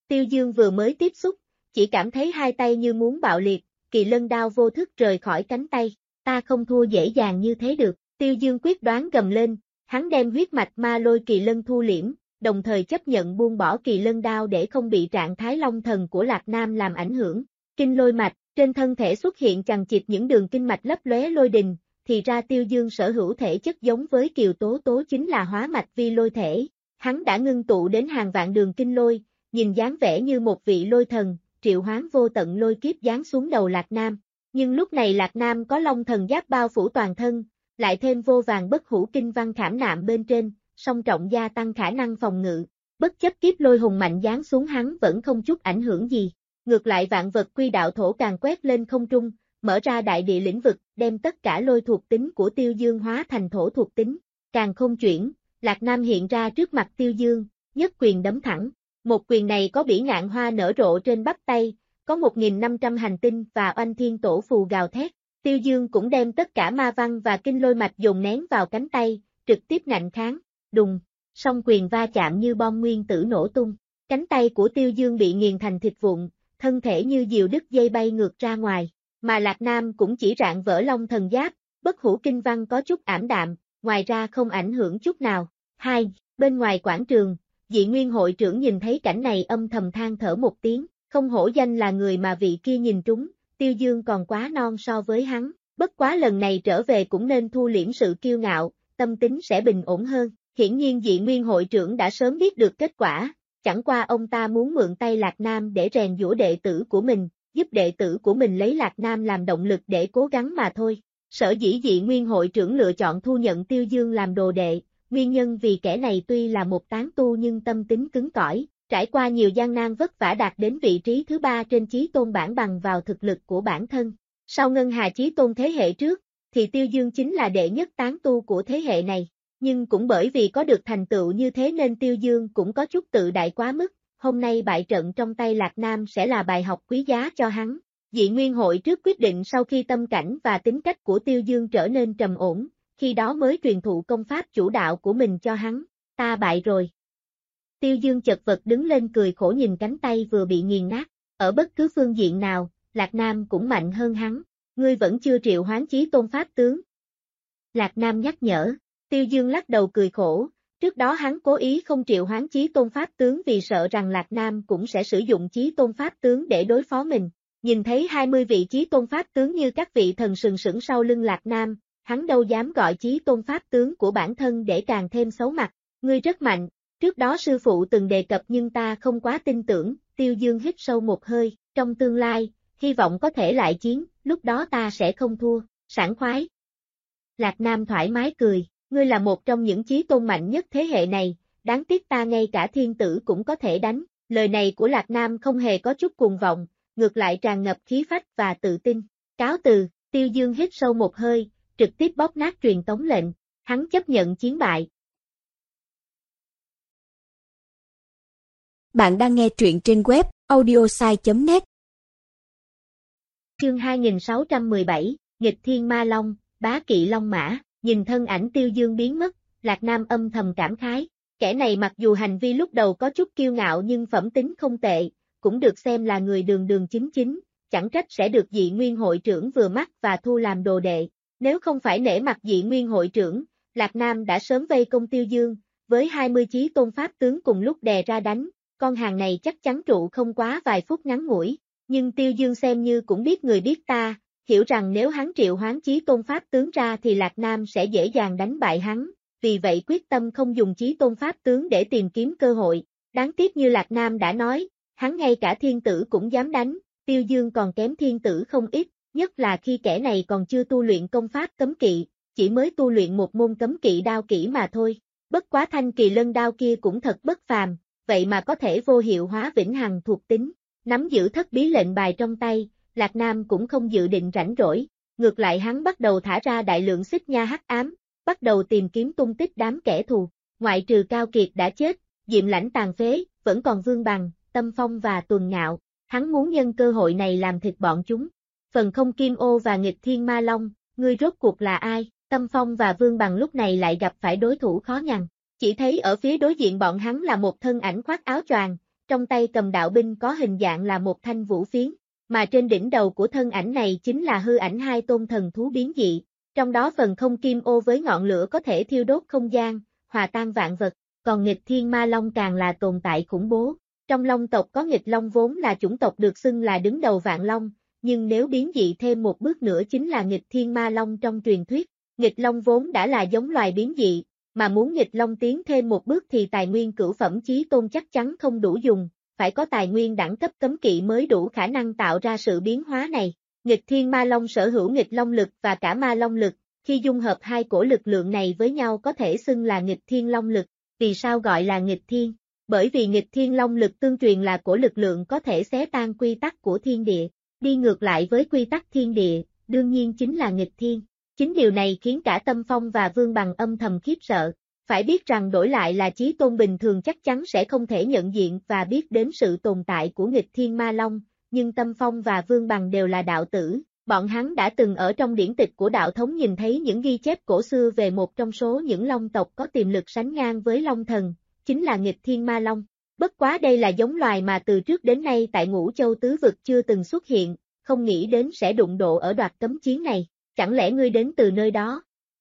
Tiêu Dương vừa mới tiếp xúc, chỉ cảm thấy hai tay như muốn bạo liệt, kỳ lân đao vô thức rời khỏi cánh tay. Ta không thua dễ dàng như thế được, Tiêu Dương quyết đoán gầm lên, hắn đem huyết mạch ma lôi kỳ lân thu liễm, đồng thời chấp nhận buông bỏ kỳ lân đao để không bị trạng thái long thần của Lạc Nam làm ảnh hưởng. Kinh lôi mạch, trên thân thể xuất hiện chằng chịt những đường kinh mạch lấp lóe lôi đình, thì ra Tiêu Dương sở hữu thể chất giống với Kiều Tố Tố chính là hóa mạch vi lôi thể. Hắn đã ngưng tụ đến hàng vạn đường kinh lôi, nhìn dáng vẻ như một vị lôi thần, triệu hoán vô tận lôi kiếp giáng xuống đầu Lạc Nam. Nhưng lúc này Lạc Nam có long thần giáp bao phủ toàn thân, lại thêm vô vàng bất hủ kinh văn khảm nạm bên trên, song trọng gia tăng khả năng phòng ngự. Bất chấp kiếp lôi hùng mạnh giáng xuống hắn vẫn không chút ảnh hưởng gì. Ngược lại vạn vật quy đạo thổ càng quét lên không trung, mở ra đại địa lĩnh vực, đem tất cả lôi thuộc tính của Tiêu Dương hóa thành thổ thuộc tính. Càng không chuyển, Lạc Nam hiện ra trước mặt Tiêu Dương, nhất quyền đấm thẳng. Một quyền này có bỉ ngạn hoa nở rộ trên bắp tay, có 1.500 hành tinh và oanh thiên tổ phù gào thét. Tiêu Dương cũng đem tất cả ma văn và kinh lôi mạch dồn nén vào cánh tay, trực tiếp ngạnh kháng. Đùng, song quyền va chạm như bom nguyên tử nổ tung. Cánh tay của Tiêu Dương bị nghiền thành thịt vụn, thân thể như diều đứt dây bay ngược ra ngoài. Mà Lạc Nam cũng chỉ rạn vỡ long thần giáp, bất hủ kinh văn có chút ảm đạm, ngoài ra không ảnh hưởng chút nào. Bên ngoài quảng trường, Dị Nguyên hội trưởng nhìn thấy cảnh này âm thầm than thở một tiếng, không hổ danh là người mà vị kia nhìn trúng, Tiêu Dương còn quá non so với hắn, bất quá lần này trở về cũng nên thu liễm sự kiêu ngạo, tâm tính sẽ bình ổn hơn. Hiển nhiên Dị Nguyên hội trưởng đã sớm biết được kết quả, chẳng qua ông ta muốn mượn tay Lạc Nam để rèn giũa đệ tử của mình, giúp đệ tử của mình lấy Lạc Nam làm động lực để cố gắng mà thôi. Sở dĩ Dị Nguyên hội trưởng lựa chọn thu nhận Tiêu Dương làm đồ đệ, nguyên nhân vì kẻ này tuy là một tán tu nhưng tâm tính cứng cỏi, trải qua nhiều gian nan vất vả đạt đến vị trí thứ 3 trên chí tôn bảng bằng vào thực lực của bản thân. Sau Ngân Hà chí tôn thế hệ trước, thì Tiêu Dương chính là đệ nhất tán tu của thế hệ này. Nhưng cũng bởi vì có được thành tựu như thế nên Tiêu Dương cũng có chút tự đại quá mức, hôm nay bại trận trong tay Lạc Nam sẽ là bài học quý giá cho hắn. Dị Nguyên hội trước quyết định sau khi tâm cảnh và tính cách của Tiêu Dương trở nên trầm ổn, khi đó mới truyền thụ công pháp chủ đạo của mình cho hắn. Ta bại rồi. Tiêu Dương chật vật đứng lên cười khổ nhìn cánh tay vừa bị nghiền nát, ở bất cứ phương diện nào, Lạc Nam cũng mạnh hơn hắn. Ngươi vẫn chưa triệu hoán chí tôn pháp tướng. Lạc Nam nhắc nhở. Tiêu Dương lắc đầu cười khổ, trước đó hắn cố ý không triệu hoán chí tôn pháp tướng vì sợ rằng Lạc Nam cũng sẽ sử dụng chí tôn pháp tướng để đối phó mình. Nhìn thấy 20 vị chí tôn pháp tướng như các vị thần sừng sững sau lưng Lạc Nam, hắn đâu dám gọi chí tôn pháp tướng của bản thân để càng thêm xấu mặt. Ngươi rất mạnh, trước đó sư phụ từng đề cập nhưng ta không quá tin tưởng. Tiêu Dương hít sâu một hơi, trong tương lai, hy vọng có thể lại chiến, lúc đó ta sẽ không thua, sảng khoái. Lạc Nam thoải mái cười. Ngươi là một trong những chí tôn mạnh nhất thế hệ này, đáng tiếc ta ngay cả thiên tử cũng có thể đánh. Lời này của Lạc Nam không hề có chút cuồng vọng, ngược lại tràn ngập khí phách và tự tin. Cáo từ, Tiêu Dương hít sâu một hơi, trực tiếp bóp nát truyền tống lệnh, hắn chấp nhận chiến bại. Bạn đang nghe truyện trên web audiosai.net. Chương 2617, Nghịch Thiên Ma Long, Bá Kỵ Long Mã. Nhìn thân ảnh Tiêu Dương biến mất, Lạc Nam âm thầm cảm khái. Kẻ này mặc dù hành vi lúc đầu có chút kiêu ngạo nhưng phẩm tính không tệ, cũng được xem là người đường đường chính chính, chẳng trách sẽ được Dị Nguyên hội trưởng vừa mắt và thu làm đồ đệ. Nếu không phải nể mặt Dị Nguyên hội trưởng, Lạc Nam đã sớm vây công Tiêu Dương, với 20 chí tôn pháp tướng cùng lúc đè ra đánh, con hàng này chắc chắn trụ không quá vài phút ngắn ngủi. Nhưng Tiêu Dương xem như cũng biết người biết ta, hiểu rằng nếu hắn triệu hoán chí tôn pháp tướng ra thì Lạc Nam sẽ dễ dàng đánh bại hắn, vì vậy quyết tâm không dùng chí tôn pháp tướng để tìm kiếm cơ hội. Đáng tiếc như Lạc Nam đã nói, hắn ngay cả thiên tử cũng dám đánh, Tiêu Dương còn kém thiên tử không ít, nhất là khi kẻ này còn chưa tu luyện công pháp cấm kỵ, chỉ mới tu luyện một môn cấm kỵ đao kỹ mà thôi. Bất quá thanh kỳ lân đao kia cũng thật bất phàm, vậy mà có thể vô hiệu hóa vĩnh hằng thuộc tính, nắm giữ thất bí lệnh bài trong tay. Lạc Nam cũng không dự định rảnh rỗi, ngược lại hắn bắt đầu thả ra đại lượng xích nha hắc ám, bắt đầu tìm kiếm tung tích đám kẻ thù. Ngoại trừ Cao Kiệt đã chết, Diệm Lãnh tàn phế, vẫn còn Vương Bằng, Tâm Phong và Tuần Ngạo, hắn muốn nhân cơ hội này làm thịt bọn chúng. Phần Không Kim Ô và Nghịch Thiên Ma Long, ngươi rốt cuộc là ai? Tâm Phong và Vương Bằng lúc này lại gặp phải đối thủ khó nhằn. Chỉ thấy ở phía đối diện bọn hắn là một thân ảnh khoác áo choàng, trong tay cầm đạo binh có hình dạng là một thanh vũ phiến, mà trên đỉnh đầu của thân ảnh này chính là hư ảnh hai tôn thần thú biến dị, trong đó phần không kim ô với ngọn lửa có thể thiêu đốt không gian, hòa tan vạn vật, còn nghịch thiên ma long càng là tồn tại khủng bố. Trong long tộc có nghịch long vốn là chủng tộc được xưng là đứng đầu vạn long, nhưng nếu biến dị thêm một bước nữa chính là nghịch thiên ma long trong truyền thuyết. Nghịch long vốn đã là giống loài biến dị, mà muốn nghịch long tiến thêm một bước thì tài nguyên cửu phẩm chí tôn chắc chắn không đủ dùng, phải có tài nguyên đẳng cấp cấm kỵ mới đủ khả năng tạo ra sự biến hóa này. Nghịch thiên ma long sở hữu nghịch long lực và cả ma long lực, khi dung hợp hai cổ lực lượng này với nhau có thể xưng là nghịch thiên long lực. Vì sao gọi là nghịch thiên? Bởi vì nghịch thiên long lực tương truyền là cổ lực lượng có thể xé tan quy tắc của thiên địa, đi ngược lại với quy tắc thiên địa, đương nhiên chính là nghịch thiên. Chính điều này khiến cả Tâm Phong và Vương Bằng âm thầm khiếp sợ. Phải biết rằng đổi lại là chí tôn bình thường chắc chắn sẽ không thể nhận diện và biết đến sự tồn tại của nghịch thiên ma long, nhưng Tâm Phong và Vương Bằng đều là đạo tử, bọn hắn đã từng ở trong điển tịch của đạo thống nhìn thấy những ghi chép cổ xưa về một trong số những long tộc có tiềm lực sánh ngang với long thần, chính là nghịch thiên ma long. Bất quá đây là giống loài mà từ trước đến nay tại Ngũ Châu tứ vực chưa từng xuất hiện, không nghĩ đến sẽ đụng độ ở đoạt cấm chiến này, chẳng lẽ ngươi đến từ nơi đó?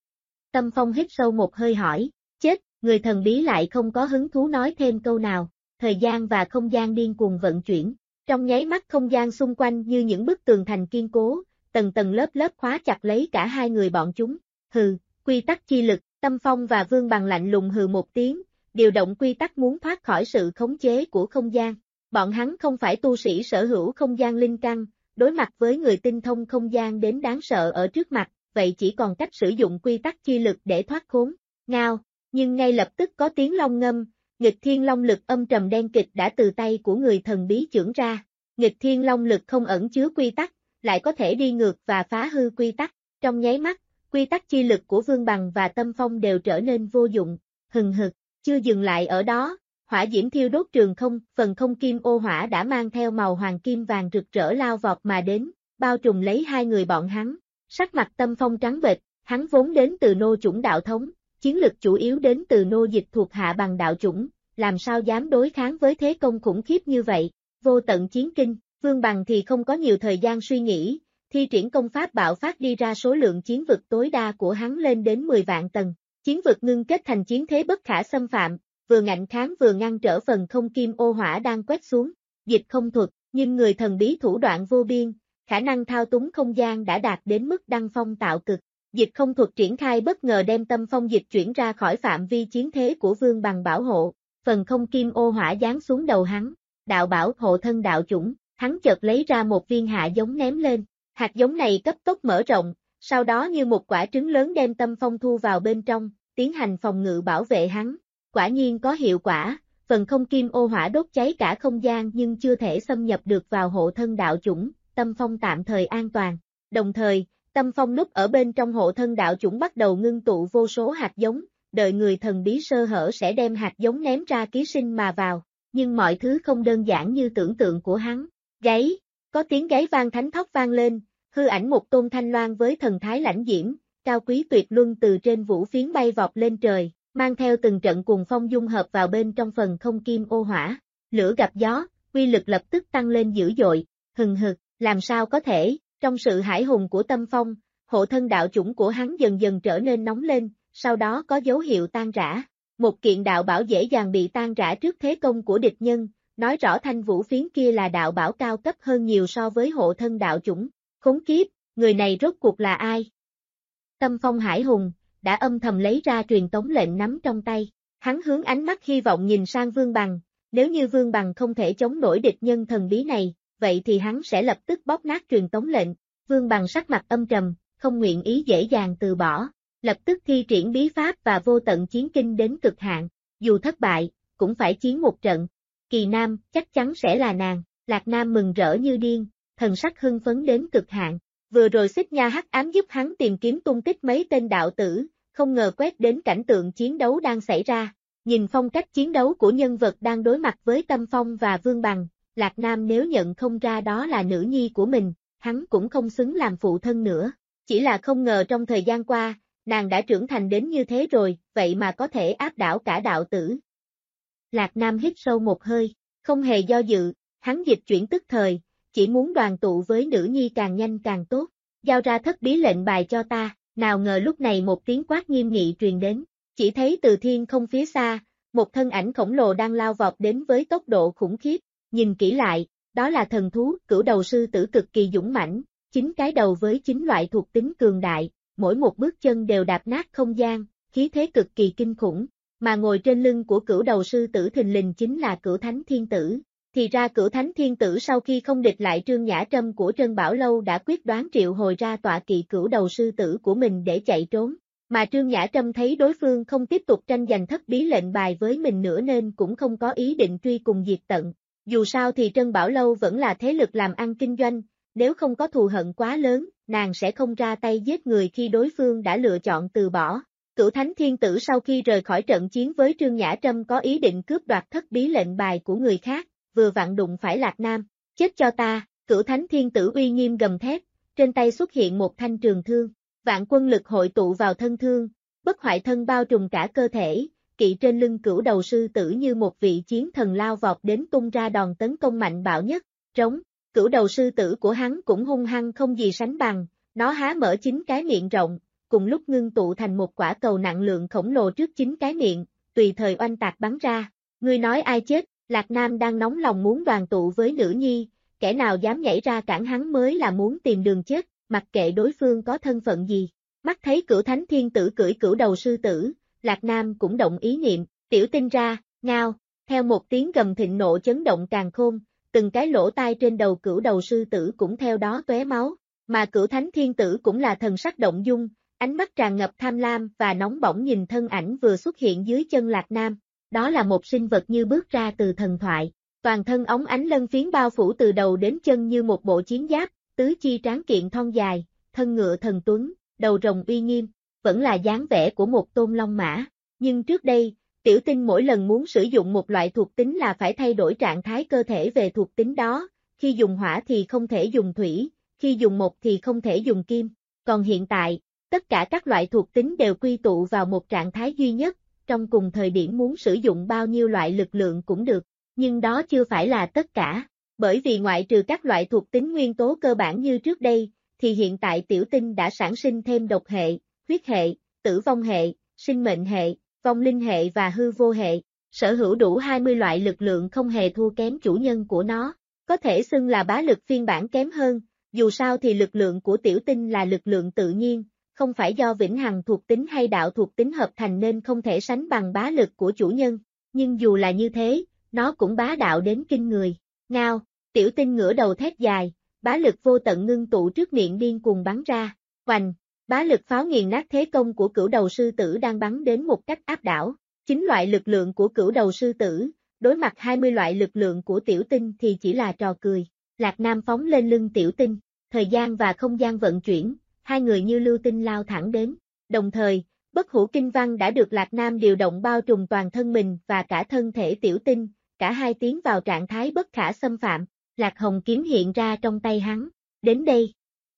Tâm Phong hít sâu một hơi hỏi, chết, người thần bí lại không có hứng thú nói thêm câu nào, thời gian và không gian điên cuồng vận chuyển, trong nháy mắt không gian xung quanh như những bức tường thành kiên cố, tầng tầng lớp lớp khóa chặt lấy cả hai người bọn chúng, hừ, quy tắc chi lực, Tâm Phong và Vương Bằng lạnh lùng hừ một tiếng, điều động quy tắc muốn thoát khỏi sự khống chế của không gian, bọn hắn không phải tu sĩ sở hữu không gian linh căn, đối mặt với người tinh thông không gian đến đáng sợ ở trước mặt, vậy chỉ còn cách sử dụng quy tắc chi lực để thoát khốn, ngao, nhưng ngay lập tức có tiếng long ngâm, nghịch thiên long lực âm trầm đen kịch đã từ tay của người thần bí chưởng ra, nghịch thiên long lực không ẩn chứa quy tắc, lại có thể đi ngược và phá hư quy tắc, trong nháy mắt, quy tắc chi lực của Vương Bằng và Tâm Phong đều trở nên vô dụng, hừng hực, chưa dừng lại ở đó. Hỏa diễm thiêu đốt trường không, phần không kim ô hỏa đã mang theo màu hoàng kim vàng rực rỡ lao vọt mà đến, bao trùm lấy hai người bọn hắn. Sắc mặt Tâm Phong trắng bệch, hắn vốn đến từ nô chủng đạo thống, chiến lực chủ yếu đến từ nô dịch thuộc hạ bằng đạo chủng, làm sao dám đối kháng với thế công khủng khiếp như vậy. Vô tận chiến kinh, Vương Bằng thì không có nhiều thời gian suy nghĩ, thi triển công pháp bạo phát đi ra số lượng chiến vực tối đa của hắn lên đến 10 vạn tầng. Chiến vực ngưng kết thành chiến thế bất khả xâm phạm, vừa ngạnh kháng vừa ngăn trở phần không kim ô hỏa đang quét xuống, dịch không thuật, nhưng người thần bí thủ đoạn vô biên, khả năng thao túng không gian đã đạt đến mức đăng phong tạo cực, dịch không thuật triển khai bất ngờ đem Tâm Phong dịch chuyển ra khỏi phạm vi chiến thế của Vương Bằng bảo hộ, phần không kim ô hỏa giáng xuống đầu hắn, đạo bảo hộ thân đạo chủng, hắn chợt lấy ra một viên hạ giống ném lên, hạt giống này cấp tốc mở rộng, sau đó như một quả trứng lớn đem Tâm Phong thu vào bên trong, tiến hành phòng ngự bảo vệ hắn. Quả nhiên có hiệu quả, phần không kim ô hỏa đốt cháy cả không gian nhưng chưa thể xâm nhập được vào hộ thân đạo chủng, Tâm Phong tạm thời an toàn. Đồng thời, Tâm Phong núp ở bên trong hộ thân đạo chủng bắt đầu ngưng tụ vô số hạt giống, đợi người thần bí sơ hở sẽ đem hạt giống ném ra ký sinh mà vào. Nhưng mọi thứ không đơn giản như tưởng tượng của hắn. Gáy, có tiếng gáy vang thánh thót vang lên, hư ảnh một tôn thanh loan với thần thái lãnh diễm, cao quý tuyệt luân từ trên vũ phiến bay vọt lên trời, mang theo từng trận cuồng phong dung hợp vào bên trong phần không kim ô hỏa, lửa gặp gió, uy lực lập tức tăng lên dữ dội, hừng hực, làm sao có thể, trong sự hải hùng của Tâm Phong, hộ thân đạo chủng của hắn dần dần trở nên nóng lên, sau đó có dấu hiệu tan rã, một kiện đạo bảo dễ dàng bị tan rã trước thế công của địch nhân, nói rõ thanh vũ phiến kia là đạo bảo cao cấp hơn nhiều so với hộ thân đạo chủng, khốn kiếp, người này rốt cuộc là ai? Tâm Phong hải hùng, đã âm thầm lấy ra truyền tống lệnh nắm trong tay, hắn hướng ánh mắt hy vọng nhìn sang Vương Bằng, nếu như Vương Bằng không thể chống nổi địch nhân thần bí này, vậy thì hắn sẽ lập tức bóp nát truyền tống lệnh, Vương Bằng sắc mặt âm trầm, không nguyện ý dễ dàng từ bỏ, lập tức thi triển bí pháp và vô tận chiến kinh đến cực hạn, dù thất bại, cũng phải chiến một trận, Kỳ Nam, chắc chắn sẽ là nàng, Lạc Nam mừng rỡ như điên, thần sắc hưng phấn đến cực hạn. Vừa rồi Xích Nha hắc ám giúp hắn tìm kiếm tung tích mấy tên đạo tử, không ngờ quét đến cảnh tượng chiến đấu đang xảy ra. Nhìn phong cách chiến đấu của nhân vật đang đối mặt với Tâm Phong và Vương Bằng, Lạc Nam nếu nhận không ra đó là nữ nhi của mình, hắn cũng không xứng làm phụ thân nữa. Chỉ là không ngờ trong thời gian qua, nàng đã trưởng thành đến như thế rồi, vậy mà có thể áp đảo cả đạo tử. Lạc Nam hít sâu một hơi, Không hề do dự, hắn dịch chuyển tức thời, chỉ muốn đoàn tụ với nữ nhi càng nhanh càng tốt. Giao ra thất bí lệnh bài cho ta, nào ngờ lúc này một tiếng quát nghiêm nghị truyền đến, chỉ thấy từ thiên không phía xa, một thân ảnh khổng lồ đang lao vọt đến với tốc độ khủng khiếp, nhìn kỹ lại, đó là thần thú cửu đầu sư tử cực kỳ dũng mãnh, 9 cái đầu với 9 loại thuộc tính cường đại, mỗi một bước chân đều đạp nát không gian, khí thế cực kỳ kinh khủng, mà ngồi trên lưng của cửu đầu sư tử thình lình chính là Cửu Thánh Thiên Tử. Thì ra Cửu Thánh Thiên Tử sau khi không địch lại Trương Nhã Trâm của Trân Bảo Lâu đã quyết đoán triệu hồi ra tọa kỵ cửu đầu sư tử của mình để chạy trốn, mà Trương Nhã Trâm thấy đối phương không tiếp tục tranh giành thất bí lệnh bài với mình nữa nên cũng không có ý định truy cùng diệt tận. Dù sao thì Trân Bảo Lâu vẫn là thế lực làm ăn kinh doanh, nếu không có thù hận quá lớn, nàng sẽ không ra tay giết người khi đối phương đã lựa chọn từ bỏ. Cửu Thánh Thiên Tử sau khi rời khỏi trận chiến với Trương Nhã Trâm có ý định cướp đoạt thất bí lệnh bài của người khác, vừa vặn đụng phải Lạc Nam, chết cho ta, Cửu Thánh Thiên Tử uy nghiêm gầm thét, trên tay xuất hiện một thanh trường thương, vạn quân lực hội tụ vào thân thương, bất hoại thân bao trùm cả cơ thể, kỵ trên lưng cửu đầu sư tử như một vị chiến thần lao vọt đến tung ra đòn tấn công mạnh bạo nhất, trống, cửu đầu sư tử của hắn cũng hung hăng không gì sánh bằng, nó há mở 9 cái miệng rộng, cùng lúc ngưng tụ thành một quả cầu nặng lượng khổng lồ trước 9 cái miệng, tùy thời oanh tạc bắn ra, ngươi nói ai chết? Lạc Nam đang nóng lòng muốn đoàn tụ với nữ nhi, kẻ nào dám nhảy ra cản hắn mới là muốn tìm đường chết, mặc kệ đối phương có thân phận gì. Mắt thấy Cửu Thánh Thiên Tử cưỡi cửu đầu sư tử, Lạc Nam cũng động ý niệm, tiểu tinh ra, ngao, theo một tiếng gầm thịnh nộ chấn động càn khôn, từng cái lỗ tai trên đầu cửu đầu sư tử cũng theo đó tóe máu, mà Cửu Thánh Thiên Tử cũng là thần sắc động dung, ánh mắt tràn ngập tham lam và nóng bỏng nhìn thân ảnh vừa xuất hiện dưới chân Lạc Nam. Đó là một sinh vật như bước ra từ thần thoại, toàn thân óng ánh lân phiến bao phủ từ đầu đến chân như một bộ chiến giáp, tứ chi tráng kiện thon dài, thân ngựa thần tuấn, đầu rồng uy nghiêm, vẫn là dáng vẻ của một tôn long mã. Nhưng trước đây, tiểu tinh mỗi lần muốn sử dụng một loại thuộc tính là phải thay đổi trạng thái cơ thể về thuộc tính đó, khi dùng hỏa thì không thể dùng thủy, khi dùng mộc thì không thể dùng kim, còn hiện tại, tất cả các loại thuộc tính đều quy tụ vào một trạng thái duy nhất. Trong cùng thời điểm muốn sử dụng bao nhiêu loại lực lượng cũng được, nhưng đó chưa phải là tất cả, bởi vì ngoại trừ các loại thuộc tính nguyên tố cơ bản như trước đây, thì hiện tại tiểu tinh đã sản sinh thêm độc hệ, huyết hệ, tử vong hệ, sinh mệnh hệ, vong linh hệ và hư vô hệ, sở hữu đủ 20 loại lực lượng không hề thua kém chủ nhân của nó, có thể xưng là bá lực phiên bản kém hơn, dù sao thì lực lượng của tiểu tinh là lực lượng tự nhiên. Không phải do vĩnh hằng thuộc tính hay đạo thuộc tính hợp thành nên không thể sánh bằng bá lực của chủ nhân, nhưng dù là như thế, nó cũng bá đạo đến kinh người. Ngao, tiểu tinh ngửa đầu thét dài, bá lực vô tận ngưng tụ trước miệng điên cuồng bắn ra, hoành, bá lực pháo nghiền nát thế công của cửu đầu sư tử đang bắn đến một cách áp đảo. 9 loại lực lượng của cửu đầu sư tử, đối mặt 20 loại lực lượng của tiểu tinh thì chỉ là trò cười. Lạc Nam phóng lên lưng tiểu tinh, thời gian và không gian vận chuyển. Hai người như lưu tinh lao thẳng đến, đồng thời, bất hủ kinh văn đã được Lạc Nam điều động bao trùm toàn thân mình và cả thân thể tiểu tinh, cả hai tiến vào trạng thái bất khả xâm phạm, Lạc Hồng kiếm hiện ra trong tay hắn, đến đây.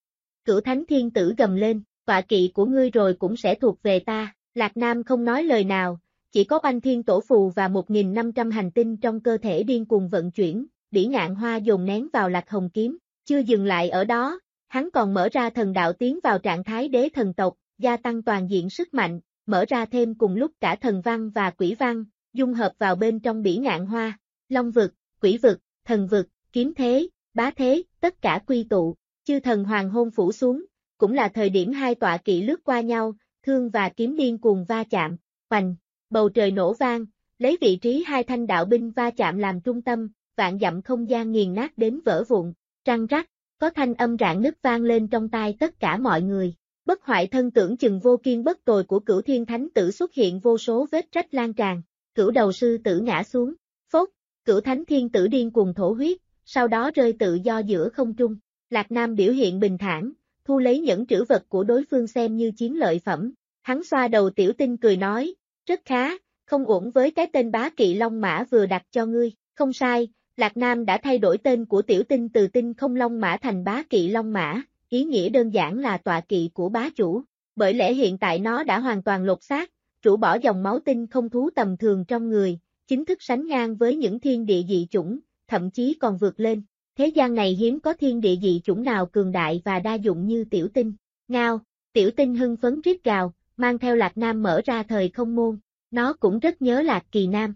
Cửu Thánh Thiên Tử gầm lên, tọa kỵ của ngươi rồi cũng sẽ thuộc về ta, Lạc Nam không nói lời nào, chỉ có Oanh Thiên Tổ Phù và 1.500 hành tinh trong cơ thể điên cuồng vận chuyển, Bỉ Ngạn Hoa dồn nén vào Lạc Hồng kiếm, chưa dừng lại ở đó. Hắn còn mở ra thần đạo tiến vào trạng thái đế thần tộc, gia tăng toàn diện sức mạnh, mở ra thêm cùng lúc cả thần văn và quỷ văn, dung hợp vào bên trong Bỉ Ngạn Hoa, long vực, quỷ vực, thần vực, kiếm thế, bá thế, tất cả quy tụ, chư thần hoàng hôn phủ xuống, cũng là thời điểm hai tọa kỵ lướt qua nhau, thương và kiếm điên cuồng va chạm, hoành, bầu trời nổ vang, lấy vị trí hai thanh đạo binh va chạm làm trung tâm, vạn dặm không gian nghiền nát đến vỡ vụn, răng rắc. Có thanh âm rạn nứt vang lên trong tai tất cả mọi người. Bất hoại thân tưởng chừng vô kiên bất tồi của Cửu Thiên Thánh Tử xuất hiện vô số vết rách lan tràn. Cửu đầu sư tử ngã xuống. Phốt, Cửu Thánh Thiên Tử điên cuồng thổ huyết, sau đó rơi tự do giữa không trung. Lạc Nam biểu hiện bình thản, thu lấy những trữ vật của đối phương xem như chiến lợi phẩm. Hắn xoa đầu tiểu tinh cười nói, rất khá, không uổng với cái tên bá kỵ Long Mã vừa đặt cho ngươi. Không sai. Lạc Nam đã thay đổi tên của tiểu tinh từ tinh không long mã thành bá kỵ long mã, ý nghĩa đơn giản là tọa kỵ của bá chủ, bởi lẽ hiện tại nó đã hoàn toàn lột xác, rũ bỏ dòng máu tinh không thú tầm thường trong người, chính thức sánh ngang với những thiên địa dị chủng, thậm chí còn vượt lên. Thế gian này hiếm có thiên địa dị chủng nào cường đại và đa dụng như Tiểu Tinh. Ngao, Tiểu Tinh hưng phấn rít gào, mang theo Lạc Nam mở ra thời không môn. Nó cũng rất nhớ Lạc Kỳ Nam.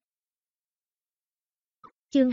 Chương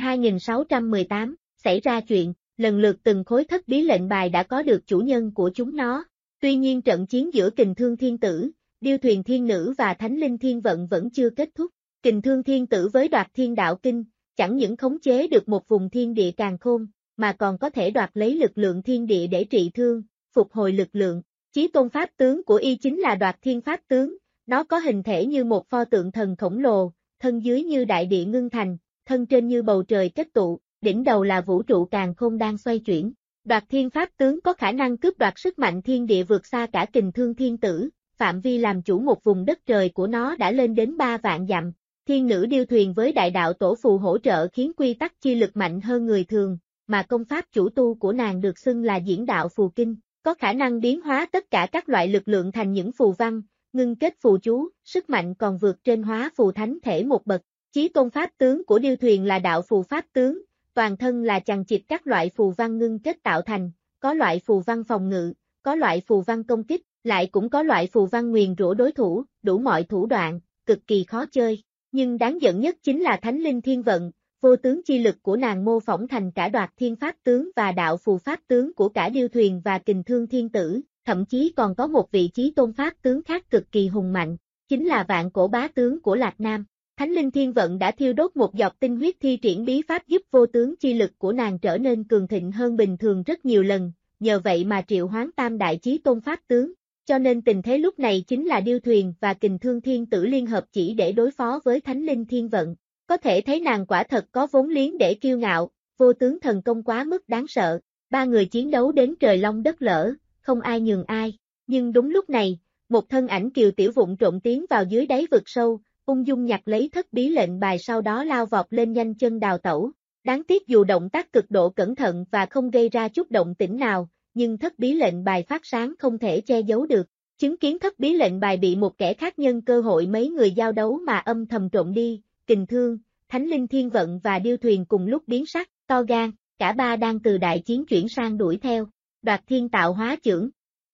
2618, xảy ra chuyện, lần lượt từng khối thất bí lệnh bài đã có được chủ nhân của chúng nó. Tuy nhiên trận chiến giữa Kình Thương Thiên Tử, Điêu Thuyền Thiên Nữ và Thánh Linh Thiên Vận vẫn chưa kết thúc. Kình Thương Thiên Tử với đoạt thiên đạo kinh, chẳng những khống chế được một vùng thiên địa càn khôn, mà còn có thể đoạt lấy lực lượng thiên địa để trị thương, phục hồi lực lượng. Chí tôn pháp tướng của y chính là đoạt thiên pháp tướng, nó có hình thể như một pho tượng thần khổng lồ, thân dưới như đại địa ngưng thành, thân trên như bầu trời kết tụ, đỉnh đầu là vũ trụ càn khôn đang xoay chuyển. Đoạt thiên pháp tướng có khả năng cướp đoạt sức mạnh thiên địa vượt xa cả Kình Thương Thiên Tử, phạm vi làm chủ một vùng đất trời của nó đã lên đến 3 vạn dặm. Thiên nữ điêu thuyền với đại đạo tổ phù hỗ trợ khiến quy tắc chi lực mạnh hơn người thường, mà công pháp chủ tu của nàng được xưng là diễn đạo phù kinh, có khả năng biến hóa tất cả các loại lực lượng thành những phù văn, ngưng kết phù chú, sức mạnh còn vượt trên hóa phù thánh thể một bậc. Chí tôn pháp tướng của điêu thuyền là đạo phù pháp tướng, toàn thân là chằng chịt các loại phù văn ngưng kết tạo thành, có loại phù văn phòng ngự, có loại phù văn công kích, lại cũng có loại phù văn nguyền rủa đối thủ, đủ mọi thủ đoạn, cực kỳ khó chơi. Nhưng đáng giận nhất chính là Thánh Linh Thiên Vận, vô tướng chi lực của nàng mô phỏng thành cả đoạt thiên pháp tướng và đạo phù pháp tướng của cả điêu thuyền và Kình Thương Thiên Tử, thậm chí còn có một vị chí tôn pháp tướng khác cực kỳ hùng mạnh, chính là vạn cổ bá tướng của Lạc Nam. Thánh Linh Thiên Vận đã thiêu đốt một giọt tinh huyết thi triển bí pháp giúp vô tướng chi lực của nàng trở nên cường thịnh hơn bình thường rất nhiều lần, nhờ vậy mà triệu hoán tam đại chí tôn pháp tướng. Cho nên tình thế lúc này chính là điêu thuyền và Kình Thương Thiên Tử liên hợp chỉ để đối phó với Thánh Linh Thiên Vận. Có thể thấy nàng quả thật có vốn liếng để kiêu ngạo, vô tướng thần công quá mức đáng sợ. Ba người chiến đấu đến trời long đất lở, không ai nhường ai. Nhưng đúng lúc này, một thân ảnh kiều tiểu vụng trộn tiến vào dưới đáy vực sâu, ung dung nhặt lấy thất bí lệnh bài sau đó lao vọt lên nhanh chân đào tẩu. Đáng tiếc dù động tác cực độ cẩn thận và không gây ra chút động tĩnh nào, nhưng thất bí lệnh bài phát sáng không thể che giấu được. Chứng kiến thất bí lệnh bài bị một kẻ khác nhân cơ hội mấy người giao đấu mà âm thầm trộn đi, Kình Thương, Thánh Linh Thiên Vận và điêu thuyền cùng lúc biến sắc, to gan, cả ba đang từ đại chiến chuyển sang đuổi theo. Đoạt thiên tạo hóa chưởng.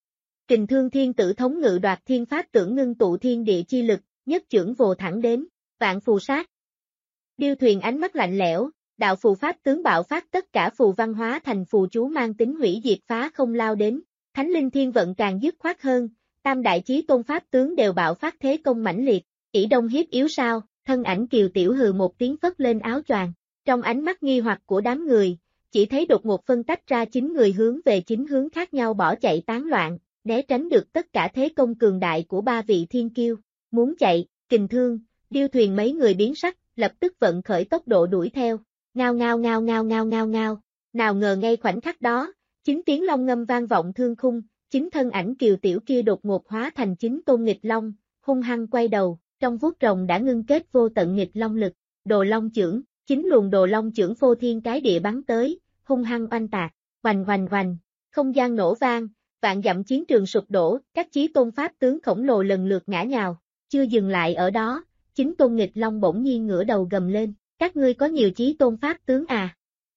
Kình Thương Thiên Tử thống ngự đoạt thiên pháp tưởng ngưng tụ thiên địa chi lực, nhất chưởng vồ thẳng đến, vạn phù sát. Điêu thuyền ánh mắt lạnh lẽo, đạo phù pháp tướng bạo phát tất cả phù văn hóa thành phù chú mang tính hủy diệt phá không lao đến. Thánh Linh Thiên Vận càng dứt khoát hơn, tam đại chí tôn pháp tướng đều bạo phát thế công mãnh liệt, ỷ đông hiếp yếu sao, thân ảnh kiều tiểu hừ một tiếng phất lên áo choàng. Trong ánh mắt nghi hoặc của đám người, chỉ thấy đột ngột phân tách ra 9 người hướng về 9 hướng khác nhau bỏ chạy tán loạn, né tránh được tất cả thế công cường đại của ba vị thiên kiêu. Muốn chạy, Kình Thương, điêu thuyền mấy người biến sắc, lập tức vận khởi tốc độ đuổi theo. Ngao ngao ngao ngao ngao ngao ngao. Nào ngờ ngay khoảnh khắc đó, 9 tiếng long ngâm vang vọng thương khung, 9 thân ảnh kiều tiểu kia đột ngột hóa thành 9 tôn nghịch long, hung hăng quay đầu, trong vuốt rồng đã ngưng kết vô tận nghịch long lực, đồ long chưởng, 9 luồng đồ long chưởng phô thiên cái địa bắn tới, hung hăng oanh tạc, hoành hoành hoành, không gian nổ vang, vạn dặm chiến trường sụp đổ, các chí tôn pháp tướng khổng lồ lần lượt ngã nhào. Chưa dừng lại ở đó, 9 tôn nghịch long bỗng nhiên ngửa đầu gầm lên, các ngươi có nhiều chí tôn pháp tướng à?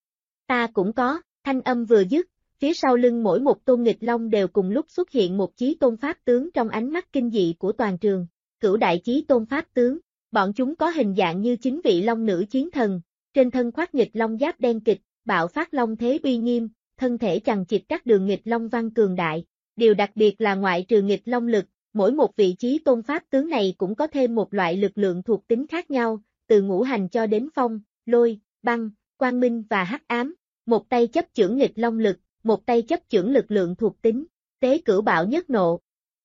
Ta cũng có, thanh âm vừa dứt, phía sau lưng mỗi một tôn nghịch long đều cùng lúc xuất hiện một chí tôn pháp tướng trong ánh mắt kinh dị của toàn trường. Cửu đại chí tôn pháp tướng, bọn chúng có hình dạng như 9 vị long nữ chiến thần, trên thân khoác nghịch long giáp đen kịch, bạo phát long thế uy nghiêm, thân thể chằng chịt các đường nghịch long văn cường đại. Điều đặc biệt là ngoại trừ nghịch long lực, mỗi một vị chí tôn pháp tướng này cũng có thêm một loại lực lượng thuộc tính khác nhau, từ ngũ hành cho đến phong, lôi, băng, quang minh và hắc ám. Một tay chấp chưởng nghịch long lực, một tay chấp chưởng lực lượng thuộc tính, tế cửu bạo nhất nộ.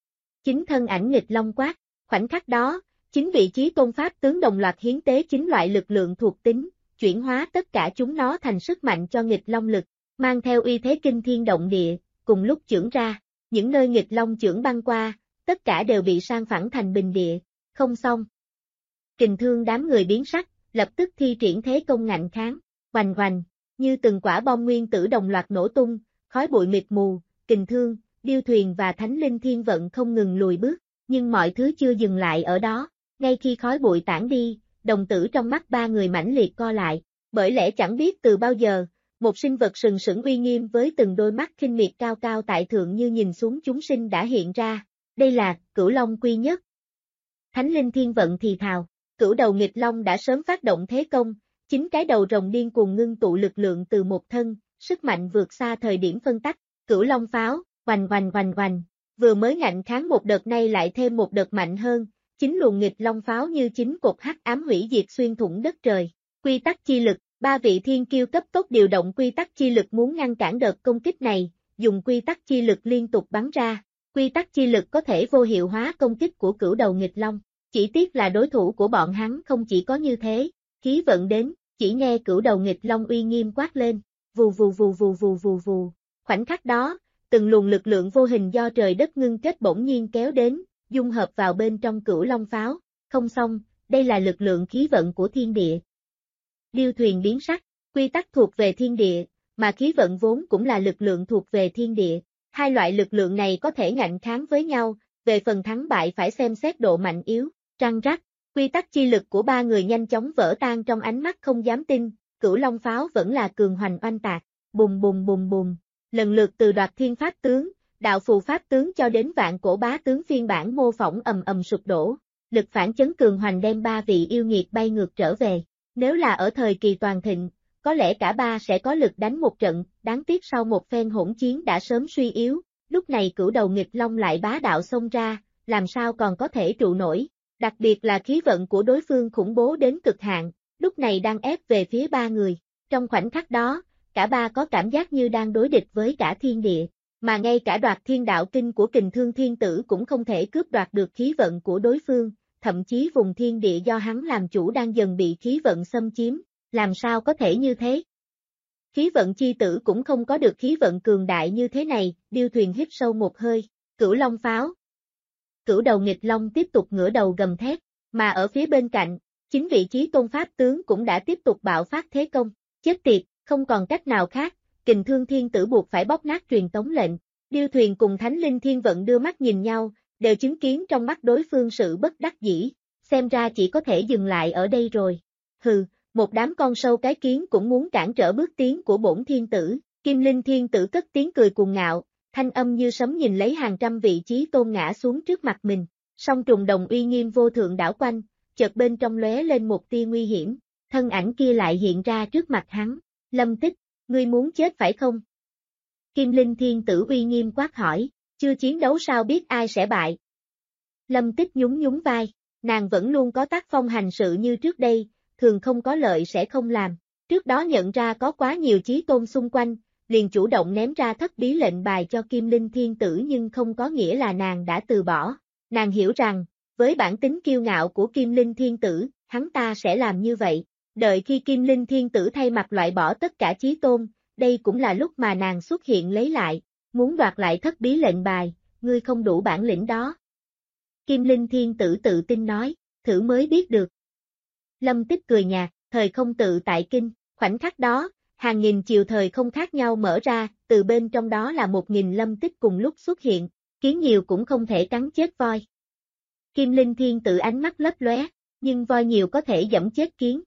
9 thân ảnh nghịch long quát, khoảnh khắc đó, 9 vị chí tôn pháp tướng đồng loạt hiến tế 9 loại lực lượng thuộc tính, chuyển hóa tất cả chúng nó thành sức mạnh cho nghịch long lực, mang theo uy thế kinh thiên động địa, cùng lúc chưởng ra, những nơi nghịch long chưởng băng qua, tất cả đều bị san phẳng thành bình địa, không xong. Kình Thương đám người biến sắc, lập tức thi triển thế công ngạnh kháng, hoành hoành, như từng quả bom nguyên tử đồng loạt nổ tung, khói bụi mịt mù, Kình Thương, điêu thuyền và Thánh Linh Thiên Vận không ngừng lùi bước, nhưng mọi thứ chưa dừng lại ở đó, ngay khi khói bụi tản đi, đồng tử trong mắt ba người mãnh liệt co lại, bởi lẽ chẳng biết từ bao giờ, một sinh vật sừng sững uy nghiêm với từng đôi mắt khinh miệt cao cao tại thượng như nhìn xuống chúng sinh đã hiện ra, đây là Cửu Long Quy Nhất. Thánh Linh Thiên Vận thì thào, Cửu Đầu Nghịch Long đã sớm phát động thế công, chính cái đầu rồng điên cuồng ngưng tụ lực lượng từ một thân, sức mạnh vượt xa thời điểm phân tách, Cửu Long Pháo, oành oành oành oành, vừa mới ngạnh kháng một đợt nay lại thêm một đợt mạnh hơn, chính luồng nghịch long pháo như chính cột hắc ám hủy diệt xuyên thủng đất trời. Quy tắc chi lực, ba vị thiên kiêu cấp tốc điều động quy tắc chi lực muốn ngăn cản đợt công kích này, dùng quy tắc chi lực liên tục bắn ra. Quy tắc chi lực có thể vô hiệu hóa công kích của Cửu Đầu Nghịch Long, chỉ tiếc là đối thủ của bọn hắn không chỉ có như thế, khí vận đến, chỉ nghe Cửu Đầu Nghịch Long uy nghiêm quát lên, vù vù vù vù vù vù vù. Khoảnh khắc đó, từng luồng lực lượng vô hình do trời đất ngưng kết bỗng nhiên kéo đến, dung hợp vào bên trong Cửu Long Pháo, không xong, đây là lực lượng khí vận của thiên địa. Điêu thuyền biến sắc, quy tắc thuộc về thiên địa, mà khí vận vốn cũng là lực lượng thuộc về thiên địa. Hai loại lực lượng này có thể ngạnh kháng với nhau, về phần thắng bại phải xem xét độ mạnh yếu, răng rắc, quy tắc chi lực của ba người nhanh chóng vỡ tan trong ánh mắt không dám tin, Cửu Long Pháo vẫn là cường hoành oanh tạc, bùng bùng bùng bùng, lần lượt từ Đoạt Thiên Pháp Tướng, Đạo Phù Pháp Tướng cho đến Vạn Cổ Bá Tướng phiên bản mô phỏng ầm ầm sụp đổ, lực phản chấn cường hoành đem ba vị yêu nghiệt bay ngược trở về, nếu là ở thời kỳ toàn thịnh, có lẽ cả ba sẽ có lực đánh một trận, đáng tiếc sau một phen hỗn chiến đã sớm suy yếu, lúc này Cửu Đầu Nghịch Long lại bá đạo xông ra, làm sao còn có thể trụ nổi, đặc biệt là khí vận của đối phương khủng bố đến cực hạn, lúc này đang ép về phía ba người, trong khoảnh khắc đó, cả ba có cảm giác như đang đối địch với cả thiên địa, mà ngay cả Đoạt Thiên Đạo Kinh của Kình Thương Thiên Tử cũng không thể cướp đoạt được khí vận của đối phương, thậm chí vùng thiên địa do hắn làm chủ đang dần bị khí vận xâm chiếm, làm sao có thể như thế? Khí vận chi tử cũng không có được khí vận cường đại như thế này, điêu thuyền hít sâu một hơi, Cửu Long Pháo. Cửu Đầu Nghịch Long tiếp tục ngửa đầu gầm thét, mà ở phía bên cạnh, chính vị Chí Tôn Pháp Tướng cũng đã tiếp tục bạo phát thế công, chết tiệt, không còn cách nào khác, Kình Thương Thiên Tử buộc phải bóp nát truyền tống lệnh, điêu thuyền cùng Thánh Linh Thiên Vận đưa mắt nhìn nhau, đều chứng kiến trong mắt đối phương sự bất đắc dĩ, xem ra chỉ có thể dừng lại ở đây rồi, hừ. Một đám con sâu cái kiến cũng muốn cản trở bước tiến của bổn thiên tử, Kim Linh Thiên Tử cất tiếng cười cuồng ngạo, thanh âm như sấm nhìn lấy hàng trăm vị Chí Tôn ngã xuống trước mặt mình, song trùng đồng uy nghiêm vô thượng đảo quanh, chợt bên trong lóe lên một tia nguy hiểm, thân ảnh kia lại hiện ra trước mặt hắn, Lâm Tích, ngươi muốn chết phải không? Kim Linh Thiên Tử uy nghiêm quát hỏi, chưa chiến đấu sao biết ai sẽ bại? Lâm Tích nhún nhún vai, nàng vẫn luôn có tác phong hành sự như trước đây, thường không có lợi sẽ không làm. Trước đó nhận ra có quá nhiều Chí Tôn xung quanh, liền chủ động ném ra thất bí lệnh bài cho Kim Linh Thiên Tử nhưng không có nghĩa là nàng đã từ bỏ. Nàng hiểu rằng, với bản tính kiêu ngạo của Kim Linh Thiên Tử, hắn ta sẽ làm như vậy. Đợi khi Kim Linh Thiên Tử thay mặt loại bỏ tất cả Chí Tôn, đây cũng là lúc mà nàng xuất hiện lấy lại, muốn đoạt lại thất bí lệnh bài, ngươi không đủ bản lĩnh đó. Kim Linh Thiên Tử tự tin nói, thử mới biết được. Lâm Tích cười nhạt, thời không tự tại kinh, khoảnh khắc đó, hàng nghìn chiều thời không khác nhau mở ra, từ bên trong đó là 1000 Lâm Tích cùng lúc xuất hiện, kiến nhiều cũng không thể cắn chết voi. Kim Linh Thiên Tử ánh mắt lấp lóe, nhưng voi nhiều có thể dẫm chết kiến.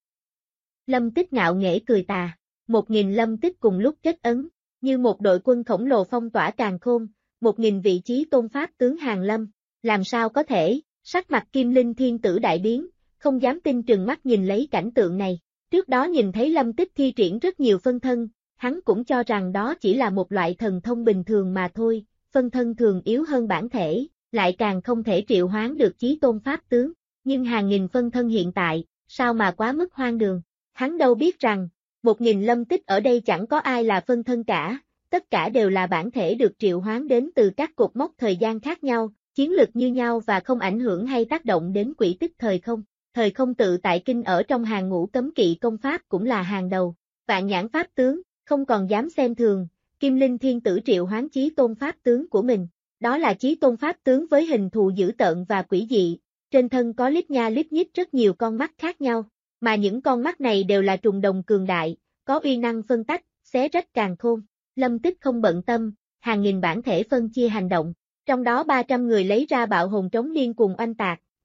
Lâm Tích ngạo nghễ cười tà, 1000 Lâm Tích cùng lúc kết ấn, như một đội quân khổng lồ phong tỏa càn khôn, 1000 vị Chí Tôn Pháp Tướng hàng lâm, làm sao có thể, sắc mặt Kim Linh Thiên Tử đại biến, không dám tin trừng mắt nhìn lấy cảnh tượng này. Trước đó nhìn thấy Lâm Tích thi triển rất nhiều phân thân, hắn cũng cho rằng đó chỉ là một loại thần thông bình thường mà thôi, phân thân thường yếu hơn bản thể, lại càng không thể triệu hoán được Chí Tôn Pháp Tướng, nhưng hàng nghìn phân thân hiện tại, sao mà quá mức hoang đường. Hắn đâu biết rằng, 1000 Lâm Tích ở đây chẳng có ai là phân thân cả, tất cả đều là bản thể được triệu hoán đến từ các cột mốc thời gian khác nhau, chiến lực như nhau và không ảnh hưởng hay tác động đến quỹ tích thời không. Thời không tự tại kinh ở trong hàng ngũ cấm kỵ công pháp cũng là hàng đầu, Vạn Nhãn Pháp Tướng, không còn dám xem thường, Kim Linh Thiên Tử triệu hoán Chí Tôn Pháp Tướng của mình, đó là Chí Tôn Pháp Tướng với hình thù dữ tợn và quỷ dị, trên thân có lít nha lít nhít rất nhiều con mắt khác nhau, mà những con mắt này đều là trùng đồng cường đại, có uy năng phân tách, xé rách càn khôn. Lâm Tích không bận tâm, hàng nghìn bản thể phân chia hành động, trong đó 300 người lấy ra bạo hồn trống điên cuồng oanh tạc,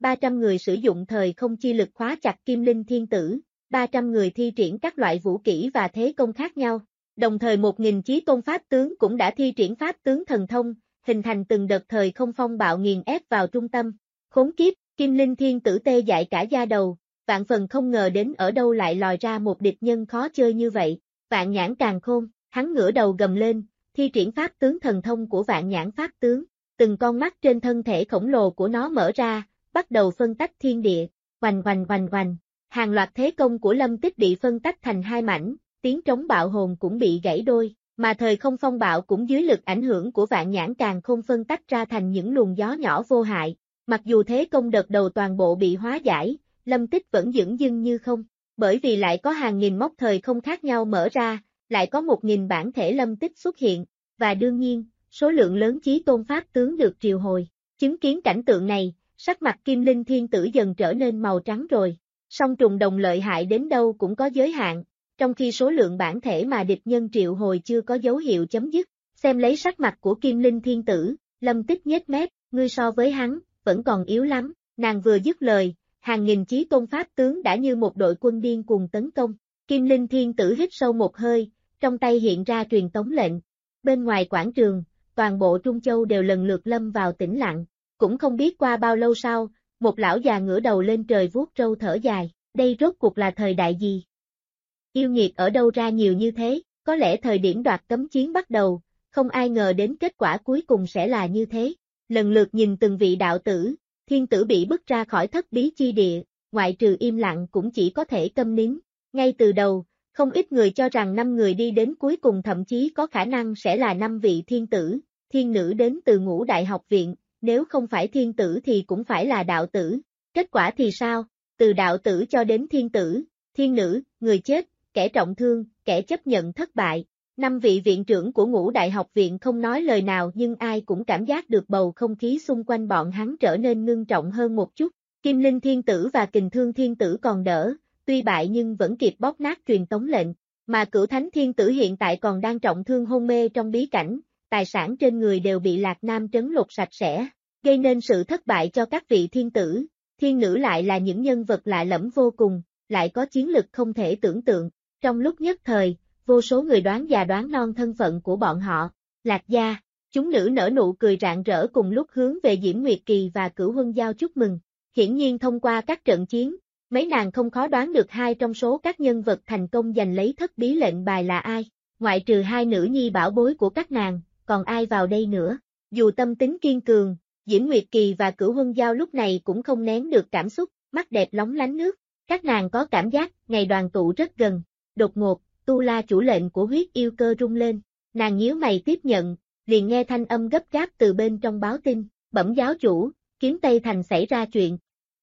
300 người sử dụng thời không chi lực khóa chặt Kim Linh Thiên Tử, 300 người thi triển các loại vũ kỹ và thế công khác nhau. Đồng thời 1.000 chí tôn pháp tướng cũng đã thi triển pháp tướng thần thông, hình thành từng đợt thời không phong bạo nghiền ép vào trung tâm. Khốn kiếp, Kim Linh Thiên Tử tê dại cả da đầu, vạn phần không ngờ đến ở đâu lại lòi ra một địch nhân khó chơi như vậy. Vạn Nhãn Càn Khôn, hắn ngửa đầu gầm lên, thi triển pháp tướng thần thông của Vạn Nhãn pháp tướng. Từng con mắt trên thân thể khổng lồ của nó mở ra, bắt đầu phân tách thiên địa, oành oành oành oành. Hàng loạt thế công của Lâm Tích bị phân tách thành hai mảnh, tiếng trống bạo hồn cũng bị gãy đôi, mà thời không phong bạo cũng dưới lực ảnh hưởng của Vạn Nhãn Càn Khôn phân tách ra thành những luồng gió nhỏ vô hại. Mặc dù thế công đợt đầu toàn bộ bị hóa giải, Lâm Tích vẫn dửng dưng như không, bởi vì lại có hàng nghìn mốc thời không khác nhau mở ra, lại có 1.000 bản thể Lâm Tích xuất hiện, và đương nhiên, số lượng lớn chí tôn pháp tướng được triệu hồi. Chứng kiến cảnh tượng này, sắc mặt Kim Linh Thiên Tử dần trở nên màu trắng rồi. Song trùng đồng lợi hại đến đâu cũng có giới hạn, trong khi số lượng bản thể mà địch nhân triệu hồi chưa có dấu hiệu chấm dứt. Xem lấy sắc mặt của Kim Linh Thiên Tử, Lâm Tích nhếch mép, ngươi so với hắn, vẫn còn yếu lắm. Nàng vừa dứt lời, hàng nghìn chí tôn pháp tướng đã như một đội quân điên cuồng tấn công. Kim Linh Thiên Tử hít sâu một hơi, trong tay hiện ra truyền tống lệnh. Bên ngoài quảng trường, toàn bộ Trung Châu đều lần lượt lâm vào tĩnh lặng. Cũng không biết qua bao lâu sau, một lão già ngửa đầu lên trời vuốt râu thở dài, đây rốt cuộc là thời đại gì? Yêu nghiệt ở đâu ra nhiều như thế, có lẽ thời điểm đoạt cấm chiến bắt đầu, không ai ngờ đến kết quả cuối cùng sẽ là như thế. Lần lượt nhìn từng vị đạo tử, thiên tử bị bức ra khỏi thất bí chi địa, ngoại trừ im lặng cũng chỉ có thể câm nín. Ngay từ đầu, không ít người cho rằng 5 người đi đến cuối cùng thậm chí có khả năng sẽ là 5 vị thiên tử, thiên nữ đến từ Ngũ Đại Học Viện, nếu không phải thiên tử thì cũng phải là đạo tử. Kết quả thì sao? Từ đạo tử cho đến thiên tử, thiên nữ, người chết, kẻ trọng thương, kẻ chấp nhận thất bại. 5 vị viện trưởng của Ngũ Đại Học Viện không nói lời nào nhưng ai cũng cảm giác được bầu không khí xung quanh bọn hắn trở nên ngưng trọng hơn một chút. Kim Linh Thiên Tử và Kình Thương Thiên Tử còn đỡ, tuy bại nhưng vẫn kịp bóp nát truyền tống lệnh, mà Cửu Thánh Thiên Tử hiện tại còn đang trọng thương hôn mê trong bí cảnh, tài sản trên người đều bị Lạc Nam trấn lột sạch sẽ, gây nên sự thất bại cho các vị thiên tử. Thiên nữ lại là những nhân vật lạ lẫm vô cùng, lại có chiến lực không thể tưởng tượng. Trong lúc nhất thời, vô số người đoán già đoán non thân phận của bọn họ. Lạc gia, chúng nữ nở nụ cười rạng rỡ cùng lúc hướng về Diễm Nguyệt Kỳ và Cửu Huân Giao chúc mừng. Hiển nhiên thông qua các trận chiến, mấy nàng không khó đoán được hai trong số các nhân vật thành công giành lấy thất bí lệnh bài là ai. Ngoại trừ hai nữ nhi bảo bối của các nàng, còn ai vào đây nữa. Dù tâm tính kiên cường, Diễm Nguyệt Kỳ và Cửu Huân Giao lúc này cũng không nén được cảm xúc, mắt đẹp lóng lánh nước. Các nàng có cảm giác ngày đoàn tụ rất gần. Đột ngột, Tu La chủ lệnh của huyết yêu cơ rung lên. Nàng nhíu mày tiếp nhận, liền nghe thanh âm gấp gáp từ bên trong báo tin. Bẩm giáo chủ, Kiếm Tây Thành xảy ra chuyện.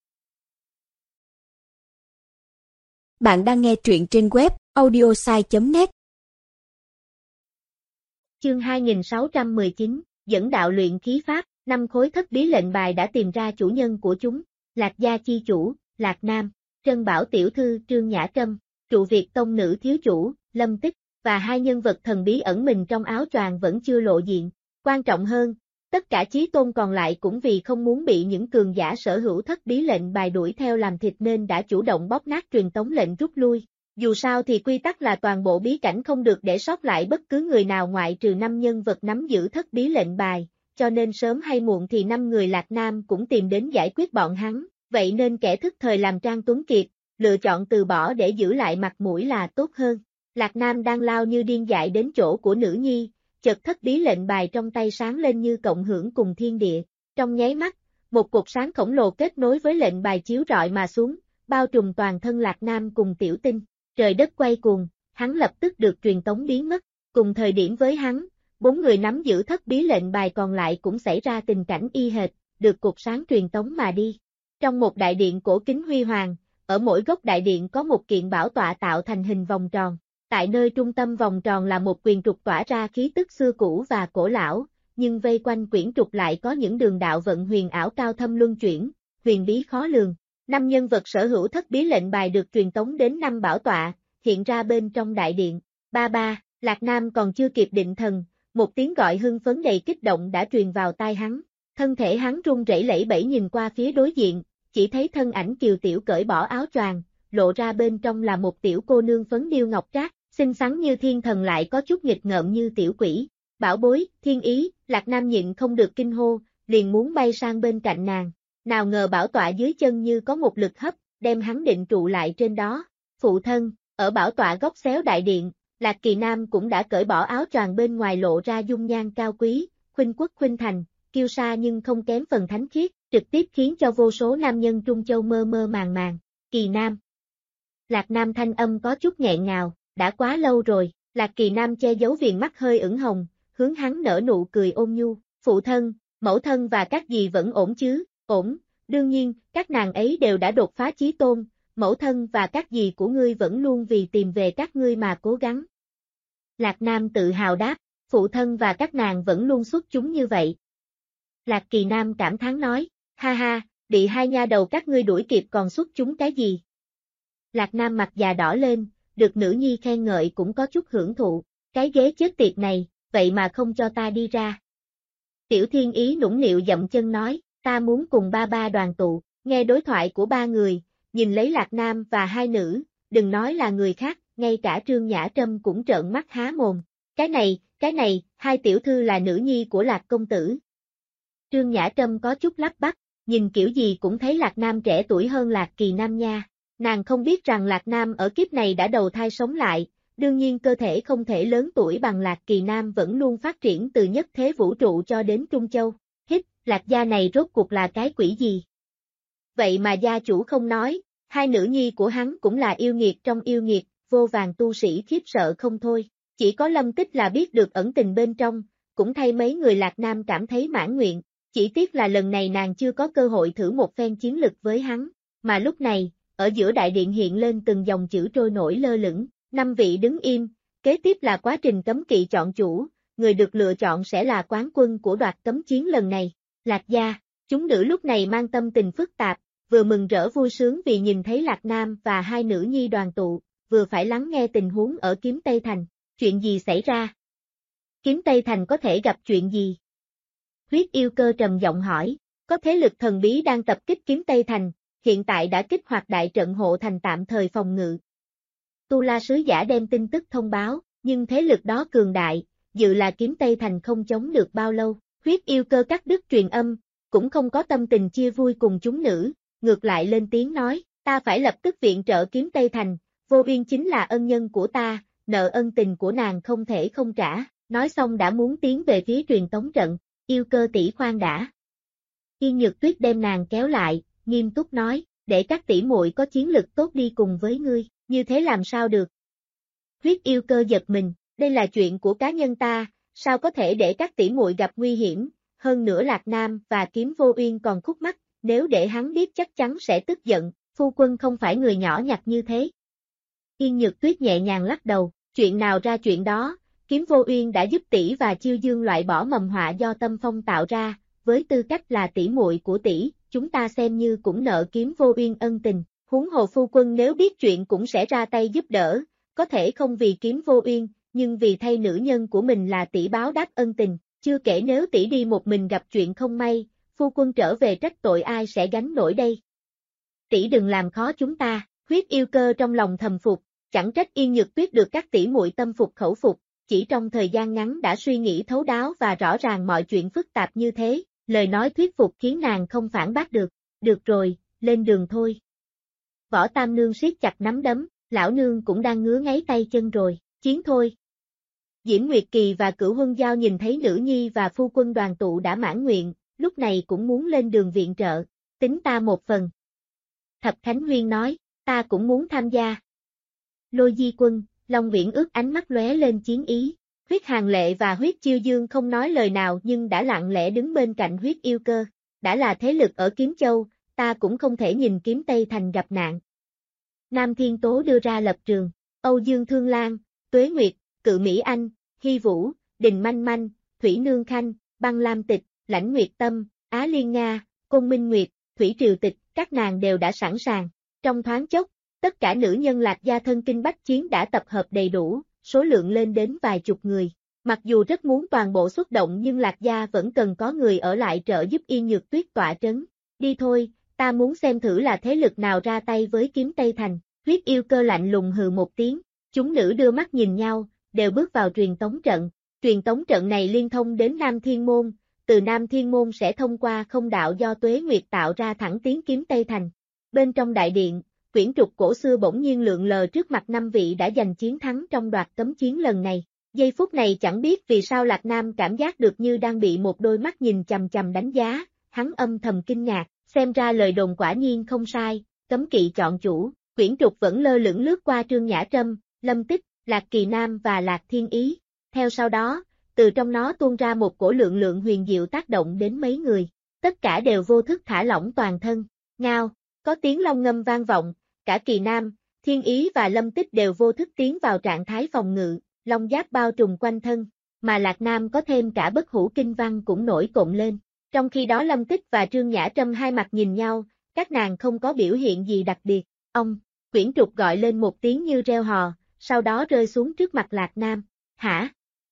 Bạn đang nghe truyện trên web audiosai.net. Chương 2619, dẫn đạo luyện khí pháp, 5 khối thất bí lệnh bài đã tìm ra chủ nhân của chúng. Lạc gia chi chủ, Lạc Nam, Trân Bảo tiểu thư Trương Nhã Trâm, Trụ Việt tông nữ thiếu chủ, Lâm Tích, và hai nhân vật thần bí ẩn mình trong áo choàng vẫn chưa lộ diện. Quan trọng hơn, tất cả chí tôn còn lại cũng vì không muốn bị những cường giả sở hữu thất bí lệnh bài đuổi theo làm thịt nên đã chủ động bóp nát truyền tống lệnh rút lui. Dù sao thì quy tắc là toàn bộ bí cảnh không được để sót lại bất cứ người nào ngoại trừ 5 nhân vật nắm giữ thất bí lệnh bài, cho nên sớm hay muộn thì 5 người Lạc Nam cũng tìm đến giải quyết bọn hắn, vậy nên kẻ thức thời làm Trang Tuấn Kiệt, lựa chọn từ bỏ để giữ lại mặt mũi là tốt hơn. Lạc Nam đang lao như điên dại đến chỗ của nữ nhi, chợt thất bí lệnh bài trong tay sáng lên như cộng hưởng cùng thiên địa. Trong nháy mắt, một cột sáng khổng lồ kết nối với lệnh bài chiếu rọi mà xuống, bao trùm toàn thân Lạc Nam cùng Tiểu Tinh. Trời đất quay cuồng, hắn lập tức được truyền tống biến mất. Cùng thời điểm với hắn, 4 người nắm giữ thất bí lệnh bài còn lại cũng xảy ra tình cảnh y hệt, được cột sáng truyền tống mà đi. Trong một đại điện cổ kính huy hoàng, ở mỗi góc đại điện có một kiện bảo tọa tạo thành hình vòng tròn. Tại nơi trung tâm vòng tròn là một quyền trục tỏa ra khí tức xưa cũ và cổ lão, nhưng vây quanh quyển trục lại có những đường đạo vận huyền ảo cao thâm luân chuyển, huyền bí khó lường. 5 nhân vật sở hữu thất bí lệnh bài được truyền tống đến 5 bảo tọa, hiện ra bên trong đại điện. Ba, Lạc Nam còn chưa kịp định thần, một tiếng gọi hưng phấn đầy kích động đã truyền vào tai hắn. Thân thể hắn run rẩy lẩy bẩy nhìn qua phía đối diện, chỉ thấy thân ảnh kiều tiểu cởi bỏ áo choàng, lộ ra bên trong là một tiểu cô nương phấn điêu ngọc trác, xinh xắn như thiên thần lại có chút nghịch ngợm như tiểu quỷ. Bảo bối, Thiên Ý, Lạc Nam nhịn không được kinh hô, liền muốn bay sang bên cạnh nàng. Nào ngờ bảo tọa dưới chân như có một lực hấp, đem hắn định trụ lại trên đó. Phụ thân, ở bảo tọa góc xéo đại điện, Lạc Kỳ Nam cũng đã cởi bỏ áo choàng bên ngoài lộ ra dung nhan cao quý, khuynh quốc khuynh thành, kiêu sa nhưng không kém phần thánh khiết, trực tiếp khiến cho vô số nam nhân Trung Châu mơ mơ màng màng. Kỳ Nam. Lạc Nam thanh âm có chút nghẹn ngào, đã quá lâu rồi. Lạc Kỳ Nam che giấu viền mắt hơi ửng hồng, hướng hắn nở nụ cười ôn nhu. Phụ thân, mẫu thân và các dì vẫn ổn chứ? Ổn, đương nhiên, các nàng ấy đều đã đột phá chí tôn, mẫu thân và các dì của ngươi vẫn luôn vì tìm về các ngươi mà cố gắng. Lạc Nam tự hào đáp, phụ thân và các nàng vẫn luôn xuất chúng như vậy. Lạc Kỳ Nam cảm thán nói, ha ha, bị hai nha đầu các ngươi đuổi kịp còn xuất chúng cái gì? Lạc Nam mặt già đỏ lên, được nữ nhi khen ngợi cũng có chút hưởng thụ, cái ghế chết tiệt này, vậy mà không cho ta đi ra. Tiểu Thiên Ý nũng nịu dậm chân nói, ta muốn cùng ba ba đoàn tụ, nghe đối thoại của ba người, nhìn lấy Lạc Nam và hai nữ, đừng nói là người khác, ngay cả Trương Nhã Trâm cũng trợn mắt há mồm. Cái này, hai tiểu thư là nữ nhi của Lạc công tử. Trương Nhã Trâm có chút lắp bắp, nhìn kiểu gì cũng thấy Lạc Nam trẻ tuổi hơn Lạc Kỳ Nam nha. Nàng không biết rằng Lạc Nam ở kiếp này đã đầu thai sống lại, đương nhiên cơ thể không thể lớn tuổi bằng Lạc Kỳ Nam vẫn luôn phát triển từ nhất thế vũ trụ cho đến Trung Châu. Hít, Lạc gia này rốt cuộc là cái quỷ gì? Vậy mà gia chủ không nói, hai nữ nhi của hắn cũng là yêu nghiệt trong yêu nghiệt, vô vàn tu sĩ khiếp sợ không thôi. Chỉ có Lâm Tích là biết được ẩn tình bên trong, cũng thay mấy người Lạc Nam cảm thấy mãn nguyện. Chỉ tiếc là lần này nàng chưa có cơ hội thử một phen chiến lực với hắn, mà lúc này, ở giữa đại điện hiện lên từng dòng chữ trôi nổi lơ lửng, 5 vị đứng im, kế tiếp là quá trình cấm kỵ chọn chủ, người được lựa chọn sẽ là quán quân của đoạt cấm chiến lần này. Lạc gia, chúng nữ lúc này mang tâm tình phức tạp, vừa mừng rỡ vui sướng vì nhìn thấy Lạc Nam và hai nữ nhi đoàn tụ, vừa phải lắng nghe tình huống ở Kiếm Tây Thành, chuyện gì xảy ra? Kiếm Tây Thành có thể gặp chuyện gì? Huyết yêu cơ trầm giọng hỏi, có thế lực thần bí đang tập kích Kiếm Tây Thành, hiện tại đã kích hoạt đại trận hộ thành tạm thời phòng ngự. Tu La sứ giả đem tin tức thông báo, nhưng thế lực đó cường đại, dự là Kiếm Tây Thành không chống được bao lâu. Huyết yêu cơ cắt đứt truyền âm, cũng không có tâm tình chia vui cùng chúng nữ, ngược lại lên tiếng nói, ta phải lập tức viện trợ Kiếm Tây Thành, Vô Uyên chính là ân nhân của ta, nợ ân tình của nàng không thể không trả. Nói xong đã muốn tiến về phía truyền tống trận. Yêu cơ tỷ khoan đã. Yên Nhược Tuyết đem nàng kéo lại, nghiêm túc nói, để các tỷ muội có chiến lực tốt đi cùng với ngươi, như thế làm sao được? Huyết yêu cơ giật mình, đây là chuyện của cá nhân ta, sao có thể để các tỷ muội gặp nguy hiểm, hơn nữa Lạc Nam và Kiếm Vô Uyên còn khúc mắc, nếu để hắn biết chắc chắn sẽ tức giận, phu quân không phải người nhỏ nhặt như thế. Yên Nhược Tuyết nhẹ nhàng lắc đầu, chuyện nào ra chuyện đó. Kiếm Vô Uyên đã giúp tỷ và Chiêu Dương loại bỏ mầm họa do Tâm Phong tạo ra, với tư cách là tỷ muội của tỷ, chúng ta xem như cũng nợ Kiếm Vô Uyên ân tình, huống hồ phu quân nếu biết chuyện cũng sẽ ra tay giúp đỡ, có thể không vì Kiếm Vô Uyên, nhưng vì thay nữ nhân của mình là tỷ báo đáp ân tình, chưa kể nếu tỷ đi một mình gặp chuyện không may, phu quân trở về trách tội ai sẽ gánh nổi đây. Tỷ đừng làm khó chúng ta, huyết yêu cơ trong lòng thầm phục, chẳng trách Yên Nhược Tuyết được các tỷ muội tâm phục khẩu phục. Chỉ trong thời gian ngắn đã suy nghĩ thấu đáo và rõ ràng mọi chuyện phức tạp như thế, lời nói thuyết phục khiến nàng không phản bác được. Được rồi, lên đường thôi. Võ Tam Nương siết chặt nắm đấm, lão nương cũng đang ngứa ngáy tay chân rồi, chiến thôi. Diễm Nguyệt Kỳ và Cửu Huân Giao nhìn thấy nữ nhi và phu quân đoàn tụ đã mãn nguyện, lúc này cũng muốn lên đường viện trợ, tính ta một phần. Thập Khánh Huyên nói, ta cũng muốn tham gia. Lôi Di Quân, Long Viễn Ước ánh mắt lóe lên chiến ý, Huyết Hàn Lệ và Huyết Chiêu Dương không nói lời nào nhưng đã lặng lẽ đứng bên cạnh huyết yêu cơ, đã là thế lực ở Kiếm Châu, ta cũng không thể nhìn Kiếm Tây Thành gặp nạn. Nam Thiên Tố đưa ra lập trường, Âu Dương Thương Lan, Tuế Nguyệt, Cự Mỹ Anh, Hy Vũ, Đình Manh Manh, Thủy Nương Khanh, Băng Lam Tịch, Lãnh Nguyệt Tâm, Á Liên Nga, Côn Minh Nguyệt, Thủy Triều Tịch, các nàng đều đã sẵn sàng, trong thoáng chốc. Tất cả nữ nhân Lạc gia thân kinh bách chiến đã tập hợp đầy đủ, số lượng lên đến vài chục người. Mặc dù rất muốn toàn bộ xuất động nhưng Lạc gia vẫn cần có người ở lại trợ giúp Yên Nhược Tuyết tọa trấn. Đi thôi, ta muốn xem thử là thế lực nào ra tay với kiếm Tây Thành. Huyết yêu cơ lạnh lùng hừ một tiếng, chúng nữ đưa mắt nhìn nhau, đều bước vào truyền tống trận. Truyền tống trận này liên thông đến Nam Thiên Môn, từ Nam Thiên Môn sẽ thông qua không đạo do Tuế Nguyệt tạo ra thẳng tiến kiếm Tây Thành. Bên trong đại điện, quyển trục cổ xưa bỗng nhiên lượn lờ trước mặt 5 vị đã giành chiến thắng trong đoạt cấm chiến lần này. Giây phút này chẳng biết vì sao Lạc Nam cảm giác được như đang bị một đôi mắt nhìn chằm chằm đánh giá, hắn âm thầm kinh ngạc, xem ra lời đồn quả nhiên không sai, cấm kỵ chọn chủ. Quyển trục vẫn lơ lửng lướt qua Trương Nhã Trâm, Lâm Tích, Lạc Kỳ Nam và Lạc Thiên Ý. Theo sau đó, từ trong nó tuôn ra một cổ lượng lượng huyền diệu tác động đến mấy người. Tất cả đều vô thức thả lỏng toàn thân. Ngao, có tiếng long ngâm vang vọng, cả Kỳ Nam, Thiên Ý và Lâm Tích đều vô thức tiến vào trạng thái phòng ngự, long giáp bao trùm quanh thân, mà Lạc Nam có thêm cả bất hủ kinh văn cũng nổi cộm lên. Trong khi đó Lâm Tích và Trương Nhã Trâm hai mặt nhìn nhau, các nàng không có biểu hiện gì đặc biệt. Ông, quyển trục gọi lên một tiếng như reo hò, sau đó rơi xuống trước mặt Lạc Nam. Hả?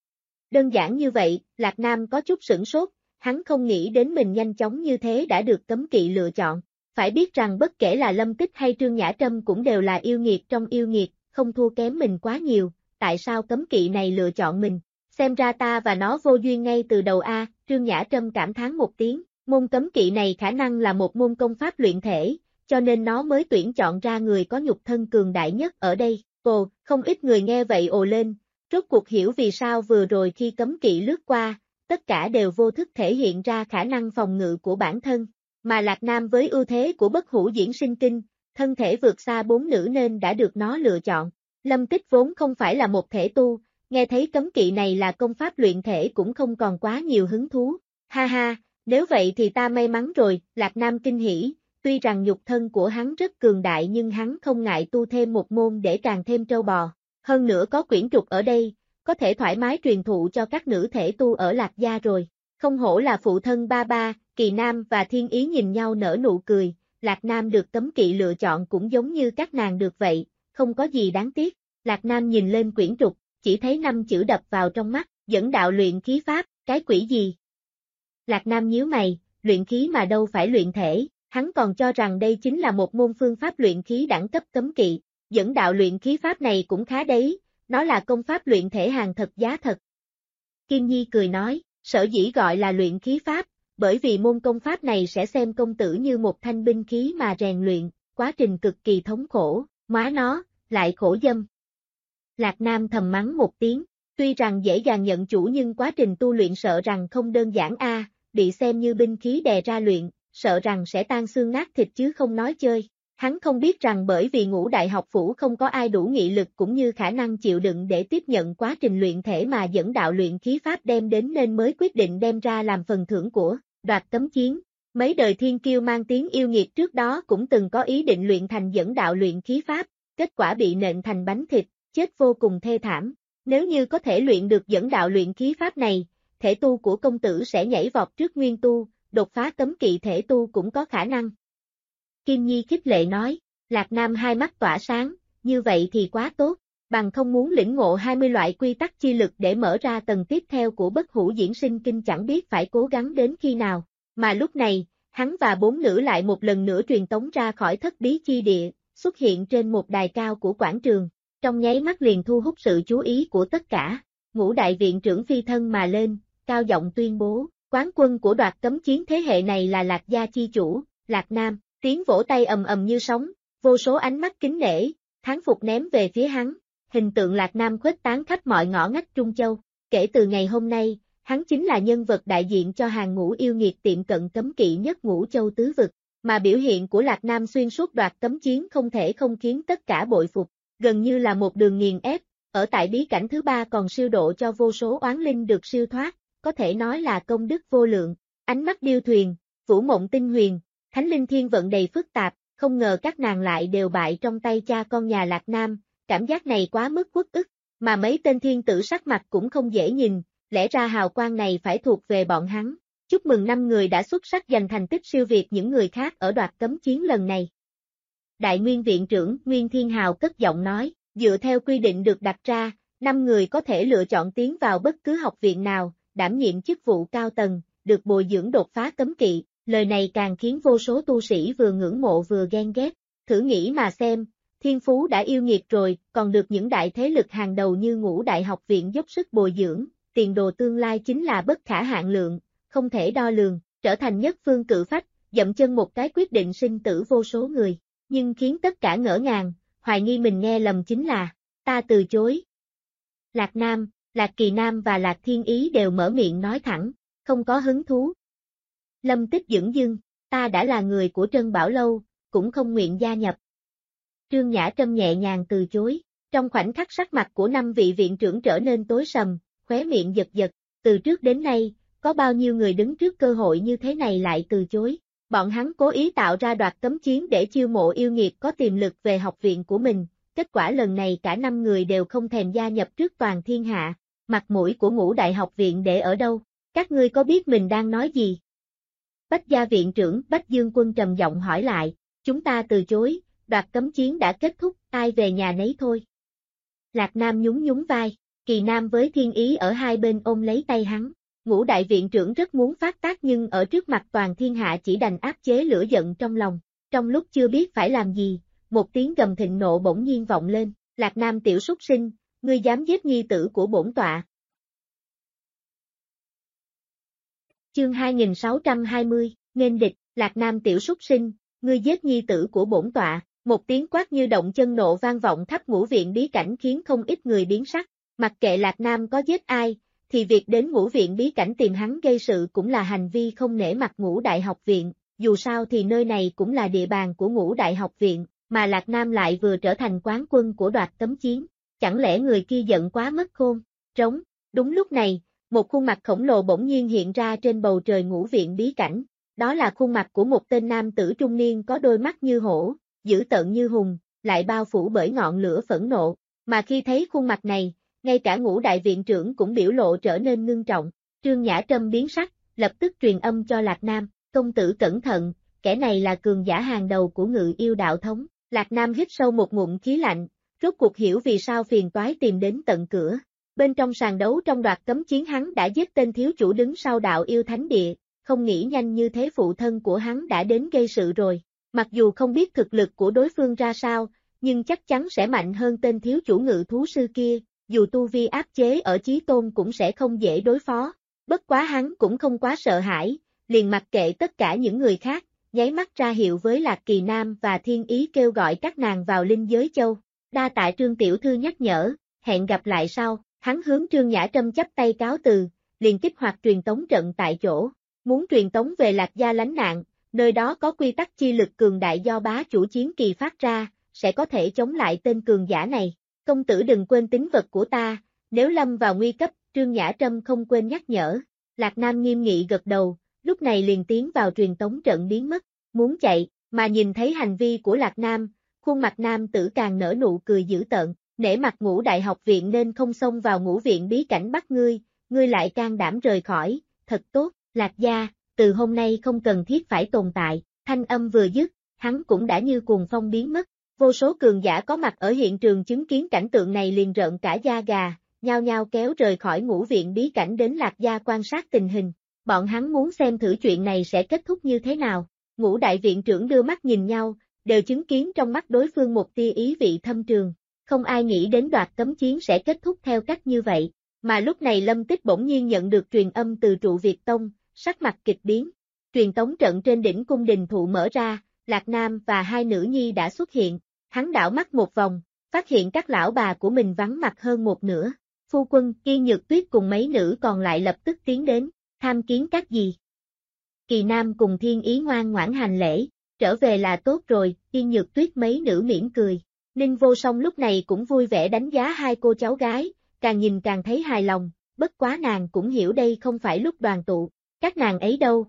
Đơn giản như vậy, Lạc Nam có chút sửng sốt, hắn không nghĩ đến mình nhanh chóng như thế đã được cấm kỵ lựa chọn. Phải biết rằng bất kể là Lâm Tích hay Trương Nhã Trâm cũng đều là yêu nghiệt trong yêu nghiệt, không thua kém mình quá nhiều, tại sao cấm kỵ này lựa chọn mình? Xem ra ta và nó vô duyên ngay từ đầu a. Trương Nhã Trâm cảm thán một tiếng, môn cấm kỵ này khả năng là một môn công pháp luyện thể, cho nên nó mới tuyển chọn ra người có nhục thân cường đại nhất ở đây. Ồ, không ít người nghe vậy ồ lên, rốt cuộc hiểu vì sao vừa rồi khi cấm kỵ lướt qua, tất cả đều vô thức thể hiện ra khả năng phòng ngự của bản thân, mà Lạc Nam với ưu thế của bất hủ diễn sinh kinh, thân thể vượt xa 4 nữ nên đã được nó lựa chọn. Lâm Tích vốn không phải là một thể tu, nghe thấy cấm kỵ này là công pháp luyện thể cũng không còn quá nhiều hứng thú. Ha ha, nếu vậy thì ta may mắn rồi. Lạc Nam kinh hỉ, tuy rằng nhục thân của hắn rất cường đại nhưng hắn không ngại tu thêm một môn để càng thêm trâu bò. Hơn nữa có quyển trục ở đây, có thể thoải mái truyền thụ cho các nữ thể tu ở Lạc gia rồi. Không hổ là phụ thân ba ba. Kỳ Nam và Thiên Ý nhìn nhau nở nụ cười, Lạc Nam được cấm kỵ lựa chọn cũng giống như các nàng được vậy, không có gì đáng tiếc. Lạc Nam nhìn lên quyển trục, chỉ thấy 5 chữ đập vào trong mắt, dẫn đạo luyện khí pháp, cái quỷ gì? Lạc Nam nhíu mày, luyện khí mà đâu phải luyện thể, hắn còn cho rằng đây chính là một môn phương pháp luyện khí đẳng cấp cấm kỵ. Dẫn đạo luyện khí pháp này cũng khá đấy, nó là công pháp luyện thể hàng thật giá thật. Kim Nhi cười nói, sở dĩ gọi là luyện khí pháp, bởi vì môn công pháp này sẽ xem công tử như một thanh binh khí mà rèn luyện, quá trình cực kỳ thống khổ, má nó, lại khổ dâm. Lạc Nam thầm mắng một tiếng, tuy rằng dễ dàng nhận chủ nhưng quá trình tu luyện sợ rằng không đơn giản a, bị xem như binh khí đè ra luyện, sợ rằng sẽ tan xương nát thịt chứ không nói chơi. Hắn không biết rằng bởi vì Ngũ Đại học phủ không có ai đủ nghị lực cũng như khả năng chịu đựng để tiếp nhận quá trình luyện thể mà dẫn đạo luyện khí pháp đem đến nên mới quyết định đem ra làm phần thưởng của đoạt cấm chiến. Mấy đời thiên kiêu mang tiếng yêu nghiệt trước đó cũng từng có ý định luyện thành dẫn đạo luyện khí pháp, kết quả bị nện thành bánh thịt, chết vô cùng thê thảm. Nếu như có thể luyện được dẫn đạo luyện khí pháp này, thể tu của công tử sẽ nhảy vọt trước nguyên tu, đột phá cấm kỵ thể tu cũng có khả năng. Kim Nhi khích lệ nói, Lạc Nam hai mắt tỏa sáng, như vậy thì quá tốt, bằng không muốn lĩnh ngộ 20 loại quy tắc chi lực để mở ra tầng tiếp theo của bất hủ diễn sinh kinh chẳng biết phải cố gắng đến khi nào, mà lúc này, hắn và 4 nữ lại một lần nữa truyền tống ra khỏi thất bí chi địa, xuất hiện trên một đài cao của quảng trường, trong nháy mắt liền thu hút sự chú ý của tất cả. Ngũ đại viện trưởng phi thân mà lên, cao giọng tuyên bố, quán quân của đoạt cấm chiến thế hệ này là Lạc gia chi chủ, Lạc Nam. Tiếng vỗ tay ầm ầm như sóng, vô số ánh mắt kính nể, thán phục ném về phía hắn, hình tượng Lạc Nam khuếch tán khắp mọi ngõ ngách Trung Châu. Kể từ ngày hôm nay, hắn chính là nhân vật đại diện cho hàng ngũ yêu nghiệt tiệm cận cấm kỵ nhất Ngũ Châu tứ vực, mà biểu hiện của Lạc Nam xuyên suốt đoạt cấm chiến không thể không khiến tất cả bội phục, gần như là một đường nghiền ép, ở tại bí cảnh thứ 3 còn siêu độ cho vô số oán linh được siêu thoát, có thể nói là công đức vô lượng. Ánh mắt điêu thuyền, vũ mộng tinh huyền, Thánh linh thiên vận đầy phức tạp, không ngờ các nàng lại đều bại trong tay cha con nhà Lạc Nam, cảm giác này quá mức uất ức, mà mấy tên thiên tử sắc mặt cũng không dễ nhìn, lẽ ra hào quang này phải thuộc về bọn hắn. Chúc mừng 5 người đã xuất sắc giành thành tích siêu việt những người khác ở đoạt cấm chiến lần này. Đại Nguyên viện trưởng Nguyên Thiên Hào cất giọng nói, dựa theo quy định được đặt ra, 5 người có thể lựa chọn tiến vào bất cứ học viện nào, đảm nhiệm chức vụ cao tầng, được bồi dưỡng đột phá cấm kỵ. Lời này càng khiến vô số tu sĩ vừa ngưỡng mộ vừa ghen ghét. Thử nghĩ mà xem, thiên phú đã yêu nghiệt rồi, còn được những đại thế lực hàng đầu như Ngũ Đại học viện dốc sức bồi dưỡng, tiền đồ tương lai chính là bất khả hạn lượng, không thể đo lường, trở thành nhất phương cự phách, dậm chân một cái quyết định sinh tử vô số người. Nhưng khiến tất cả ngỡ ngàng, hoài nghi mình nghe lầm chính là, ta từ chối. Lạc Nam, Lạc Kỳ Nam và Lạc Thiên Ý đều mở miệng nói thẳng, không có hứng thú. Lâm Tích dửng dưng, ta đã là người của Trân Bảo Lâu, cũng không nguyện gia nhập. Trương Nhã Trâm nhẹ nhàng từ chối, trong khoảnh khắc sắc mặt của 5 vị viện trưởng trở nên tối sầm, khóe miệng giật giật, từ trước đến nay, có bao nhiêu người đứng trước cơ hội như thế này lại từ chối. Bọn hắn cố ý tạo ra đoạt cấm chiến để chiêu mộ yêu nghiệt có tiềm lực về học viện của mình, kết quả lần này cả 5 người đều không thèm gia nhập trước toàn thiên hạ, mặt mũi của Ngũ Đại học viện để ở đâu, các ngươi có biết mình đang nói gì? Bách gia viện trưởng Bách Dương Quân trầm giọng hỏi lại, chúng ta từ chối, đoạt cấm chiến đã kết thúc, ai về nhà nấy thôi. Lạc Nam nhún nhún vai, Kỳ Nam với Thiên Ý ở hai bên ôm lấy tay hắn. Ngũ Đại viện trưởng rất muốn phát tác nhưng ở trước mặt toàn thiên hạ chỉ đành áp chế lửa giận trong lòng. Trong lúc chưa biết phải làm gì, một tiếng gầm thịnh nộ bỗng nhiên vọng lên, Lạc Nam tiểu súc sinh, ngươi dám giết nhi tử của bổn tọa. Chương 2620, nghênh địch, Lạc Nam tiểu súc sinh, ngươi giết nhi tử của bổn tọa, một tiếng quát như động chân nộ vang vọng khắp ngũ viện bí cảnh khiến không ít người biến sắc, mặc kệ Lạc Nam có giết ai, thì việc đến ngũ viện bí cảnh tìm hắn gây sự cũng là hành vi không nể mặt Ngũ Đại học viện, dù sao thì nơi này cũng là địa bàn của Ngũ Đại học viện, mà Lạc Nam lại vừa trở thành quán quân của đoạt cấm chiến, chẳng lẽ người kia giận quá mất khôn, trống, đúng lúc này, một khuôn mặt khổng lồ bỗng nhiên hiện ra trên bầu trời ngũ viện bí cảnh, đó là khuôn mặt của một tên nam tử trung niên có đôi mắt như hổ, dữ tợn như hùng, lại bao phủ bởi ngọn lửa phẫn nộ, mà khi thấy khuôn mặt này, ngay cả Ngũ Đại viện trưởng cũng biểu lộ trở nên ngưng trọng, Trương Nhã Trâm biến sắc, lập tức truyền âm cho Lạc Nam, công tử cẩn thận, kẻ này là cường giả hàng đầu của Ngự Yêu đạo thống, Lạc Nam hít sâu một ngụm khí lạnh, rốt cuộc hiểu vì sao phiền toái tìm đến tận cửa, bên trong sàn đấu trong đoạt cấm chiến hắn đã giết tên thiếu chủ đứng sau đạo yêu thánh địa, không nghĩ nhanh như thế phụ thân của hắn đã đến gây sự rồi, mặc dù không biết thực lực của đối phương ra sao, nhưng chắc chắn sẽ mạnh hơn tên thiếu chủ ngự thú sư kia. Dù tu vi áp chế ở chí tôn cũng sẽ không dễ đối phó, bất quá hắn cũng không quá sợ hãi, liền mặc kệ tất cả những người khác, nháy mắt ra hiệu với Lạc Kỳ Nam và Thiên Ý kêu gọi các nàng vào Linh Giới Châu, đa tạ Trương tiểu thư nhắc nhở, hẹn gặp lại sau, hắn hướng Trương Nhã Trâm chắp tay cáo từ, liền kích hoạt truyền tống trận tại chỗ, muốn truyền tống về Lạc gia lánh nạn, nơi đó có quy tắc chi lực cường đại do bá chủ chiến kỳ phát ra, sẽ có thể chống lại tên cường giả này. Công tử đừng quên tín vật của ta, nếu lâm vào nguy cấp, Trương Nhã Trâm không quên nhắc nhở. Lạc Nam nghiêm nghị gật đầu, lúc này liền tiến vào truyền tống trận biến mất, muốn chạy, mà nhìn thấy hành vi của Lạc Nam, khuôn mặt nam tử càng nở nụ cười dữ tợn, nể mặt Ngũ Đại học viện nên không xông vào ngũ viện bí cảnh bắt ngươi lại can đảm rời khỏi, thật tốt, Lạc gia, từ hôm nay không cần thiết phải tồn tại, thanh âm vừa dứt, hắn cũng đã như cuồng phong biến mất. Vô số cường giả có mặt ở hiện trường chứng kiến cảnh tượng này liền rợn cả da gà, nhao nhao kéo rời khỏi ngũ viện bí cảnh đến Lạc gia quan sát tình hình. Bọn hắn muốn xem thử chuyện này sẽ kết thúc như thế nào. Ngũ Đại viện trưởng đưa mắt nhìn nhau, đều chứng kiến trong mắt đối phương một tia ý vị thâm trường. Không ai nghĩ đến đoạt cấm chiến sẽ kết thúc theo cách như vậy. Mà lúc này Lâm Tích bỗng nhiên nhận được truyền âm từ trụ Việt Tông, sắc mặt kịch biến. Truyền tống trận trên đỉnh cung đình thụ mở ra, Lạc Nam và hai nữ nhi đã xuất hiện. Hắn đảo mắt một vòng, phát hiện các lão bà của mình vắng mặt hơn một nửa. Phu quân, Yên Nhược Tuyết cùng mấy nữ còn lại lập tức tiến đến, tham kiến các gì. Kỳ Nam cùng Thiên Ý ngoan ngoãn hành lễ, trở về là tốt rồi, Yên Nhược Tuyết mấy nữ mỉm cười. Ninh Vô Song lúc này cũng vui vẻ đánh giá hai cô cháu gái, càng nhìn càng thấy hài lòng, bất quá nàng cũng hiểu đây không phải lúc đoàn tụ, các nàng ấy đâu.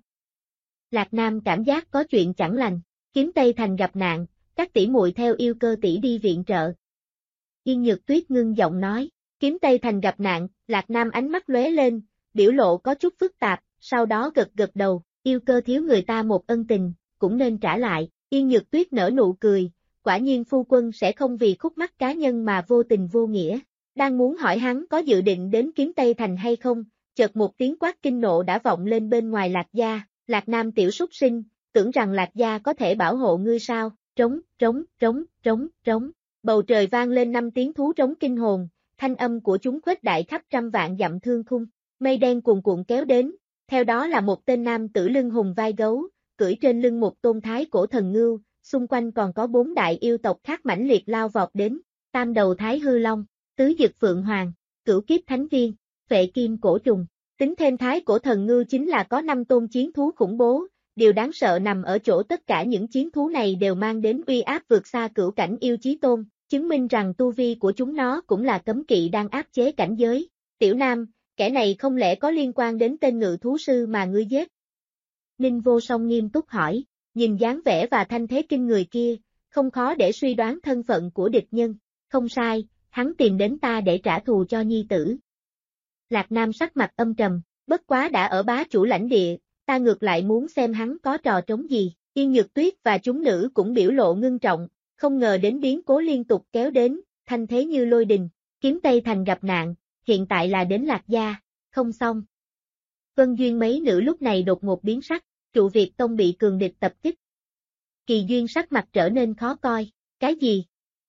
Lạc Nam cảm giác có chuyện chẳng lành, Kiếm Tây Thành gặp nạn. Các tỷ muội theo Yêu Cơ tỷ đi viện trợ. Yên Nhược Tuyết ngưng giọng nói, Kiếm Tây Thành gặp nạn, Lạc Nam ánh mắt lóe lên, biểu lộ có chút phức tạp, sau đó gật gật đầu, Yêu Cơ thiếu người ta một ân tình, cũng nên trả lại, Yên Nhược Tuyết nở nụ cười, quả nhiên phu quân sẽ không vì khúc mắc cá nhân mà vô tình vô nghĩa, đang muốn hỏi hắn có dự định đến Kiếm Tây Thành hay không, chợt một tiếng quát kinh nộ đã vọng lên bên ngoài Lạc gia, Lạc Nam tiểu súc sinh, tưởng rằng Lạc gia có thể bảo hộ ngươi sao, trống, trống, trống, trống, trống. Bầu trời vang lên 5 tiếng thú trống kinh hồn, thanh âm của chúng khuếch đại khắp trăm vạn dặm thương khung, mây đen cuồn cuộn kéo đến, theo đó là một tên nam tử lưng hùng vai gấu, cưỡi trên lưng một tôn thái cổ thần ngưu, xung quanh còn có 4 đại yêu tộc khác mãnh liệt lao vọt đến, tam đầu thái hư long, tứ dực phượng hoàng, cửu kiếp thánh viên, phệ kim cổ trùng. Tính thêm thái cổ thần ngưu chính là có 5 tôn chiến thú khủng bố, điều đáng sợ nằm ở chỗ tất cả những chiến thú này đều mang đến uy áp vượt xa cửu cảnh yêu chí tôn, chứng minh rằng tu vi của chúng nó cũng là cấm kỵ đang áp chế cảnh giới. Tiểu Nam, kẻ này không lẽ có liên quan đến tên ngự thú sư mà ngươi giết? Ninh Vô Song nghiêm túc hỏi, nhìn dáng vẻ và thanh thế kinh người kia, không khó để suy đoán thân phận của địch nhân. Không sai, hắn tìm đến ta để trả thù cho nhi tử. Lạc Nam sắc mặt âm trầm, bất quá đã ở bá chủ lãnh địa, ta ngược lại muốn xem hắn có trò trống gì. Yên Nhược Tuyết và chúng nữ cũng biểu lộ ngưng trọng, không ngờ đến biến cố liên tục kéo đến, thanh thế như lôi đình, Kiếm Tây Thành gặp nạn, hiện tại là đến Lạc gia, không xong. Vân Duyên mấy nữ lúc này đột ngột biến sắc, Trụ Việt Tông bị cường địch tập kích. Kỳ Duyên sắc mặt trở nên khó coi, cái gì?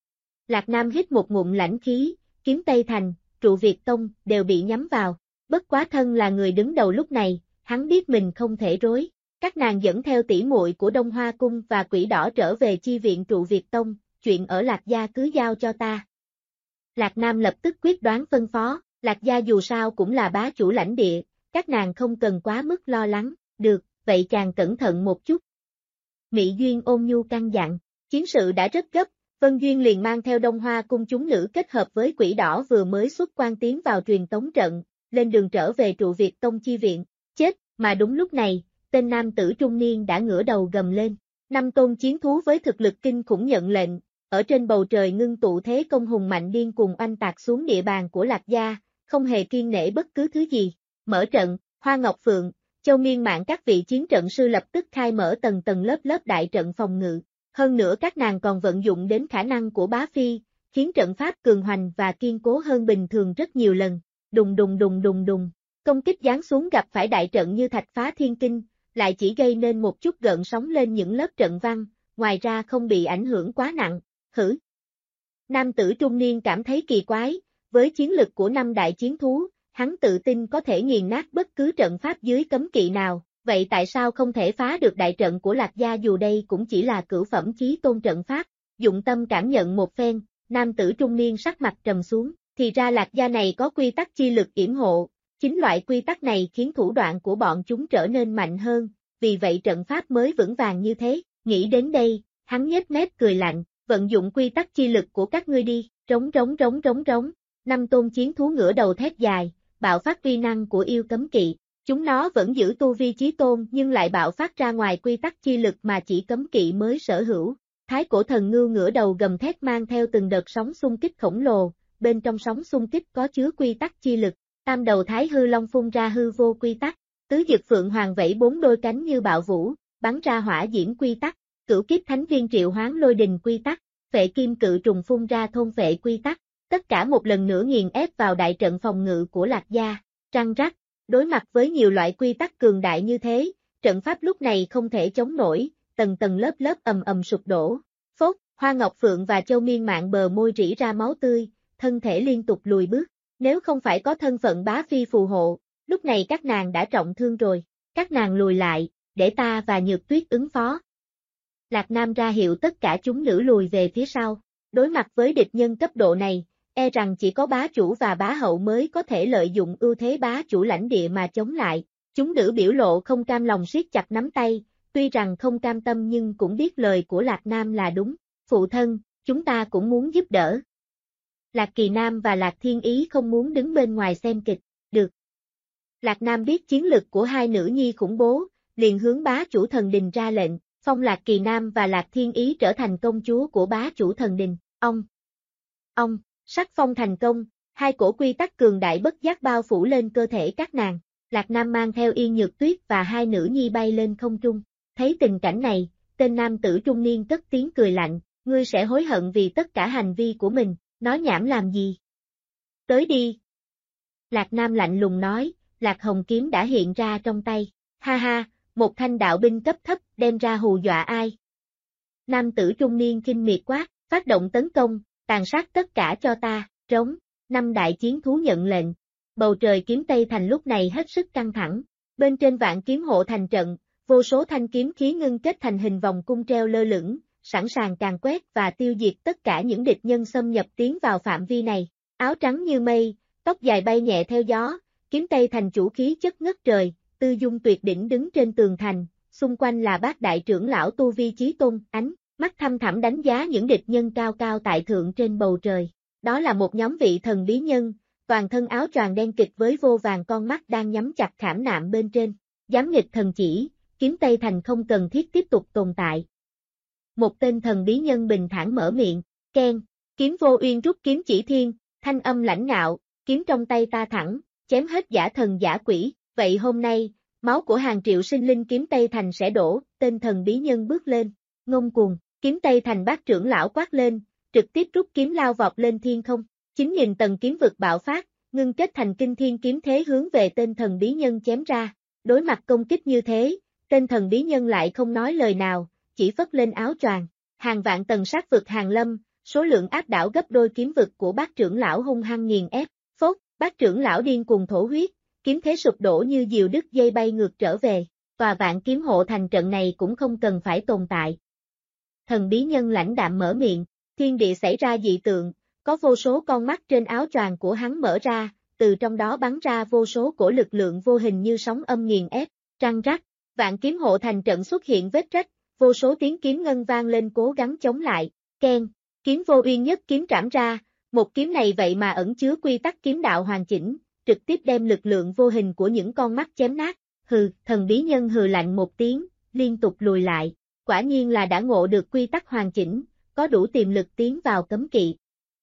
Lạc Nam hít một ngụm lãnh khí, Kiếm Tây Thành, Trụ Việt Tông đều bị nhắm vào, bất quá thân là người đứng đầu lúc này, hắn biết mình không thể rối. Các nàng dẫn theo tỷ muội của Đông Hoa Cung và Quỷ Đỏ trở về chi viện Trụ Việt Tông, chuyện ở Lạc gia cứ giao cho ta. Lạc Nam lập tức quyết đoán phân phó, Lạc gia dù sao cũng là bá chủ lãnh địa, các nàng không cần quá mức lo lắng, được, vậy chàng cẩn thận một chút. Mỹ Duyên ôn nhu căn dặn, chiến sự đã rất gấp, Vân Duyên liền mang theo Đông Hoa Cung chúng nữ kết hợp với Quỷ Đỏ vừa mới xuất quan tiến vào truyền tống trận, lên đường trở về Trụ Việt Tông chi viện, chết, mà đúng lúc này, tên nam tử trung niên đã ngửa đầu gầm lên, 5 tôn chiến thú với thực lực kinh khủng nhận lệnh, ở trên bầu trời ngưng tụ thế công hùng mạnh điên cuồng oanh tạc xuống địa bàn của Lạc gia, không hề kiêng nể bất cứ thứ gì, mở trận, Hoa Ngọc Phượng, Châu Miên Mạn các vị chiến trận sư lập tức khai mở tầng tầng lớp lớp đại trận phòng ngự, hơn nữa các nàng còn vận dụng đến khả năng của bá phi, khiến trận pháp cường hoành và kiên cố hơn bình thường rất nhiều lần, đùng đùng đùng đùng đùng, công kích giáng xuống gặp phải đại trận như thạch phá thiên kinh, lại chỉ gây nên một chút gợn sóng lên những lớp trận văn, ngoài ra không bị ảnh hưởng quá nặng, hử. Nam tử trung niên cảm thấy kỳ quái, với chiến lực của 5 đại chiến thú, hắn tự tin có thể nghiền nát bất cứ trận pháp dưới cấm kỵ nào, vậy tại sao không thể phá được đại trận của Lạc gia dù đây cũng chỉ là cửu phẩm chí tôn trận pháp, dụng tâm cảm nhận một phen, nam tử trung niên sắc mặt trầm xuống, thì ra Lạc gia này có quy tắc chi lực yểm hộ. Chính loại quy tắc này khiến thủ đoạn của bọn chúng trở nên mạnh hơn, vì vậy trận pháp mới vững vàng như thế. Nghĩ đến đây, hắn nhếch mép cười lạnh, vận dụng quy tắc chi lực của các ngươi đi, trống trống trống trống trống. 5 tôn chiến thú ngửa đầu thét dài, bạo phát uy năng của yêu cấm kỵ. Chúng nó vẫn giữ tu vi chí tôn nhưng lại bạo phát ra ngoài quy tắc chi lực mà chỉ cấm kỵ mới sở hữu. Thái cổ thần ngưu ngửa đầu gầm thét mang theo từng đợt sóng xung kích khổng lồ, bên trong sóng xung kích có chứa quy tắc chi lực. Tam đầu thái hư long phun ra hư vô quy tắc, tứ dực phượng hoàng vẫy 4 đôi cánh như bạo vũ, bắn ra hỏa diễm quy tắc, cửu kiếp thánh viên triệu hoán lôi đình quy tắc, phệ kim cự trùng phun ra thôn phệ quy tắc, tất cả một lần nữa nghiền ép vào đại trận phòng ngự của Lạc gia. Răng rắc, đối mặt với nhiều loại quy tắc cường đại như thế, trận pháp lúc này không thể chống nổi, tầng tầng lớp lớp ầm ầm sụp đổ. Phốt, Hoa Ngọc Phượng và Châu Miên Mạn bờ môi rỉ ra máu tươi, thân thể liên tục lùi bước. Nếu không phải có thân phận bá phi phù hộ, lúc này các nàng đã trọng thương rồi. Các nàng lùi lại, để ta và Nhược Tuyết ứng phó. Lạc Nam ra hiệu tất cả chúng nữ lùi về phía sau. Đối mặt với địch nhân cấp độ này, e rằng chỉ có bá chủ và bá hậu mới có thể lợi dụng ưu thế bá chủ lãnh địa mà chống lại. Chúng nữ biểu lộ không cam lòng siết chặt nắm tay, tuy rằng không cam tâm nhưng cũng biết lời của Lạc Nam là đúng. Phụ thân, chúng ta cũng muốn giúp đỡ. Lạc Kỳ Nam và Lạc Thiên Ý không muốn đứng bên ngoài xem kịch, được. Lạc Nam biết chiến lực của hai nữ nhi khủng bố, liền hướng bá chủ thần đình ra lệnh, phong Lạc Kỳ Nam và Lạc Thiên Ý trở thành công chúa của bá chủ thần đình. Ông, sắc phong thành công, hai cổ quy tắc cường đại bất giác bao phủ lên cơ thể các nàng. Lạc Nam mang theo Yên Nhược Tuyết và hai nữ nhi bay lên không trung. Thấy tình cảnh này, tên nam tử trung niên cất tiếng cười lạnh, ngươi sẽ hối hận vì tất cả hành vi của mình. Nói nhảm làm gì? Tới đi. Lạc Nam lạnh lùng nói, Lạc Hồng kiếm đã hiện ra trong tay. Ha ha, một thanh đạo binh cấp thấp đem ra hù dọa ai. Nam tử trung niên khinh miệt quát, phát động tấn công, tàn sát tất cả cho ta, trống, 5 đại chiến thú nhận lệnh. Bầu trời kiếm Tây Thành lúc này hết sức căng thẳng, bên trên vạn kiếm hộ thành trận, vô số thanh kiếm khí ngưng kết thành hình vòng cung treo lơ lửng, sẵn sàng càn quét và tiêu diệt tất cả những địch nhân xâm nhập tiến vào phạm vi này. Áo trắng như mây, tóc dài bay nhẹ theo gió, kiếm Tây Thành chủ khí chất ngất trời, tư dung tuyệt đỉnh đứng trên tường thành, xung quanh là bát đại trưởng lão tu vi chí tôn, ánh mắt thăm thẳm đánh giá những địch nhân cao cao tại thượng trên bầu trời. Đó là một nhóm vị thần bí nhân, toàn thân áo choàng đen kịt với vô vàng con mắt đang nhắm chặt khảm nạm bên trên. Dám nghịch thần chỉ, kiếm Tây Thành không cần thiết tiếp tục tồn tại. Một tên thần bí nhân bình thản mở miệng, keng, kiếm vô uyên rút kiếm chỉ thiên, thanh âm lãnh ngạo, kiếm trong tay ta thẳng, chém hết giả thần giả quỷ, vậy hôm nay, máu của hàng triệu sinh linh kiếm Tây Thành sẽ đổ, tên thần bí nhân bước lên, ngông cuồng, kiếm Tây Thành bát trưởng lão quát lên, trực tiếp rút kiếm lao vọt lên thiên không, 9.000 tầng kiếm vực bạo phát, ngưng kết thành kinh thiên kiếm thế hướng về tên thần bí nhân chém ra, đối mặt công kích như thế, tên thần bí nhân lại không nói lời nào, chỉ phất lên áo choàng, hàng vạn tầng sát vực hàng lâm, số lượng áp đảo gấp đôi kiếm vực của bát trưởng lão hung hăng nghiền ép, phốt, bát trưởng lão điên cuồng thổ huyết, kiếm thế sụp đổ như diều đứt dây bay ngược trở về, tòa vạn kiếm hộ thành trận này cũng không cần phải tồn tại. Thần bí nhân lãnh đạm mở miệng, thiên địa xảy ra dị tượng, có vô số con mắt trên áo choàng của hắn mở ra, từ trong đó bắn ra vô số cổ lực lượng vô hình như sóng âm nghiền ép, trăng rắc, vạn kiếm hộ thành trận xuất hiện vết rách, vô số tiếng kiếm ngân vang lên cố gắng chống lại, keng, kiếm vô uyên nhất kiếm trảm ra, một kiếm này vậy mà ẩn chứa quy tắc kiếm đạo hoàn chỉnh, trực tiếp đem lực lượng vô hình của những con mắt chém nát, hừ, thần bí nhân hừ lạnh một tiếng, liên tục lùi lại, quả nhiên là đã ngộ được quy tắc hoàn chỉnh, có đủ tiềm lực tiến vào cấm kỵ.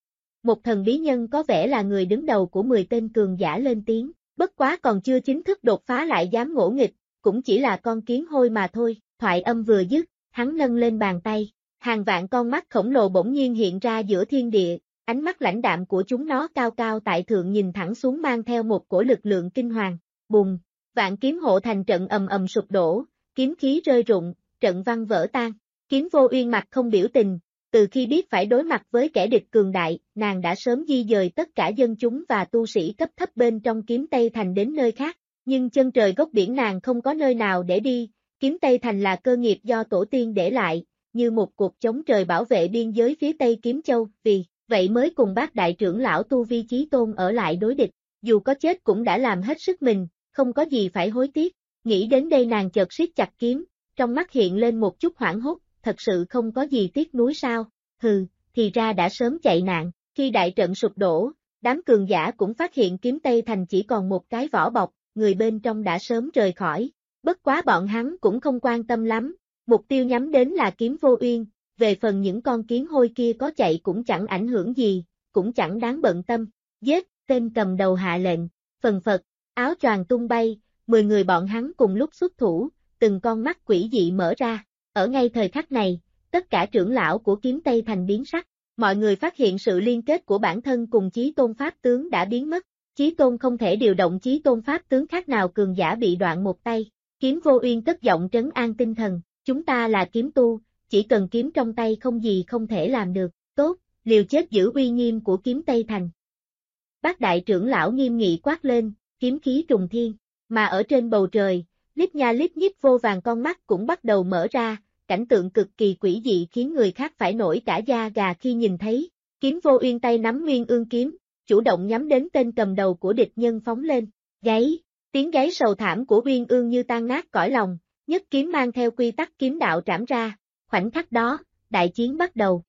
Một thần bí nhân có vẻ là người đứng đầu của 10 tên cường giả lên tiếng, bất quá còn chưa chính thức đột phá lại dám ngỗ nghịch, cũng chỉ là con kiến hôi mà thôi, thoại âm vừa dứt, hắn nâng lên bàn tay, hàng vạn con mắt khổng lồ bỗng nhiên hiện ra giữa thiên địa, ánh mắt lãnh đạm của chúng nó cao cao tại thượng nhìn thẳng xuống mang theo một cổ lực lượng kinh hoàng, bùng, vạn kiếm hộ thành trận ầm ầm sụp đổ, kiếm khí rơi rụng, trận văn vỡ tan, kiếm vô uyên mặt không biểu tình. Từ khi biết phải đối mặt với kẻ địch cường đại, nàng đã sớm di dời tất cả dân chúng và tu sĩ cấp thấp bên trong kiếm Tây Thành đến nơi khác, nhưng chân trời góc biển nàng không có nơi nào để đi, kiếm Tây Thành là cơ nghiệp do tổ tiên để lại, như một cột chống trời bảo vệ biên giới phía Tây Kiếm Châu, vì vậy mới cùng bác đại trưởng lão tu vi chí tôn ở lại đối địch, dù có chết cũng đã làm hết sức mình, không có gì phải hối tiếc, nghĩ đến đây nàng chợt siết chặt kiếm, trong mắt hiện lên một chút hoảng hốt. Thật sự không có gì tiếc nuối sao, hừ, thì ra đã sớm chạy nạn, khi đại trận sụp đổ, đám cường giả cũng phát hiện kiếm Tây Thành chỉ còn một cái vỏ bọc, người bên trong đã sớm rời khỏi, bất quá bọn hắn cũng không quan tâm lắm, mục tiêu nhắm đến là kiếm vô uyên, về phần những con kiến hôi kia có chạy cũng chẳng ảnh hưởng gì, cũng chẳng đáng bận tâm, giết, tên cầm đầu hạ lệnh, phần phật, áo choàng tung bay, 10 người bọn hắn cùng lúc xuất thủ, từng con mắt quỷ dị mở ra. Ở ngay thời khắc này, tất cả trưởng lão của kiếm Tây Thành biến sắc, mọi người phát hiện sự liên kết của bản thân cùng chí tôn pháp tướng đã biến mất, chí tôn không thể điều động chí tôn pháp tướng khác nào cường giả bị đoạn một tay, kiếm vô uyên cất giọng trấn an tinh thần, chúng ta là kiếm tu, chỉ cần kiếm trong tay không gì không thể làm được, tốt, liều chết giữ uy nghiêm của kiếm Tây Thành. Bác đại trưởng lão nghiêm nghị quát lên, kiếm khí trùng thiên, mà ở trên bầu trời, lít nha lít nhít vô vàng con mắt cũng bắt đầu mở ra. Cảnh tượng cực kỳ quỷ dị khiến người khác phải nổi cả da gà khi nhìn thấy, kiếm vô uyên tay nắm nguyên ương kiếm, chủ động nhắm đến tên cầm đầu của địch nhân phóng lên, gáy, tiếng gáy sầu thảm của uyên ương như tan nát cõi lòng, nhất kiếm mang theo quy tắc kiếm đạo trảm ra, khoảnh khắc đó, đại chiến bắt đầu.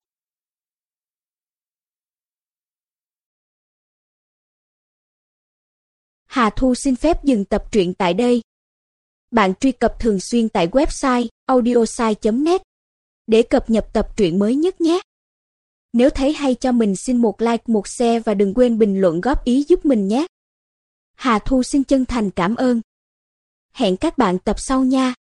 Hà Thu xin phép dừng tập truyện tại đây. Bạn truy cập thường xuyên tại website audiosai.net để cập nhật tập truyện mới nhất nhé. Nếu thấy hay cho mình xin một like, một share và đừng quên bình luận góp ý giúp mình nhé. Hà Thu xin chân thành cảm ơn. Hẹn các bạn tập sau nha.